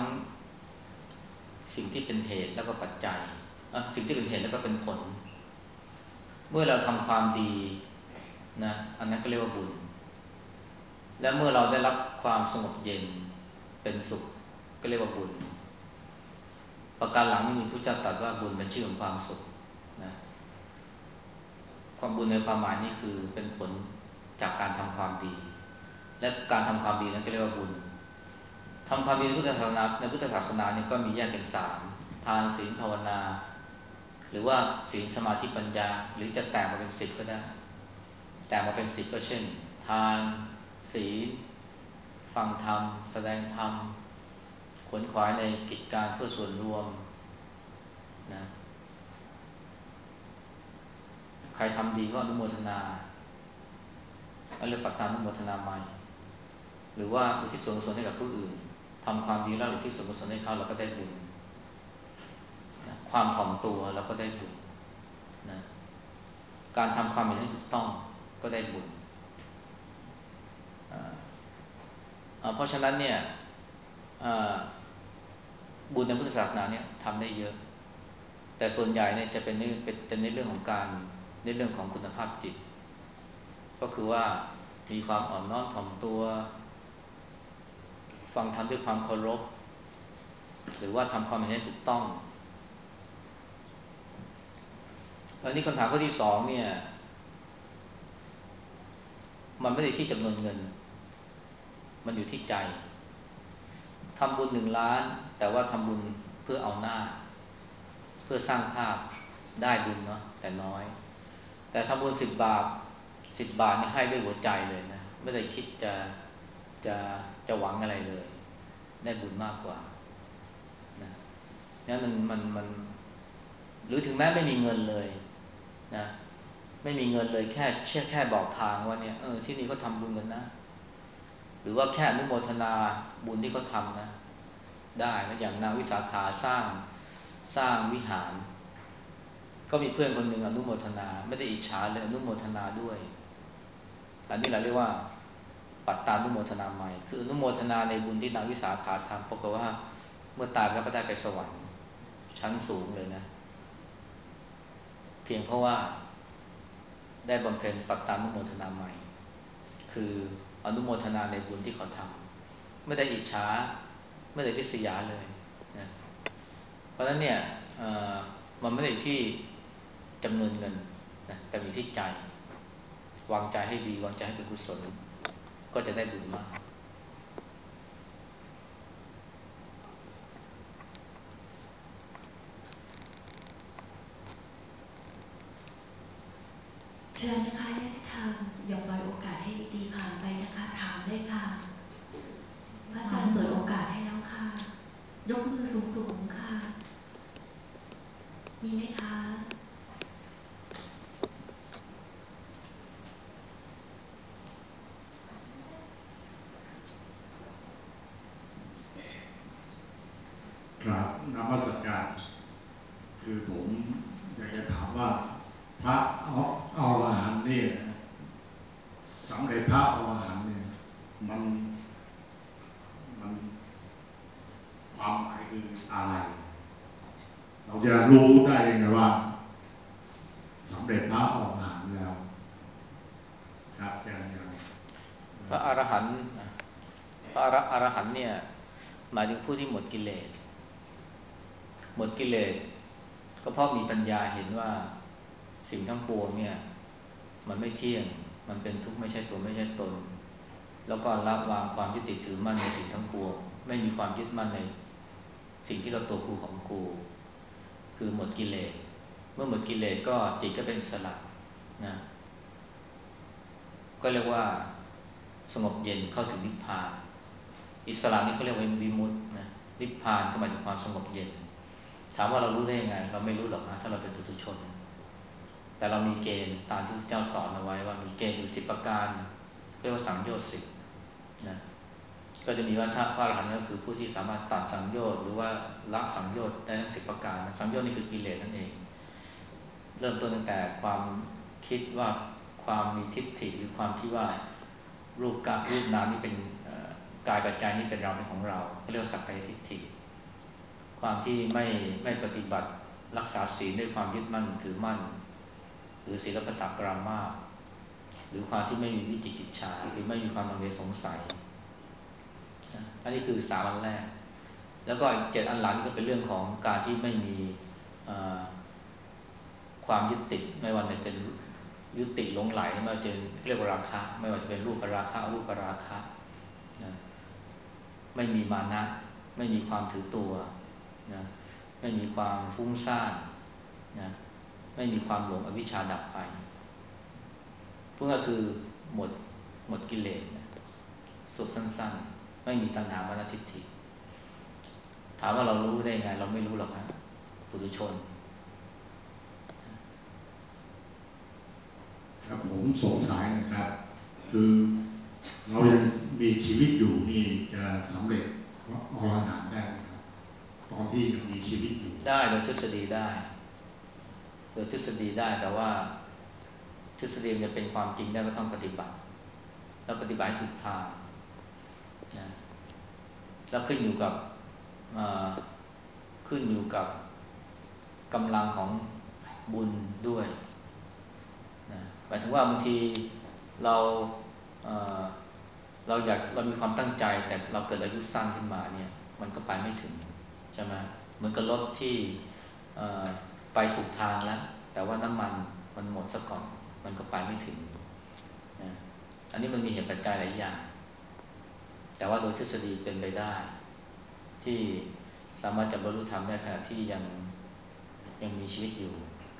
สิ่งที่เป็นเหตุแล้วก็ปัจจัยสิ่งที่เป็นเหตุแล้วก็เป็นผลมื่อเราทำความดีนะอันนั้นก็เรียกว่าบุญและเมื่อเราได้รับความสงบเย็นเป็นสุขก็เรียกว่าบุญประการหลังนี่มีพระเจ้าตรัสว่าบุญเป็นชื่อของความสุขนะความบุญในความหมายนี่คือเป็นผลจากการทำความดีและการทำความดีนั้นก็เรียกว่าบุญทำความดีในพุทธศาสนาในพุทธศาสนาเนี่ยก็มีแยกเป็นสามทานศีลภาวนาหรือว่าศีลสมาธิปัญญาหรือจะแตกมาเป็นสิบก็ได้แตกมาเป็นสิบก็เช่นทานศีลฟังธรรมแสดงธรรมขวนขวายในกิจการเพื่อส่วนรวมนะใครทำดีก็อนุโมทนาเรียกปัตตานุโมทนาใหม่หรือว่าอุทิศส่วนกุศลให้กับผู้อื่นทำความดีแล้วอุทิศส่วนกุศลให้เขาเราก็ได้บุญนะความถ่อมตัวเราก็ได้บุญนะการทำความเห็นให้ถูกต้องก็ได้บุญเพราะฉะนั้นเนี่ยบุญในพุทธศาสนาเนี่ยทำได้เยอะแต่ส่วนใหญ่เนี่ยจะเป็นเป็นในเรื่องของการในเรื่องของคุณภาพจิตก็คือว่ามีความอ่อนน้อมถ่อมตัวฟังธรรมด้วยความเคารพหรือว่าทำความเห็นให้ถูกต้องอันนี้คำถามข้อที่สองเนี่ยมันไม่ได้ที่จำนวนเงินมันอยู่ที่ใจทำบุญหนึ่งล้านแต่ว่าทำบุญเพื่อเอาหน้าเพื่อสร้างภาพได้บุญเนาะแต่น้อยแต่ทำบุญสิบบาทสิบบาทนี่ให้ด้วยหัวใจเลยนะไม่ได้คิดจะจะจะหวังอะไรเลยได้บุญมากกว่านะงั้นมันมันมันหรือถึงแม้ไม่มีเงินเลยนะไม่มีเงินเลยแค่เชื่อแค่บอกทางว่าเนี่ยเออที่นี่ก็ทำบุญกันนะหรือว่าแค่อนุโมทนาบุญที่เขาทำนะได้นะอย่างนางวิสาขาสร้างสร้างวิหารก็มีเพื่อนคนหนึ่งอนุโมทนาไม่ได้อิจฉาเลยอนุโมทนาด้วยอันนี้เราเรียกว่าปัตตานุโมทนาใหม่คืออนุโมทนาในบุญที่นางวิสาขาทำปรากฏว่าเมื่อตายแล้วก็ได้ไปสวรรค์ชั้นสูงเลยนะเพียงเพราะว่าได้บำเพ็ญปัตตานุโมทนาใหม่คืออนุโมทนาในบุญที่เขาทำไม่ได้อิจฉาไม่ได้ริษยาเลยนะเพราะฉะนั้นเนี่ยมันไม่ได้ที่จำนวนเงินนะแต่มีที่ใจวางใจให้ดีวางใจให้เป็นกุศลก็จะได้บุญมากเชิญนะคะญาติธรรมอย่าปล่อยโอกาสให้ดีผ่านไปนะคะถามได้ค่ะพระอาจารย์เปิดโอกาสให้แล้วค่ะยกมือสูงๆค่ะมีไหมคะกราบนมัสการคือผมอยากจะถามว่าพระอรหันต์นี่สำเร็จพระอรหันต์เนี่ยมันมันความหมายคืออะไรเราจะรู้ได้ยังไงว่าสำเร็จพระอรหันต์แล้วครับอย่างอย่างพระอรหันต์พระอรหันต์เนี่ยหมายถึงผู้ที่หมดกิเลสหมดกิเลสก็เพราะมีปัญญาเห็นว่าสิ่งทั้งปวงเนี่ยมันไม่เที่ยงมันเป็นทุกข์ไม่ใช่ตัวไม่ใช่ตนแล้วก็ละวางความยึดติดถือมั่นในสิ่งทั้งปวงไม่มีความยึดมั่นในสิ่งที่เราตัวกูของกูคือหมดกิเลสเมื่อหมดกิเลสก็จิตก็เป็นอิสระนะก็เรียกว่าสงบเย็นเข้าถึงนิพพานอิสระนี่เขาเรียกว่าวิมุตตินะนิพพานก็หมายถึงความสงบเย็นถามว่าเรารู้ได้ยังไงเราไม่รู้หรอกนะถ้าเราเป็นปุถุชนแต่เรามีเกณฑ์ตามที่พระเจ้าสอนเอาไว้ว่ามีเกณฑ์อยู่สิบประการเรียกว่าสังโยชน์สิบนะก็จะมีว่าถ้าพระอรหันต์ก็คือผู้ที่สามารถตัดสังโยชน์หรือว่าละสังโยชน์ได้ทั้งสิบประการนะสังโยชน์นี่คือกิเลสนั่นเองเริ่มต้นตั้งแต่ความคิดว่าความมีทิฏฐิหรือความคิดว่ารูปกายรูปนามนี่เป็นกายกับใจนี่เป็นเราเป็นของเราเรียกว่าสักกายทิฏฐิความที่ไม่ไม่ปฏิบัติรักษาศีลด้วยความยึดมั่นถือมั่นหรือศีลปตปรามาสหรือความที่ไม่มีวิจิกิจฉาหรือไม่มีความลังเลสงสัยอันนี้คือสามอันแรกแล้วก็เจ็ดอันหลังก็เป็นเรื่องของการที่ไม่มีความยึดติดไม่ว่าจะเป็นยึดติดหลงไหลไม่ว่าจะเรียกว่าราคะไม่ว่าจะเป็นรูปราคะอรูปราคะนะไม่มีมานะไม่มีความถือตัวนะไม่มีความฟุ้งซ่านนะไม่มีความหลงอวิชชาดับไปพวกก็คือหมดหมดกิเลสสุดสั้นๆไม่มีตัณหามานะทิฏฐิถามว่าเรารู้ได้ไงเราไม่รู้หรอกนะปุถุชนครับผมสงสัยนะครับคือเรายังมีชีวิตอยู่นี่จะสำเร็จอรหันต์ได้ไหมครับตอนที่ยังมีชีวิตอยู่ได้โดยทฤษฎีได้โดยทฤษฎีได้แต่ว่าทฤษฎีจะเป็นความจริงได้ก็ต้องปฏิบัติแล้วปฏิบัติถูกทางนะแล้วขึ้นอยู่กับขึ้นอยู่กับกำลังของบุญด้วยนะหมายถึงว่าบางทีเราเเราอยากเรามีความตั้งใจแต่เราเกิดอายุสั้นขึ้นมาเนี่ยมันก็ไปไม่ถึงใช่ไหมเหมือนกับรถที่ไปถูกทางแล้วแต่ว่าน้ำมันมันหมดซะก่อนมันก็ไปไม่ถึงนะอันนี้มันมีเหตุปัจจัยหลายอย่างแต่ว่าโดยทฤษฎีเป็นไปได้ที่สามารถจะบรรลุธรรมได้ขณะที่ยังยังมีชีวิตอยู่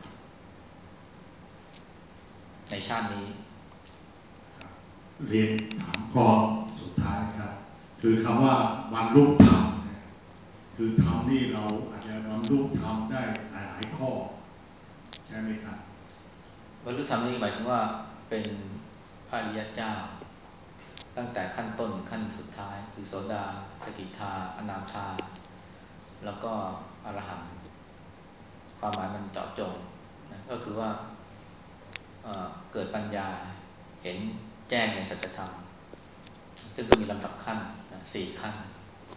ในชาตินี้เรียนถามข้อสุดท้ายครับคือคำว่าบรรลุธรรมคือธรรมนี่เราอาจจะบรรลุธรรมได้หลายหลายข้อใช่ไหมครับบรรลุธรรมนี่หมายถึงว่าเป็นพระอริยเจ้าตั้งแต่ขั้นต้นถึงขั้นสุดท้ายคือโสดาสกิทาอนาคาแล้วก็อรหันต์ความหมายมันเจาะจงนะก็คือว่า เอ่อ เกิดปัญญาเห็นแจ้งในสัจธรรมซึ่งก็มีลำดับขั้นนะสี่ขั้น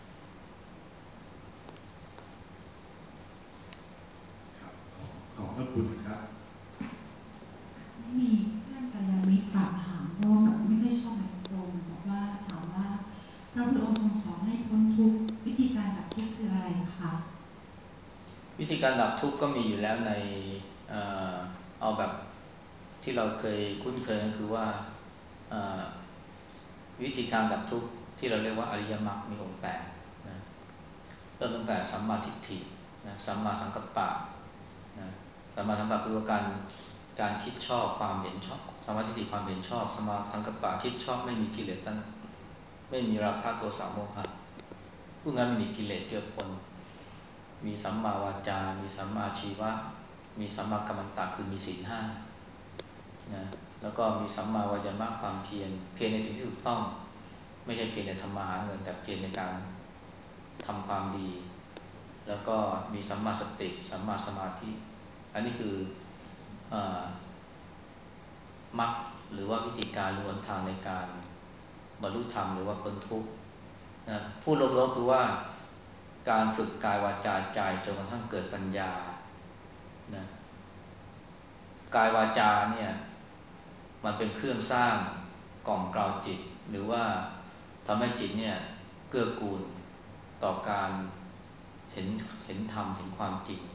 ขอบพระคุณครับไม่มีเพื่อนกัลยาณมิตรฝากถามเพราะแบบไม่ได้ชอบไมโครโฟนบอกว่าถามว่าพระพุทธองค์ทรงสอนให้พ้นทุกข์วิธีการดับทุกข์คืออะไรคะวิธีการดับทุกข์ก็มีอยู่แล้วใน เอ่อ เอาแบบที่เราเคยคุ้นเคยก็คือว่าวิธีการดับทุกข์ที่เราเรียกว่าอริยมรรคมีองค์แปดนะเริ่มตั้งแต่สัมมาทิฏฐินะสัมมาสังกัปปะนะสัมมาสังกัปปะคือการการคิดชอบความเห็นชอบสัมมาทิฏฐิความเห็นชอบสัมมาสังกัปปะคิดชอบไม่มีกิเลสตั้งไม่มีราคะโทสะโมหะผู้งั้นไม่มีกิเลสเจือปนมีสัมมาวาจามีสัมมาชีวะมีสัมมากัมมันตะคือมีศีลห้านะแล้วก็มีสัมมาวายามะความเพียรเพียรในสิ่งที่ถูกต้องไม่ใช่เพียรในทำมาหาเงินแต่เพียรในการทำความดีแล้วก็มีสัมมาสติสัมมาสมาธิอันนี้คือมรรคหรือว่าวิธีการหรือหนทางในการบรรลุธรรมหรือว่าพ้นทุกข์นะพูดรวมๆคือว่าการฝึกกายวาจาใจจนกระทั่งเกิดปัญญานะกายวาจาเนี่ยมันเป็นเครื่องสร้างกล่อมกล่าวจิตหรือว่าทำให้จิตเนี่ยเกื้อกูลต่อการเห็นเห็นธรรมเห็นความจริง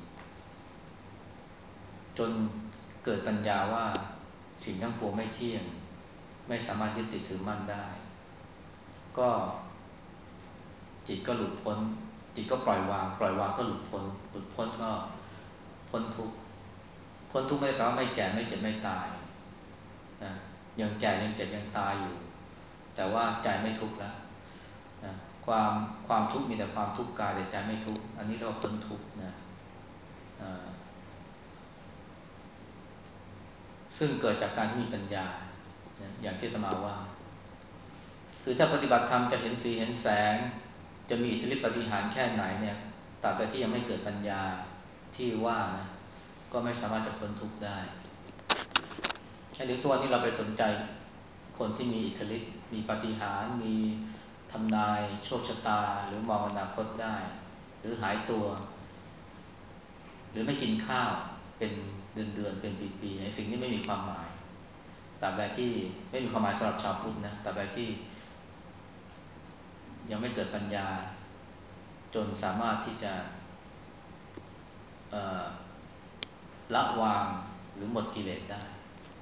จนเกิดปัญญาว่าสิ่งทั้งปวงไม่เที่ยงไม่สามารถยึดติดถือมั่นได้ก็จิตก็หลุดพ้นจิตก็ปล่อยวางปล่อยวางก็หลุดพ้นหลุดพ้นก็พ้นทุกข์พ้นทุกข์ไม่ได้แปลว่าไม่แก่ไม่เจ็บไม่ตายนะยังแก่ยังเจ็บยังตายอยู่แต่ว่าใจไม่ทุกข์แล้วนะความความทุกข์มีแต่ความทุกข์กายแต่ใจไม่ทุกข์อันนี้เรียกว่าพ้นทุกข์นะซึ่งเกิดจากการที่มีปัญญาอย่างที่อาตมาว่าคือถ้าปฏิบัติธรรมจะเห็นสีเห็นแสงจะมีอิทธิฤทธิปาฏิหาริย์แค่ไหนเนี่ยตราบใดที่ยังไม่เกิดปัญญาที่ว่านะก็ไม่สามารถจะพ้นทุกข์ได้หรือทุกวันที่เราไปสนใจคนที่มีอิทธิฤทธิ์มีปาฏิหาริย์มีทำนายโชคชะตาหรือมองอนาคตได้หรือหายตัวหรือไม่กินข้าวเป็นเดือนเดือนเป็นปีๆในสิ่งที่ไม่มีความหมายตราบใดที่ไม่มีความหมายสำหรับชาวพุทธนะตราบใดที่ยังไม่เกิดปัญญาจนสามารถที่จะละวางหรือหมดกิเลสได้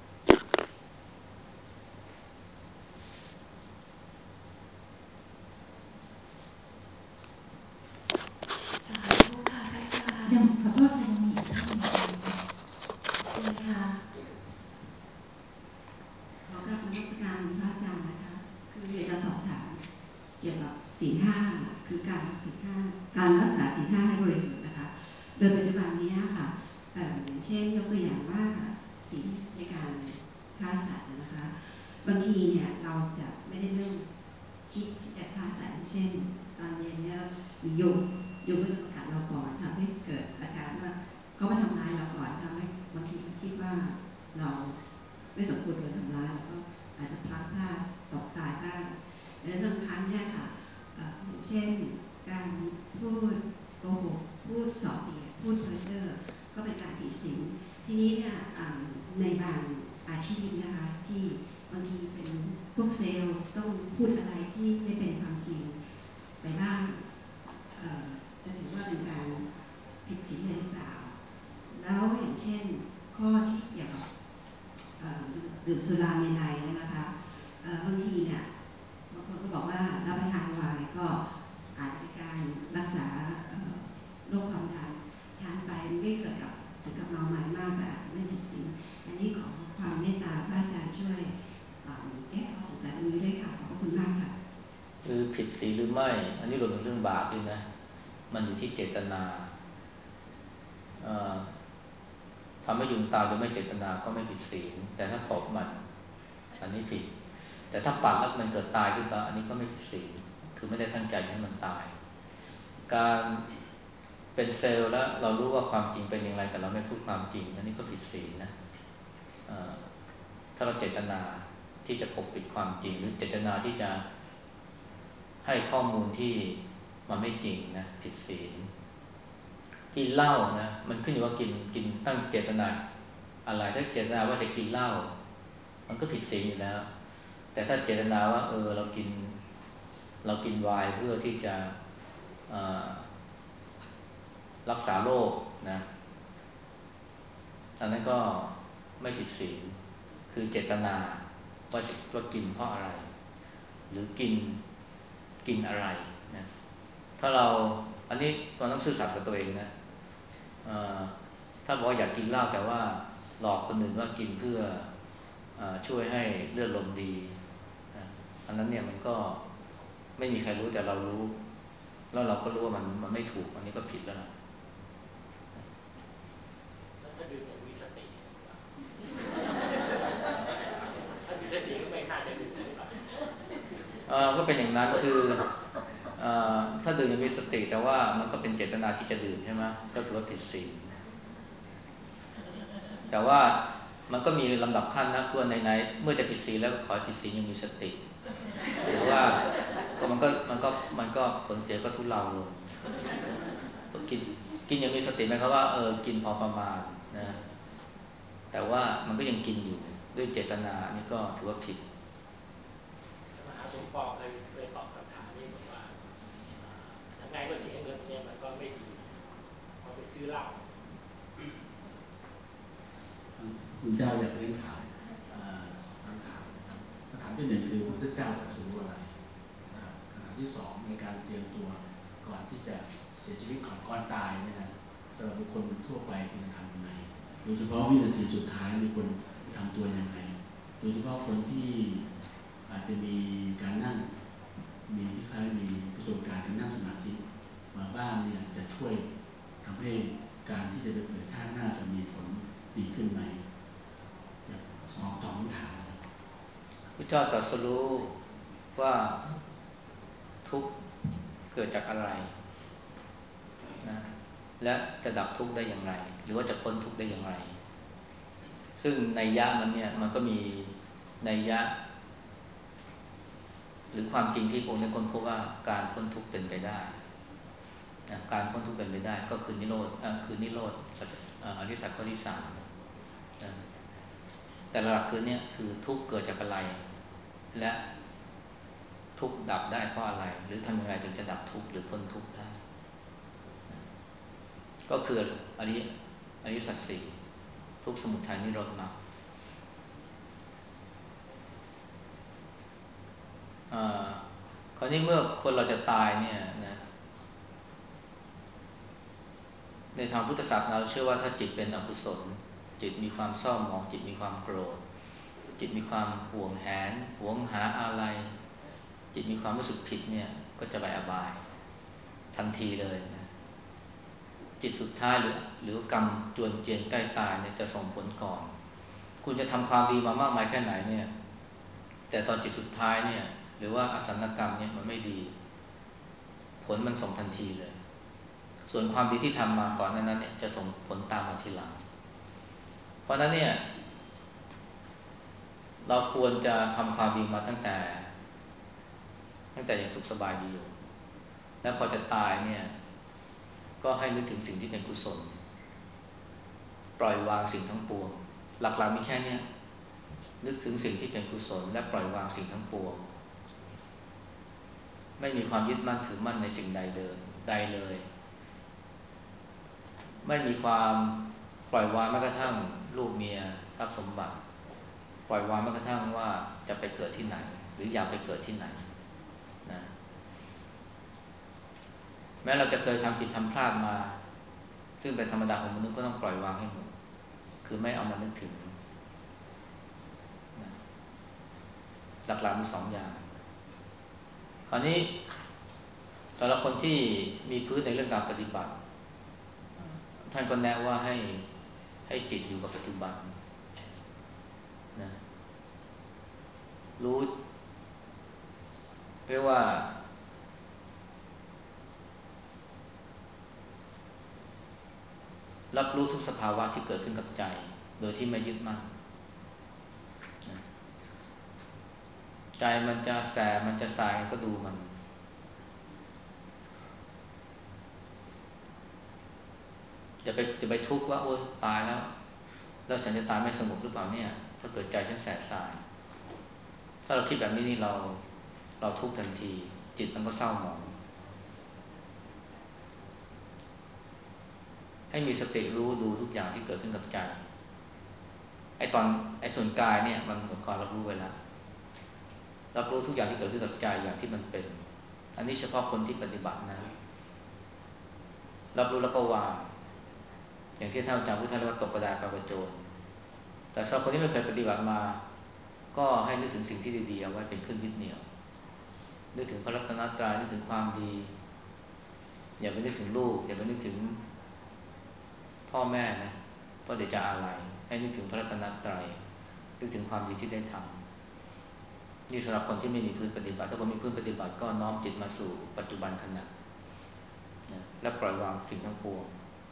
ยังขอโทษค่ะยังมีอีกท่านหนึ่งค่ะขอกราบนมัสการพระอาจารย์นะคะคืออยากจะสอบถามเกี่ยวกับศีลห้าคือการรักศีลห้าการรักษาศีลห้าให้บริสุทธิ์นะคะโดยปัจจุบันนี้ค่ะอย่างเช่นยกตัวอย่างว่าศีลในการฆ่าสัตว์นะคะบางทีเนี่ยเราจะไม่ได้เริ่มคิดที่จะฆ่าสัตว์เช่นตอนเย็นเนี่ยมียุงยุงก็จะกัดเราก่อนทำให้เกิดอาการว่าเขามาทำร้ายเราก่อนทำให้บางทีคิดว่าเราไม่สมควรโดนทำร้ายแล้วก็อาจจะพลัดพลาดตกตายบ้างและบางครั้งเนี่ยค่ะอย่างเช่นการพูดโกหกพูดส่อเสียดพูดเพ้อเจ้อก็เป็นการผิดศีลทีนี้เนี่ยในบางอาชีพนะคะที่บางทีเป็นพวกเซลล์ต้องพูดอะไรที่ไม่เป็นความจริงไปบ้างจะถือว่าเป็นการผิดศีลหรือเปล่าแล้วอย่างเช่นข้อที่เกี่ยวกับดื่มสุราในในนะคะบางทีเนี่ยบางคนก็บอกว่ารับประทานไวน์ก็อาจจะการรักษาโรคความดันทานไปไม่เกิดกับถึงกับเมาหมายมากแต่อาจจะไม่ผิดศีลอันนี้ขอความเมตตาพระอาจารย์ช่วยแก้ข้อสงสัยตรงนี้ด้วยค่ะขอบคุณมากค่ะคือผิดศีลหรือไม่อันนี้รวมถึงเรื่องบาปด้วยนะมันอยู่ที่เจตนาทำให้ยุงตายโดยไม่เจตนาก็ไม่ผิดศีลแต่ถ้าตบมันอันนี้ผิดแต่ถ้าปัดแล้วมันเกิดตายขึ้นมาอันนี้ก็ไม่ผิดศีลคือไม่ได้ตั้งใจให้มันตายการเป็นเซลล์แล้วเรารู้ว่าความจริงเป็นอย่างไรแต่เราไม่พูดความจริงอันนี้ก็ผิดศีลนะถ้าเราเจตนาที่จะปกปิดความจริงหรือเจตนาที่จะให้ข้อมูลที่มันไม่จริงนะผิดศีลกินเหล้านะมันขึ้นอยู่ว่ากินกินตั้งเจตนาอะไรถ้าเจตนาว่าจะกินเหล้ามันก็ผิดศีลอยู่แล้วแต่ถ้าเจตนาว่าเออเรากินเรากินไวน์เพื่อที่จะรักษาโรคนะอันนั้นก็ไม่ผิดศีลคือเจตนาว่าจะว่ากินเพราะอะไรหรือกินกินอะไรนะถ้าเราอันนี้เราต้องซื่อสัตย์กับตัวเองนะถ้าบอกว่าอยากกินเหล้าแต่ว่าหลอกคนอื่นว่ากินเพื่ออช่วยให้เลือดลมดีอันนั้นเนี่ยมันก็ไม่มีใครรู้แต่เรารู้แล้วเราก็รู้ว่ามันมันไม่ถูกอันนี้ก็ผิดแล้วนะแล้วถ้าดื่มอย่างมีสติถ้ามีสติก็ไม่น่าจะดื่มหรือเปล่าเออก็เป็นอย่างนั้นคือถ้าดื่มอย่างมีสติแต่ว่ามันก็เป็นเจตนาที่จะดื่มใช่ไหมก็ถือว่าผิดศีลแต่ว่ามันก็มีลำดับขั้นนะคือในในเมื่อจะผิดศีลแล้วขอให้ผิดศีลยังมีสติหรือว่าก็มันก็มันก็มันก็ผลเสียก็ทุเลาลงกินกินยังมีสติไหมครับว่าเออกินพอประมาณนะแต่ว่ามันก็ยังกินอยู่ด้วยเจตนานี่ก็ถือว่าผิดมหาสมปองเคยเคยตอบคำถามนี้บอกว่ายังไงก็เสียเงินเนี่ยมันก็ไม่ดีพอไปซื้อเหล้าคุณเจ้าอยากเรียนถามคำถามนะครับคำถามที่หนึ่งคือพระพุทธเจ้าตรัสรู้อะไรนะครับคำถามที่สองในการเตรียมตัวก่อนที่จะเสียชีวิตก่อนก่อนตายเนี่ยนะสำหรับบุคคลทั่วไปควรจะทำยังไงโดยเฉพาะวินาทีสุดท้ายมีคนทำตัวยังไงโดยเฉพาะคนที่อาจจะมีการนั่งมีที่คล้ายมีประสบการณ์การนั่งสมาธิมาบ้างเนี่ยจะช่วยทำให้การที่จะไปเกิดชาติหน้าจะมีผลดีขึ้นไหมสองสองคำถามพระเจ้าตรัสรู้ว่าทุกข์เกิดจากอะไรนะและจะดับทุกข์ได้อย่างไรหรือว่าจะพ้นทุกข์ได้อย่างไรซึ่งนัยยะมันเนี่ยมันก็มีนัยยะหรือความจริงที่ผมได้ค้นพบว่าการพ้นทุกข์เป็นไปได้นะการพ้นทุกข์เป็นไปได้ก็คือนิโรธคือนิโรธอริยสัจข้อที่สามนะแต่หลักคือเนี่ยคือทุกข์เกิดจากอะไรและทุกข์ดับได้เพราะอะไรหรือทำยังไงถึงจะดับทุกข์หรือพ้นทุกข์ได้ก็คืออริอริยสัจสี่ทุกข์สมุทัยนิโรธมรรคคราวนี้เมื่อคนเราจะตายเนี่ยนะในทางพุทธศาสนาเราเชื่อว่าถ้าจิตเป็นอกุศลจิตมีความเศร้าหมองจิตมีความโกรธจิตมีความห่วงแหนหวงหาอะไรจิตมีความรู้สึกผิดเนี่ยก็จะไปอบายทันทีเลยนะจิตสุดท้ายหรือหรือกรรมจวนเจียนใกล้ตายเนี่ยจะส่งผลก่อนคุณจะทำความดีมามากมายแค่ไหนเนี่ยแต่ตอนจิตสุดท้ายเนี่ยหรือว่าอสัญกรรมเนี่ยมันไม่ดีผลมันส่งทันทีเลยส่วนความดีที่ทำมาก่อนนั้นเนี่ยจะส่งผลตามมาทีหลังเพราะนั้นเนี่ยเราควรจะทำความดีมาตั้งแต่ตั้งแต่ยังสุขสบายดีอยู่แล้วพอจะตายเนี่ยก็ให้นึกถึงสิ่งที่เป็นกุศลปล่อยวางสิ่งทั้งปวงหลักๆมีแค่นี้นึกถึงสิ่งที่เป็นกุศลและปล่อยวางสิ่งทั้งปวงไม่มีความยึดมั่นถือมั่นในสิ่งใดเดิมใดเลยไม่มีความปล่อยวางแม้กระทั่งลูกเมียทรัพย์สมบัติปล่อยวางแม้กระทั่งว่าจะไปเกิดที่ไหนหรืออยากไปเกิดที่ไหนนะแม้เราจะเคยทำผิดทำพลาดมาซึ่งเป็นธรรมดาของมนุษย์ก็ต้องปล่อยวางให้หมดคือไม่เอามานึกถึงนะหลักๆมีสองอย่างคราวนี้สำหรับคนที่มีพื้นในเรื่องการปฏิบัติท่านก็แนะว่าให้ให้จิตอยู่กับปัจจุบันนะรู้เรียกว่ารับรู้ทุกสภาวะที่เกิดขึ้นกับใจโดยที่ไม่ยึดมั่นนะใจมันจะแสบมันจะสายก็ดูมันจะไปจะไปทุกข์ว่าโอ๊ยตายแล้วแล้วฉันจะตายไม่สงบหรือเปล่าเนี่ยถ้าเกิดใจฉันแสบสายถ้าเราคิดแบบนี้นี่เราเราทุกข์ทันทีจิตมันก็เศร้าหมองให้มีสติรู้ดูทุกอย่างที่เกิดขึ้นกับใจไอ้ตอนไอ้ส่วนกายเนี่ยมันหมดความรับรู้ไปแล้วรับรู้ทุกอย่างที่เกิดขึ้นกับใจอย่างที่มันเป็นอันนี้เฉพาะคนที่ปฏิบัตินะรับรู้แล้วก็วางอย่างที่ท่านอาจารย์พุทธทาสเรียกว่าตกกระดาษปลากระโจนแต่สำหรับคนที่ไม่เคยปฏิบัติมาก็ให้นึกถึงสิ่งที่ดีๆเอาไว้เป็นเครื่องยึดเหนี่ยวนึกถึงพระรัตนตรัยนึกถึงความดีอย่าไปนึกถึงลูกอย่าไปนึกถึงพ่อแม่นะเพราะเดี๋ยวจะอะไรให้นึกถึงพระรัตนตรัยนึกถึงความดีที่ได้ทำนี่สำหรับคนที่ไม่มีพื้นปฏิบัติถ้าคนมีพื้นปฏิบัติก็น้อมจิตมาสู่ปัจจุบันขณะนะและปล่อยวางสิ่งทั้งปวง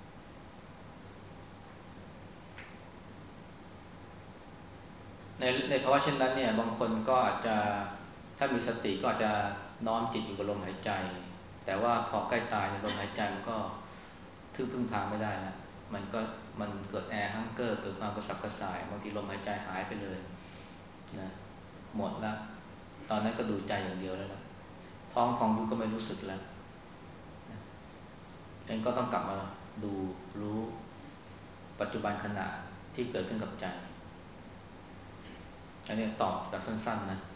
ในในภาวะเช่นนั้นเนี่ยบางคนก็อาจจะถ้ามีสติก็อาจจะน้อมจิตอยู่กับลมหายใจแต่ว่าพอใกล้ตายในลมหายใจมันก็ทึ่งพึ่งพาไม่ได้นะมันก็มันเกิดแอร์ฮังเกอร์เกิดความกระสับกระส่ายบางทีลมหายใจหายไปเลยนะหมดแล้วตอนนั้นก็ดูใจอย่างเดียวแล้วนะท้องพองยุบก็ไม่รู้สึกแล้วนะงั้นก็ต้องกลับมาดูรู้ปัจจุบันขณะที่เกิดขึ้นกับใจอันนี้ตอบแบบสั้นๆนะ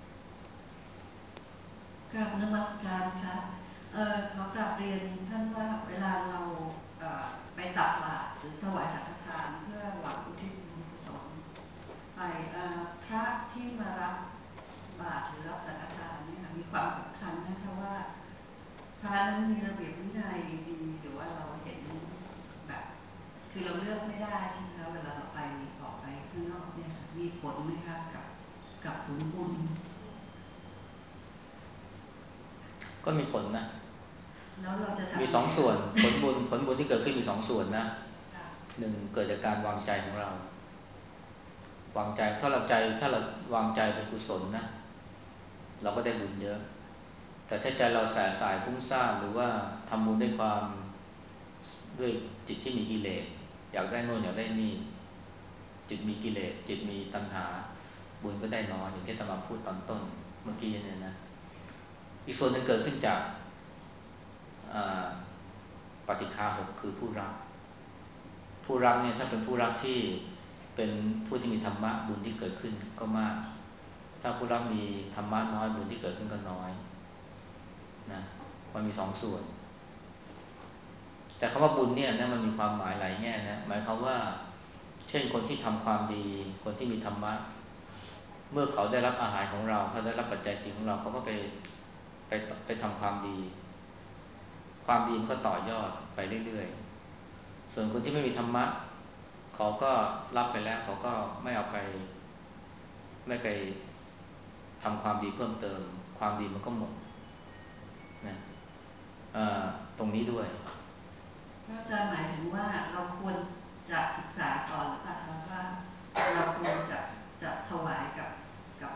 กราบนมัสการค่ะเอ่อขอกราบเรียนท่านว่าเวลาเราเอ่อไปตักบาตรหรือถวายสังฆทานเพื่อหวังอุทิศบุญกุศลไปเอ่อพระที่มารับบาตรหรือรับสังฆทานเนี่ยมีความสำคัญนะคะว่าพระนั้นมีระเบียบวินัยดีหรือว่าเราเห็นแบบคือเราเลือกไม่ได้ใช่ไหมคะเวลาเราไปออกไปข้างนอกเนี่ยมีผลไหมคะกับกับผลบุญก็มีผลนะแล้วเราจะมีสองส่วนผลบุญผลบุญที่เกิดขึ้นมีสองส่วนนะหนึ่งเกิดจากการวางใจของเราวางใจถ้าเราใจถ้าเราวางใจเป็นกุศลนะเราก็ได้บุญเยอะแต่ถ้าใจเราแสสายฟุ้งซ่านหรือว่าทำบุญด้วยความด้วยจิตที่มีกิเลสอยากได้โน่นอยากได้นี่จิตมีกิเลสจิตมีตัณหาบุญก็ได้น้อยอย่างที่อาตมาพูดตอนต้นเมื่อกี้เนี่ยนะอีกส่วนหนึ่งเกิดขึ้นจากปฏิฆาหกคือผู้รักผู้รักเนี่ยถ้าเป็นผู้รักที่เป็นผู้ที่มีธรรมะบุญที่เกิดขึ้นก็มากถ้าผู้รักมีธรรมะน้อยบุญที่เกิดขึ้นก็น้อยนะมันมีสองส่วนแต่คำว่าบุญเนี่ยนะมันมีความหมายหลายแง่นะหมายความว่าเช่นคนที่ทำความดีคนที่มีธรรมะเมื่อเขาได้รับอาหารของเราเขาได้รับปัจจัยสี่ของเราเขาก็ไปไปไปทำความดีความดีมันก็ต่อยอดไปเรื่อยๆส่วนคนที่ไม่มีธรรมะเขาก็รับไปแล้วเขาก็ไม่เอาไปไม่ไปทำความดีเพิ่มเติมความดีมันก็หมดนะตรงนี้ด้วยก็จะหมายถึงว่าเราควรจะศึกษาก่อนหรือเปล่าว่าเราควรจะจะถวายกับกับ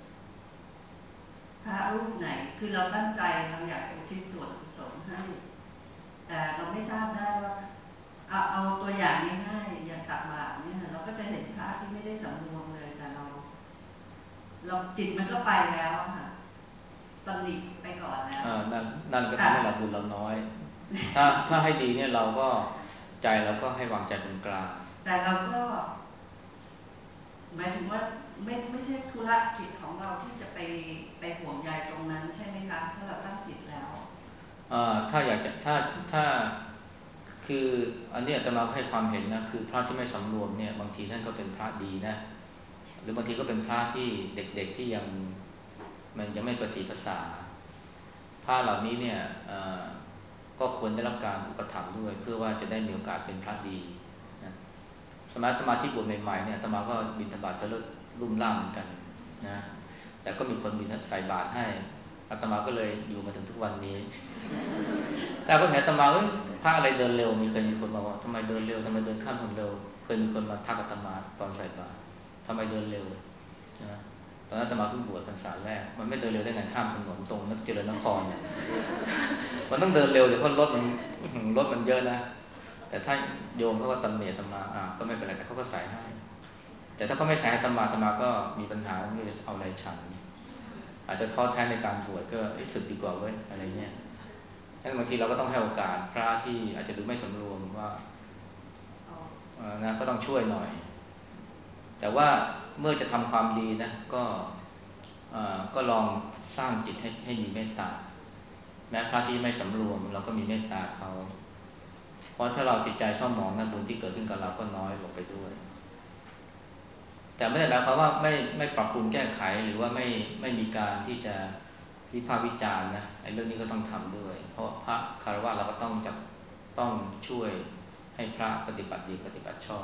พระรูปไหนคือเราตั้งใจเราอยากอุทิศส่วนกุศลให้แต่เราไม่ทราบได้ว่าเอาเอาตัวอย่างง่ายๆอย่างตักบาตรเนี่ยเราก็จะเห็นพระที่ไม่ได้สำรวมเลยแต่เราเราจิตมันก็ไปแล้วค่ะตำหนิไปก่อนแล้วนั่นนั่นก็ทำให้เราบุญเราน้อยถ้าถ้าให้ดีเนี่ยเราก็ใจเราก็ให้วางใจเป็นกลางแต่เราก็หมายถึงว่าไม่ไม่ใช่ธุรกิจของเราที่จะไปไปห่วงใยตรงนั้นใช่ไหมคะถ้าเราตั้งจิตแล้วถ้าอยากจะถ้าถ้าคืออันนี้อาตมาให้ความเห็นนะคือพระที่ไม่สำรวมเนี่ยบางทีท่านก็เป็นพระดีนะหรือบางทีก็เป็นพระที่เด็กๆที่ยังมันยังไม่ประสีภาษาพระเหล่านี้เนี่ยก็ควรได้รับการอุปถัมภ์ด้วยเพื่อว่าจะได้มีโอกาสเป็นพระดีนะสมัยอาตมาที่บวชใหม่ๆเนี่ยอาตมาก็บิณฑบาตเทเลรุ่มร่ามเหมือนกันนะแต่ก็มีคนมีใส่บาตรให้อาตมาก็เลยอยู่มาถึงทุกวันนี้แต่ก็เห็นอาตมาเอ้ยพระอะไรเดินเร็วมีเคยมีคนบอกว่าทำไมเดินเร็วทำไมเดินข้ามถนนเร็วเคยมีคนมาทักอาตมาตอนใส่บาตรทำไมเดินเร็วนะตอนนั้นอาตมาเพิ่งบวชพรรษาแรกมันไม่เดินเร็วได้ไงข้ามถนนตรงนักเจริญนครเนี่ยมันต้องเดินเร็วเดี๋ยวเพราะรถมันรถมันเยอะนะแต่ถ้าโยมเขาก็ตำหนิอาตมาอ่ะก็ไม่เป็นไรแต่เขาก็ใส่ให้แต่ถ้าเขาไม่ใส่อาตมาอาตมาก็มีปัญหาไม่รู้จะเอาอะไรฉันอาจจะท้อแท้ในการบวชก็สึกดีกว่าเว้ยอะไรเงี้ยงั้นบางทีเราก็ต้องให้โอกาสพระที่อาจจะดูไม่สำรวมว่านะก็ต้องช่วยหน่อยแต่ว่าเมื่อจะทำความดีนะก็ก็ลองสร้างจิตให้ให้มีเมตตาแม้พระที่ไม่สำรวมเราก็มีเมตตาเขาเพราะถ้าเราจิตใจเศร้าหมองนะบุญที่เกิดขึ้นกับเราก็น้อยลงไปด้วยแต่ไม่ได้หมายความว่าไม่ไม่ปรับปรุงแก้ไขหรือว่าไม่ไม่มีการที่จะวิพากษ์วิจารณ์นะไอ้เรื่องนี้ก็ต้องทำด้วยเพราะพระคารวะเราก็ต้องจะต้องช่วยให้พระปฏิบัติดีปฏิบัติชอบ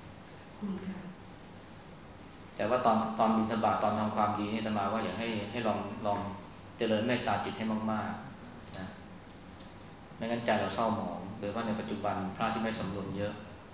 แต่ว่าตอนตอนบิณฑบาตตอนทำความดีนี่อาตมาว่าอยากให้ให้ลองลองเจริญเมตตาจิตให้มากๆนะไม่งั้นใจเราเศร้าหมองโดยว่าในปัจจุบันพระที่ไม่สำรวมเยอะ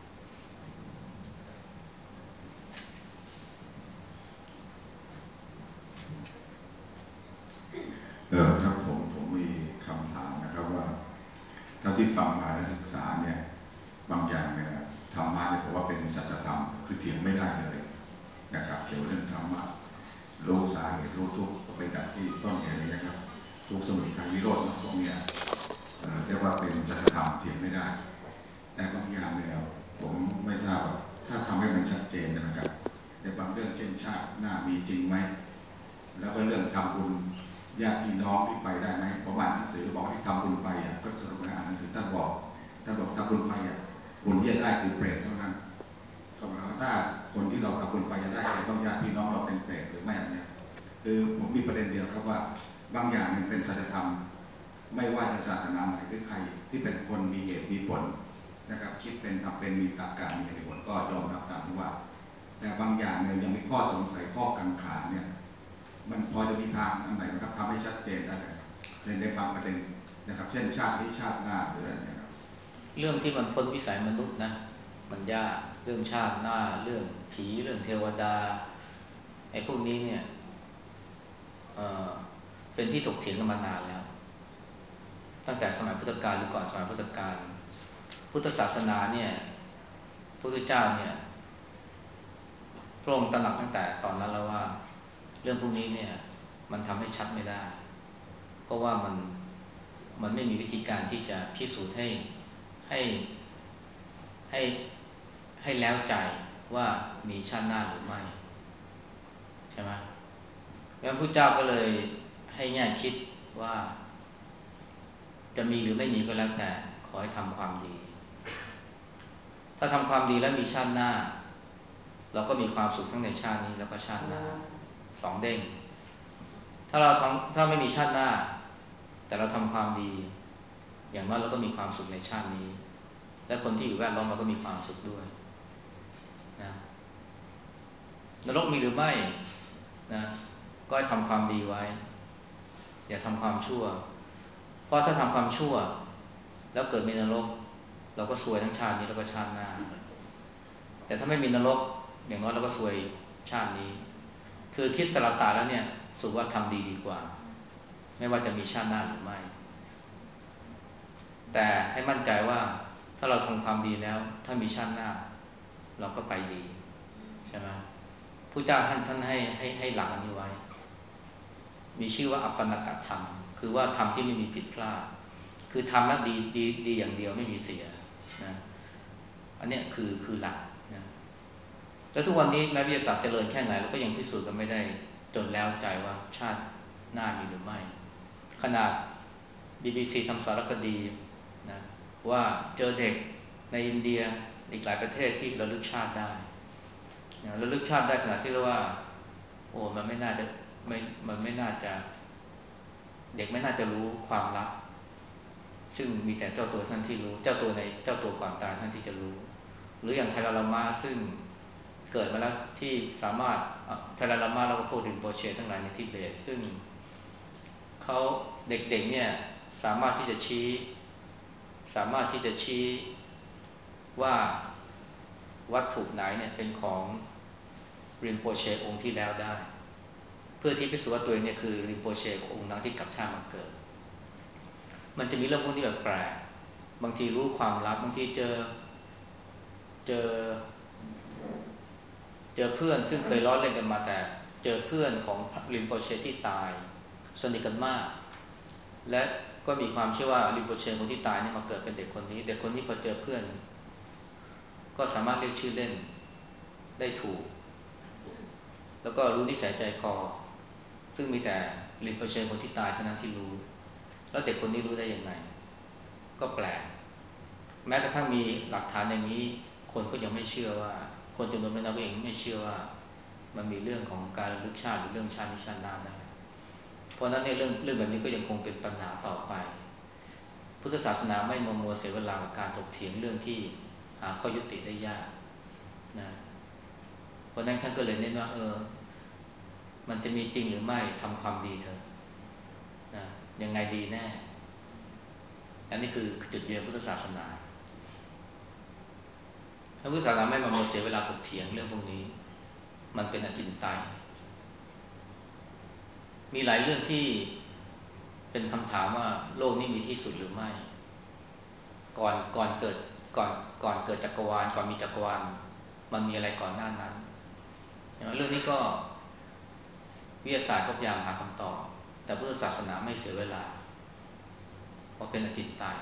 เออครับผมผมมีคำถามนะครับว่าเท่าที่ฟังมาและศึกษาเนี่ยบางอย่างเนี่ยธรรมะเนี่ยผมว่าเป็นสัจธรรมคือเถียงไม่ได้เลยนะครับเกี่ยวเรื่องธรรมะรู้สาเหตุรู้ทุกข์ก็เป็นแบบที่ต้นเหตุนี้นะครับทุกสมุทัยนิโรธมรรคผลเนี่ยเรียกว่าเป็นสัจธรรมเถียงไม่ได้แต่บางอย่างเนี่ยผมไม่ทราบถ้าทำให้มันชัดเจนนะครับในบางเรื่องเช่นชาติหน้ามีจริงไหมแล้วก็เรื่องทำบุญญาติพี่น้องที่ไปได้ไหมประมาณหนังสือบอกที่ทำบุญไปอ่ะก็สรุปนะอ่านหนังสือท่านบอกท่านบอกทำบุญไปอ่ะบุญที่จะได้คือเปรตเท่านั้นก็หมายความว่าถ้าคนที่เราทำบุญไปจะได้ต้องญาติพี่น้องเราเป็นเปรตหรือไม่เนี่ยคือผมมีประเด็นเดียวครับว่าบางอย่างมันเป็นสัจธรรมไม่ว่าจะศาสนาไหนหรือใครที่เป็นคนมีเหตุมีผลนะครับคิดเป็นทำเป็นมีตรรกะมีเหตุมีผลก็ยอมรับตามที่ว่าแต่บางอย่างเนี่ยยังมีข้อสงสัยข้อกังขาเนี่ยมันพอจะมีทางอันไหนนะครับทำให้ชัดเจนได้ในในบางประเด็นนะครับเช่นชาตินี้ชาติหน้าหรืออะไรเนี่ยครับเรื่องที่มันพ้นวิสัยมนุษย์นะมันยากเรื่องชาติหน้าเรื่องผีเรื่องเทวดาไอ้พวกนี้เนี่ยเอ่อเป็นที่ถกเถียงกันมานานแล้วตั้งแต่สมัยพุทธกาลหรือก่อนสมัยพุทธกาลพุทธศาสนาเนี่ยพระพุทธเจ้าเนี่ยพระองค์ตระหนักตั้งแต่ตอนนั้นแล้วว่าเรื่องพวกนี้เนี่ยมันทำให้ชัดไม่ได้เพราะว่ามันมันไม่มีวิธีการที่จะพิสูจน์ให้ให้ให้ให้แล้วใจว่ามีชาติหน้าหรือไม่ใช่ไหมงั้นพระเจ้าก็เลยให้แง่คิดว่าจะมีหรือไม่มีก็แล้วแต่ขอให้ทำความดีถ้าทำความดีแล้วมีชาติหน้าเราก็มีความสุขทั้งในชาตินี้แล้วก็ชาติหน้าสองเด้งถ้าเราทำถ้าไม่มีชาติหน้าแต่เราทำความดีอย่างน้อยเราก็มีความสุขในชาตินี้และคนที่อยู่แวดล้อมเราก็มีความสุขด้วยนะนรกมีหรือไม่นะก็ให้ทำความดีไว้อย่าทำความชั่วเพราะถ้าทำความชั่วแล้วเกิดมีนรกเราก็ซวยทั้งชาตินี้แล้วก็ชาติหน้าแต่ถ้าไม่มีนรกอย่างน้อยเราก็ซวยชาตินี้คือคิดสละตาแล้วเนี่ยสุว่าทำดีดีกว่าไม่ว่าจะมีชาติหน้าหรือไม่แต่ให้มั่นใจว่าถ้าเราทำความดีแล้วถ้ามีชาติหน้าเราก็ไปดีใช่ไหมผู้เจ้าท่านท่านให้ให้ให้หลักอันนี้ไว้มีชื่อว่าอัปปนกธรรมคือว่าธรรมที่ไม่มีผิดพลาดคือทำแล้วดีดีดีอย่างเดียวไม่มีเสียนะอันนี้คือคือหลักนะแล้วทุกวันนี้แม้วิทยาศาสตร์เจริญแค่ไหนเราก็ยังพิสูจน์กันไม่ได้จนแล้วใจว่าชาติหน้ามีหรือไม่ขนาด บี บี ซี ทำสารคดีนะว่าเจอเด็กในอินเดียอีกหลายประเทศที่ระลึกชาติได้นะระลึกชาติได้ขนาดที่เรียกว่าโอ้มันไม่น่าจะไม่มันไม่น่าจะเด็กไม่น่าจะรู้ความลับซึ่งมีแต่เจ้าตัวท่านที่รู้เจ้าตัวในเจ้าตัวก่อนตายท่านที่จะรู้หรืออย่างไทราลามาซึ่งเกิดมาแล้วที่สามารถไทราลามาแล้วก็พวกดินโปเชทั้งหลายในทิเบตซึ่งเขาเด็กๆเนี่ยสามารถที่จะชี้สามารถที่จะชี้ว่าวัตถุไหนเนี่ยเป็นของรินโปเชองค์ที่แล้วได้เพื่อที่พิสูจน์ว่าตัวเองเนี่ยคือรินโปเชองค์นั้นที่กลับชาติมาเกิดมันจะมีเรื่องพวกนี้แบบแปลกบางทีรู้ความลับบางทีเจอเจอเจอเพื่อนซึ่งเคยล้อเล่นกันมาแต่เจอเพื่อนของรินโปเชที่ตายสนิทกันมากและก็มีความเชื่อว่ารินโปเชคนที่ตายนี่มาเกิดเป็นเด็กคนนี้เด็กคนนี้พอเจอเพื่อนก็สามารถเรียกชื่อเล่นได้ถูกแล้วก็รู้นิสัยใจคอซึ่งมีแต่รินโปเชคนที่ตายเท่านั้นที่รู้แล้วเด็กคนนี้รู้ได้ยังไงก็แปลกแม้กระทั่งมีหลักฐานอย่างนี้คนก็ยังไม่เชื่อว่าคนจำนวนไม่น้อยเองไม่เชื่อว่ามันมีเรื่องของการระลึกชาติหรือเรื่องชาตินิชาติหน้าได้เพราะนั้นในเรื่องเรื่องแบบนี้ก็ยังคงเป็นปัญหาต่อไปพุทธศาสนาไม่มัวมัวเสียเวลากับการถกเถียงเรื่องที่หาข้อยุติได้ยากนะเพราะนั้นท่านก็เลยเน้นว่าเออมันจะมีจริงหรือไม่ทำความดีเถอะนะยังไงดีแน่อันนี้คือจุดยืนพุทธศาสนาถ้าพุทธศาสนาไม่มามัวเสียเวลาถกเถียงเรื่องพวกนี้มันเป็นอจินไตยมีหลายเรื่องที่เป็นคำถามว่าโลกนี้มีที่สุดหรือไม่ก่อนก่อนเกิดก่อนก่อนเกิดจักรวาลก่อนมีจักรวาลมันมีอะไรก่อนหน้านั้นเรื่องนี้ก็วิทยาศาสตร์ก็พยายามหาคำตอบแต่พุทธศาสนาไม่เสียเวลาเพราะเป็นอจินไตย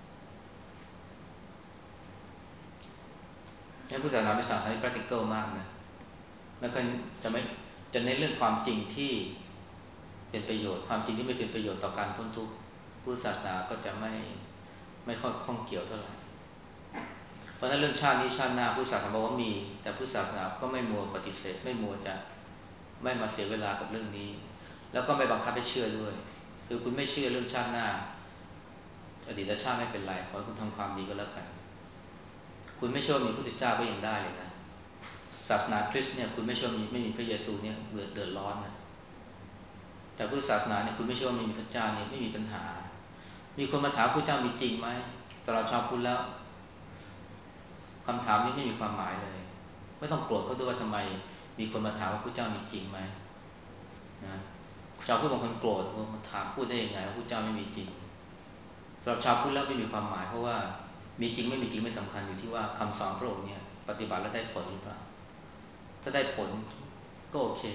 นี่พุทธศาสนาเป็นศาสนาที่ practical มากนะไม่ค่อยจะไม่จะเน้นเรื่องความจริงที่เป็นประโยชน์ความจริงที่ไม่เป็นประโยชน์ต่อการพ้นทุกข์พุทธศาสนาก็จะไม่ไม่ค่อยข้องเกี่ยวเท่าไหร่เพราะฉะนั้นเรื่องชาตินี้ชาติหน้าพุทธศาสนาบอกว่ามีแต่พุทธศาสนาก็ไม่มัวปฏิเสธไม่มัวจะไม่มาเสียเวลากับเรื่องนี้แล้วก็ไม่บังคับให้เชื่อด้วยคือคุณไม่เชื่อเรื่องชาติหน้าอดีตชาติไม่เป็นไรขอให้คุณทำความดีก็แล้วกันคุณไม่เชื่อมีพระพุทธเจ้าก็ยังได้เลยนะศาสนาคริสต์เนี่ยคุณไม่เชื่อมีไม่มีพระเยซูเนี่ยเดือดเดือดร้อนนะแต่พุทธศาสนาเนี่ยคุณไม่เชื่อว่ามีพระเจ้าเนี่ยไม่มีปัญหามีคนมาถามพระเจ้ามีจริงไหมสำหรับชาวพุทธแล้วคำถามนี้ไม่มีความหมายเลยไม่ต้องโกรธเขาด้วยว่าทำไมมีคนมาถามว่าพระเจ้ามีจริงไหมนะชาวพุทธบางคนโกรธว่ามาถามพูดได้ยังไงว่าพระเจ้าไม่มีจริงสำหรับชาวพุทธแล้วไม่มีความหมายเพราะว่ามีจริงไม่มีจริงไม่สำคัญอยู่ที่ว่าคำสอนพระองค์เนี่ยปฏิบัติแล้วได้ผลหรือเปล่าถ้าได้ผลก็โอเค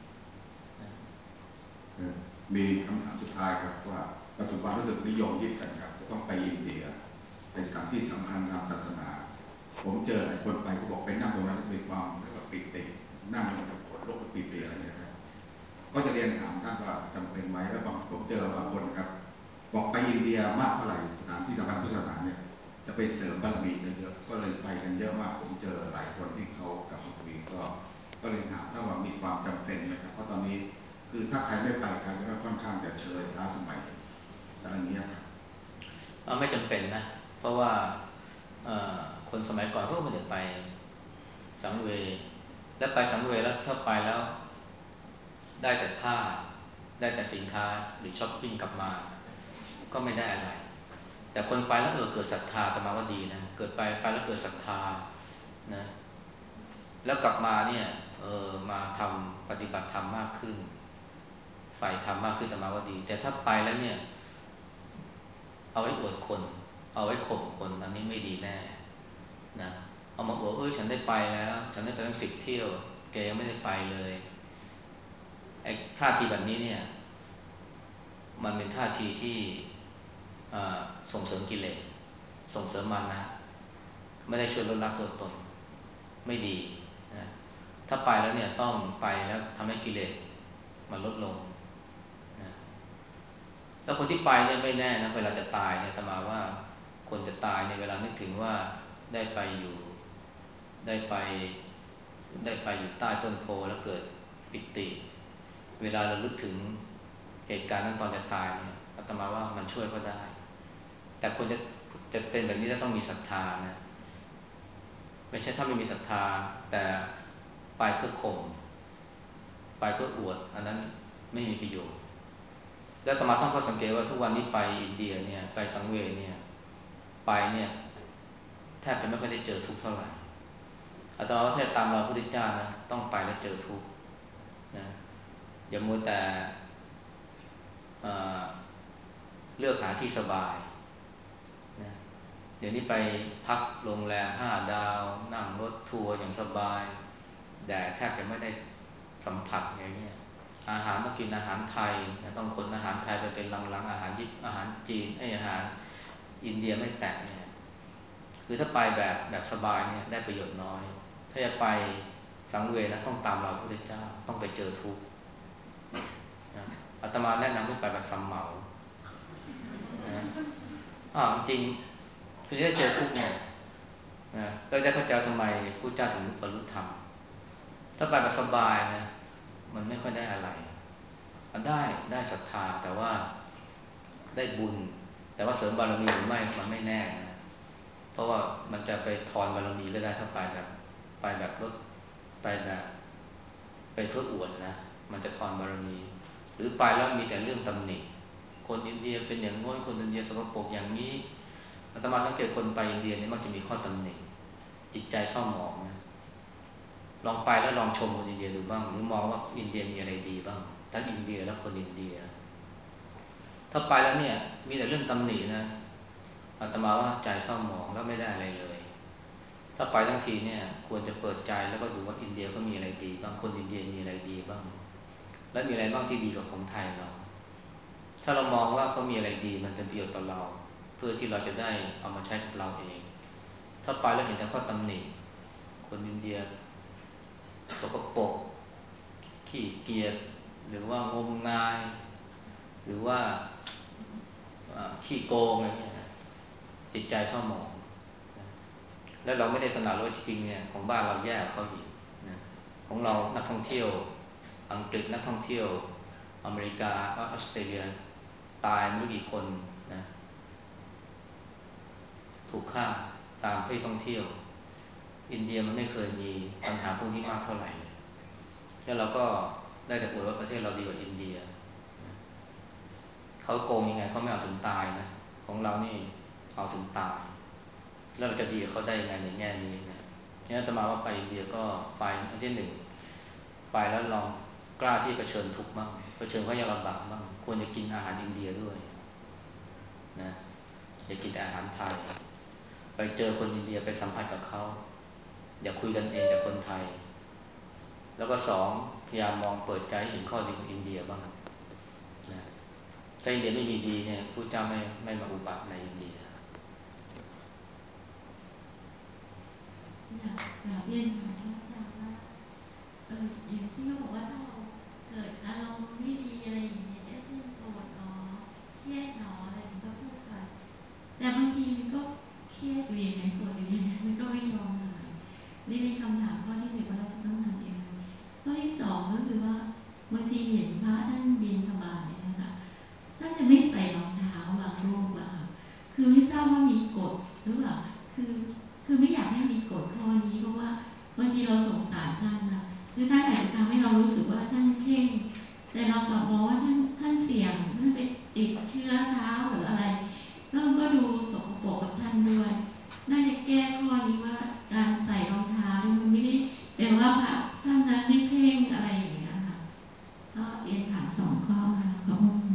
มีคำถามสุดท้ายครับว่าปัจจุบันรู้สึกนิยมยึดกันครับจะต้องไปอินเดียในสถานที่สำคัญทางศาสนาผมเจอไอ้คนไปเขาบอกไปนั่งตรงนั้นมีความเรียกว่าปิตินั่งแล้วปวดโรคปิติอะไรเนี่ยครับก็จะเรียนถามท่านว่าจำเป็นไหมแล้วบางผมเจอบางคนครับบอกไปอินเดียมากเท่าไหร่สถานที่สำคัญพุทธศาสนาเนี่ยจะไปเสริมบารมีเยอะๆก็เลยไปกันเยอะมากผมเจอหลายคนที่เขากลับมาคุยก็ก็เลยถามถ้าว่ามีความจำเป็นไหมครับเพราะตอนนี้คือถ้าใครไม่ไปใครก็ค่อนข้างจะเชยล้าสมัยอะไรเงี้ยครับไม่จำเป็นนะเพราะว่าคนสมัยก่อนเขาก็ไม่ได้ไปสังเวยแล้วไปสังเวยแล้วถ้าไปแล้วได้แต่ผ้าได้แต่สินค้าหรือช้อปปิ้งกลับมาก็ไม่ได้อะไรแต่คนไปแล้วเออเกิดศรัทธาแต่มาว่าดีนะเกิดไปไปแล้วเกิดศรัทธานะแล้วกลับมาเนี่ยเออมาทำปฏิบัติธรรมมากขึ้นฝ่ายธรรมมากขึ้นแต่มาว่าดีแต่ถ้าไปแล้วเนี่ยเอาไว้อวดคนเอาไว้ข่มคนอันนี้ไม่ดีแน่นะเอามาบอกเออฉันได้ไปแล้วฉันได้ไปตั้งสิบเที่ยวแกยังไม่ได้ไปเลยไอ้ท่าทีแบบนี้เนี่ยมันเป็นท่าทีที่ส่งเสริมกิเลสส่งเสริมมันนะไม่ได้ช่วยลดละตัวตนไม่ดีนะถ้าไปแล้วเนี่ยต้องไปแล้วทำให้กิเลสมันลดลงนะแล้วคนที่ไปเนี่ยไม่แน่นะเวลาจะตายเนี่ยอาตมาว่าคนจะตายในเวลานึกถึงว่าได้ไปอยู่ได้ไปได้ไปอยู่ใต้ต้นโพแล้วเกิดปิติเวลาเราลึกถึงเหตุการณ์นั้นตอนจะตายเนี่ยอาตมาว่ามันช่วยก็ได้แต่คนจะจะเป็นแบบนี้จะต้องมีศรัทธานะไม่ใช่ถ้าไม่มีศรัทธาแต่ไปเพื่อข่มไปเพื่ออวดอันนั้นไม่มีประโยชน์แล้วอาตมาต้องก็สังเกตว่าทุกวันนี้ไปอินเดียเนี่ยไปสังเวยเนี่ยไปเนี่ยแทบจะไม่ค่อยได้เจอทุกข์เท่าไหร่อาตมาว่าแทบตามรอยพระพุทธเจ้านะต้องไปแล้วเจอทุกข์นะอย่ามัวแต่เลือกหาที่สบายนะเดี๋ยวนี้ไปพักโรงแรมห้าดาวนั่งรถทัวร์อย่างสบายแดดแทบจะไม่ได้สัมผัสอย่างเงี้ยอาหารต้องกินอาหารไทยต้องขนอาหารไทยไปเป็นลังๆอาหารญี่ปุ่นอาหารจีนไออาหารอินเดียไม่แตะเนี่ยคือถ้าไปแบบแบบสบายเนี่ยได้ประโยชน์น้อยถ้าจะไปสังเวยนะต้องตามรอยพระพุทธเจ้าต้องไปเจอทุกข์อาตมาแนะนำให้ไปแบบสัมเหมาอ่าจริงคือได้เจอทุกข์เนี่ยนะเราได้เข้าใจทำไมพระเจ้าถึงบรรลุธรรมถ้าไปแบบสบายนะมันไม่ค่อยได้อะไรมันได้ได้ศรัทธาแต่ว่าได้บุญแต่ว่าเสริมบารมีหรือไม่มันไม่แน่นะเพราะว่ามันจะไปทอนบารมีก็ได้ถ้าไปแบบไปแบบลดไปแบบไปเพื่ออวดนะมันจะทอนบารมีหรือไปแล้วมีแต่เรื่องตำหนิคนอินเดียเป็นอย่างโน้นคนอินเดียสกปรกอย่างนี้อาตมาสังเกตคนไปอินเดียนี่มักจะมีข้อตำหนิจิตใจเศร้าหมองนะลองไปแล้วลองชมคนอินเดียดูบ้างหรือมองว่าอินเดียมีอะไรดีบ้างทั้งอินเดียและคนอินเดียถ้าไปแล้วเนี่ยมีแต่เรื่องตำหนินะอาตมาว่าใจเศร้าหมองแล้วไม่ได้อะไรเลยถ้าไปทั้งทีเนี่ยควรจะเปิดใจแล้วก็ดูว่าอินเดียเขามีอะไรดีบ้างคนอินเดียมีอะไรดีบ้างและมีอะไรบ้างที่ดีกว่าของไทยเราถ้าเรามองว่าเขามีอะไรดีมันเป็นประโยชน์ต่อเราเพื่อที่เราจะได้เอามาใช้กับเราเองถ้าไปแล้วเห็นแต่ข้อตำหนิคนอินเดียสกปรกขี้เกียจหรือว่างมงายหรือว่าขี้โกงอะไรเงี้ยจิตใจเศร้าหมองแล้วเราไม่ได้ตระหนักว่าจริงๆเนี่ยของบ้านเราแย่เขาอีกนะของเรานักท่องเที่ยวอังกฤษนักท่องเที่ยวอเมริกาออสเตรเลียตายไม่รู้กี่คนนะถูกฆ่าตามที่ท่องเที่ยวอินเดียมันไม่เคยมีปัญหาพวกนี้มากเท่าไหร่แล้วเราก็ได้แต่อวดว่าประเทศเราดีกว่าอินเดียเขาโกงยังไงเขาไม่เอาถึงตายนะของเรานี่เอาถึงตายแล้วเราจะดีกับเขาได้ยังไงในแง่นี้นะเนี่ยอาตมาว่าไปอินเดียก็ไปอันที่หนึ่งไปแล้วลองกล้าที่จะเผชิญทุกข์บ้างเผชิญความยากลำบากบ้างควรจะกินอาหารอินเดียด้วยนะอย่ากินแต่อาหารไทยไปเจอคนอินเดียไปสัมผัสกับเขาอย่าคุยกันเองแต่คนไทยแล้วก็สองพยายามมองเปิดใจเห็นข้อดีของอินเดียบ้างนะถ้าอินเดียไม่มีดีเนี่ยพระเจ้าไม่ไม่มาอุบัติในอินเดียอยากอยากเรียนถามอาจารย์ว่าเอออย่างที่เขาบอกว่าถ้าเราเกิดอารมณ์ไม่ดีอะไรอย่างเงี้ยเช่นโกรธหนอเครียดหนออะไรมันก็พูดไปแต่บางทีมันก็เครียดอยู่อย่างนั้นโกรธอยู่อย่างนั้นมันก็ไม่ยอมหายนี่เป็นคำถามข้อที่หนึ่งว่าเราจะต้องทำยังไงข้อที่สองก็คือว่าบางทีเห็นพระท่านบิณฑบาตเนี่ยนะคะท่านจะไม่ใส่รองเท้าบางรูปอะค่ะคือไม่ทราบว่ามีกฎหรือเปล่าคือคือไม่อยากให้มีกฎข้อนี้เพราะว่าบางทีเราสงสารท่านนะคือท่านอาจจะทำให้เรารู้สึกว่าท่านเข่งแต่เรากลับมองว่าท่านท่านเสี่ยงท่านไปติดเชื้อเท้าหรืออะไรแล้วมันก็ดูสกปรกกับท่านด้วยน่าจะแก้ข้อนี้ว่าการใส่รองเท้ามันไม่ได้แปลว่าพระท่านนั้นไม่เพ่งอะไรอย่างเงี้ยค่ะก็เรียนถามสองข้อค่ะขอบคุณ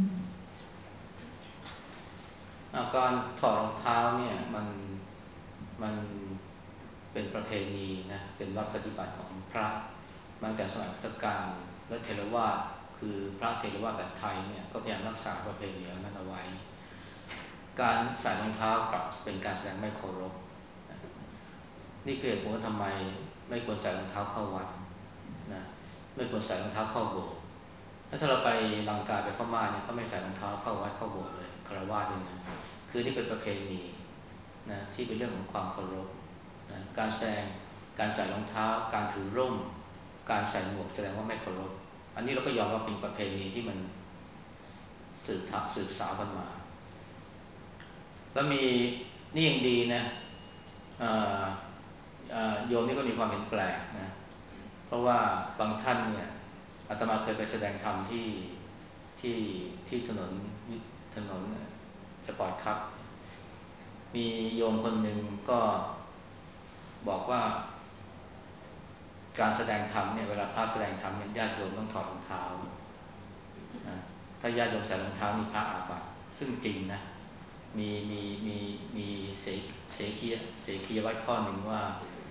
การถอดรองเท้าเนี่ยมันมันเป็นประเพณีนะเป็นวัดปฏิบัติของพระมาตั้งแต่สมัยพุทธกาลและเทรวาสคือพระเทรวาสแบบไทยเนี่ยก็พยายามรักษาประเพณีนั้นเอาไว้การใส่รองเท้ากลับเป็นการแสดงไม่เคารพนี่คือเหตุผลว่าทำไมไม่ควรใส่รองเท้าเข้าวัดนะไม่ควรใส่รองเท้าเข้าโบสถ์ถ้าเราไปลังกาไปพม่าเนี่ยก็ไม่ใส่รองเท้าเข้าวัดเข้าโบสถ์เลยคฤหัสถ์เนี่ยนะคือนี่เป็นประเพณีนะที่เป็นเรื่องของความเคารพนะการแสดงการใส่รองเท้าการถือร่มการใส่หมวกแสดงว่าไม่เคารพอันนี้เราก็ยอมรับเป็นประเพณีที่มันสืบทับสืบสาวกันมาแล้วมีนี่ยังดีนะโยมนี่ก็มีความเห็นแปลกนะเพราะว่าบางท่านเนี่ยอาตมาเคยไปแสดงธรรมที่ที่ที่ถนนถนนสปอร์ตคัพมีโยมคนหนึ่งก็บอกว่าการแสดงธรรมเนี่ยเวลาพระแสดงธรรมเนี่ยญาติโยมต้องถอดรองเท้านะถ้าญาติโยมใส่รองเท้านี่พระอาบัติซึ่งจริงนะมีมีมีมีเสเสขียเสขียวัดข้อหนึ่งว่า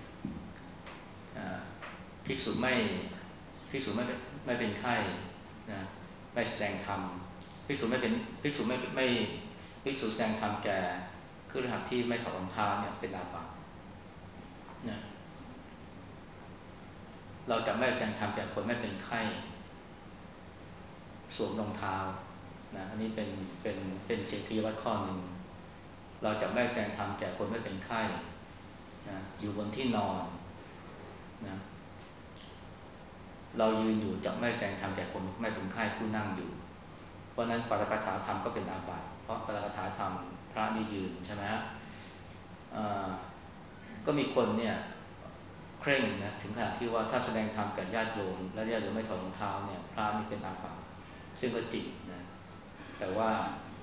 ภิกษุไม่ภิกษุไม่ไม่เป็นไข้นะไม่แสดงธรรมภิกษุไม่เป็นภิกษุไม่ไม่ภิกษุแสดงธรรมแก่คฤหัสถ์ที่ไม่ถอดรองเท้าเนี่ยเป็นอาบัตินะเราจะไม่แสดงธรรมแก่คนไม่เป็นไข้สวมรองเท้านะอันนี้เป็นเป็นเป็นเสขียวัดข้อหนึ่งเราจะไม่แสดงธรรมแก่คนไม่เป็นไข้นะอยู่บนที่นอนนะเรายืนอยู่จะไม่แสดงธรรมแก่คนไม่เป็นไข้ผู้นั่งอยู่เพราะนั้นปาฐกถาธรรมก็เป็นอาบัติเพราะปาฐกถาธรรมพระนี่ยืนใช่ไหมฮะก็มีคนเนี่ยเคร่งนะถึงขนาดที่ว่าถ้าแสดงธรรมกับญาติโยมและญาติโยมไม่ถอดรองเท้าเนี่ยพระนี่เป็นอาบัติซึ่งก็จริงนะแต่ว่า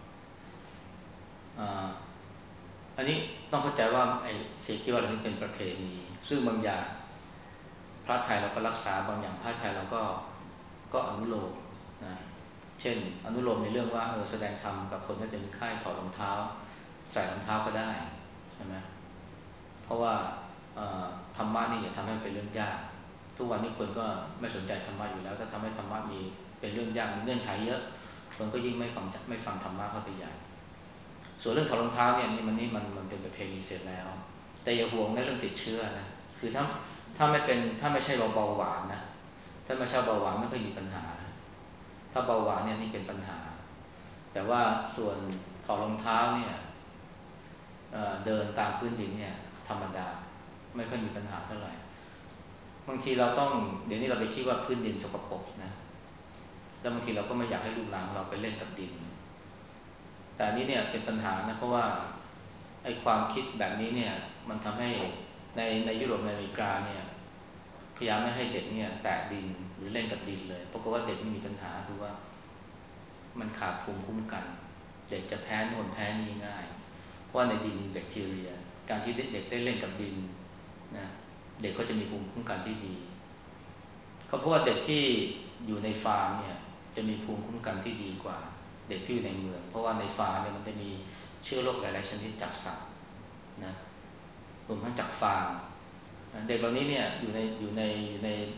อันนี้ต้องเข้าใจว่าไอ้เสียคิดว่าอันนี้เป็นประเพณีซึ่งบางอย่างพระไทยเราก็รักษาบางอย่างพระไทยเราก็ก็อนุโลมนะเช่นอนุโลมในเรื่องว่าเออแสดงธรรมกับคนไม่เป็นไข้ถอดรองเท้าใส่รองเท้าก็ได้ใช่ไหมเพราะว่าธรรมะนี่อย่าทำให้เป็นเรื่องยากทุกวันนี้คนก็ไม่สนใจธรรมะอยู่แล้วถ้าทำให้ธรรมะมีเป็นเรื่องยากมีเงื่อนไขเยอะคนก็ยิ่งไม่ฟังไม่ฟังธรรมะเข้าไปใหญ่ส่วนเรื่องถอดรองเท้าเนี่ยนี่มันนี่มันมันเป็นประเพณีเสร็จแล้วแต่อย่าห่วงในเรื่องติดเชื้อนะคือถ้าถ้าไม่เป็นถ้าไม่ใช่เบาหวานนะถ้าไม่ใช่เบาหวานไม่เคยมีปัญหาถ้าเบาหวานเนี่ยนี่เป็นปัญหาแต่ว่าส่วนถอดรองเท้าเนี่ย เ, เดินตามพื้นดินเนี่ยธรรมดาไม่ค่อยมีปัญหาเท่าไหร่บางทีเราต้องเดี๋ยวนี้เราไปคิดว่าพื้นดินสกปรกนะแล้วบางทีเราก็ไม่อยากให้ลูกหลานเราไปเล่นกับดินแต่นี้เนี่ยเป็นปัญหานะเพราะว่าไอ้ความคิดแบบนี้เนี่ยมันทำให้ในในยุโรปในอเมริกาเนี่ยพยายามไม่ให้เด็กเนี่ยแตะดินหรือเล่นกับดินเลยเพราะว่าเด็กนี่มีปัญหาคือว่ามันขาดภูมิคุ้มกันเด็กจะแพ้โน่นแพ้นี่ง่ายเพราะในดินมีแบคทีเรียการที่เด็กได้เล่นกับดินนะเด็กก็จะมีภูมิคุ้มกันที่ดีเขาเพราะว่าเด็กที่อยู่ในฟาร์มเนี่ยจะมีภูมิคุ้มกันที่ดีกว่าเด็กที่อยู่ในเมืองเพราะว่าในฟาร์มเนี่ยมันจะมีเชื้อโรคหลายๆชนิดจากสัตว์นะรวมทั้งจากฟาร์มเด็กเหล่านี้เนี่ยอยู่ในอยู่ในอยู่ใน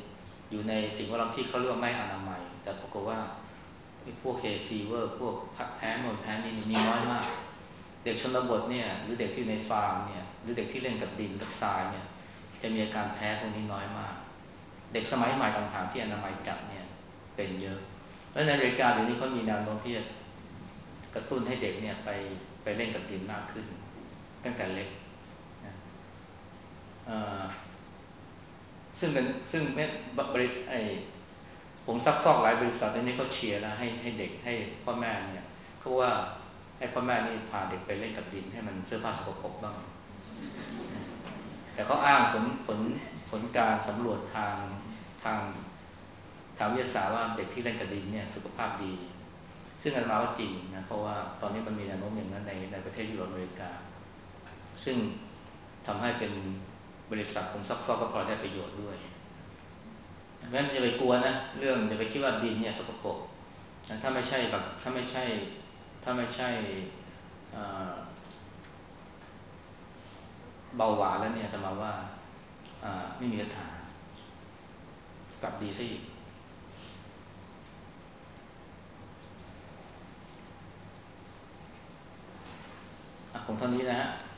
อยู่ในสิ่งแวดล้อมที่เขาเรียกว่าไม่อนามัยแต่ปรากฏว่าพวกเฮฟีเวอร์พวกแพ้นนแพ้นี่มีน้อยมากเด็กชนบทเนี่ยหรือเด็กที่อยู่ในฟาร์มเนี่ยหรือเด็กที่เล่นกับดินกับทรายเนี่ยจะมีอาการแพ้พวกนี้น้อยมากเด็กสมัยใหม่ต่างหากที่อนามัยจัดเนี่ยเป็นเยอะแล้วในอเมริกาเดี๋ยวนี้เขามีแนวโน้มที่จะกระตุ้นให้เด็กเนี่ยไปไปเล่นกับดินมากขึ้นตั้งแต่เล็กนะซึ่งเป็นซึ่งบริษัทไอ้ผมซักฟอกหลายบริษัทตอนนี้เขาเชียร์นะให้ให้เด็กให้พ่อแม่เนี่ยเขาว่าให้พ่อแม่นี่พาเด็กไปเล่นกับดินให้มันเสื้อผ้าสกปรกบ้างแต่เขาอ้างผลผลผลการสำรวจทางทางทางวิทยาศาสตร์ว่าเด็กที่เล่นกับดินเนี่ยสุขภาพดีซึ่งอันมาว่าจริงนะเพราะว่าตอนนี้มันมีแนวโน้มอย่างนั้นในในประเทศยุโรปอเมริกาซึ่งทำให้เป็นบริษัทของซักฟอกก็พอได้ประโยชน์ด้วยแม้จะไปกลัวนะเรื่องจะไปคิดว่าดินเนี่ยสกปรกถ้าไม่ใช่แบบถ้าไม่ใช่ถ้าไม่ใช่เบาหวานแล้วเนี่ยแต่มาว่าไม่มีปัญหากลับดีซะอีกคงเท่านี้นะฮะ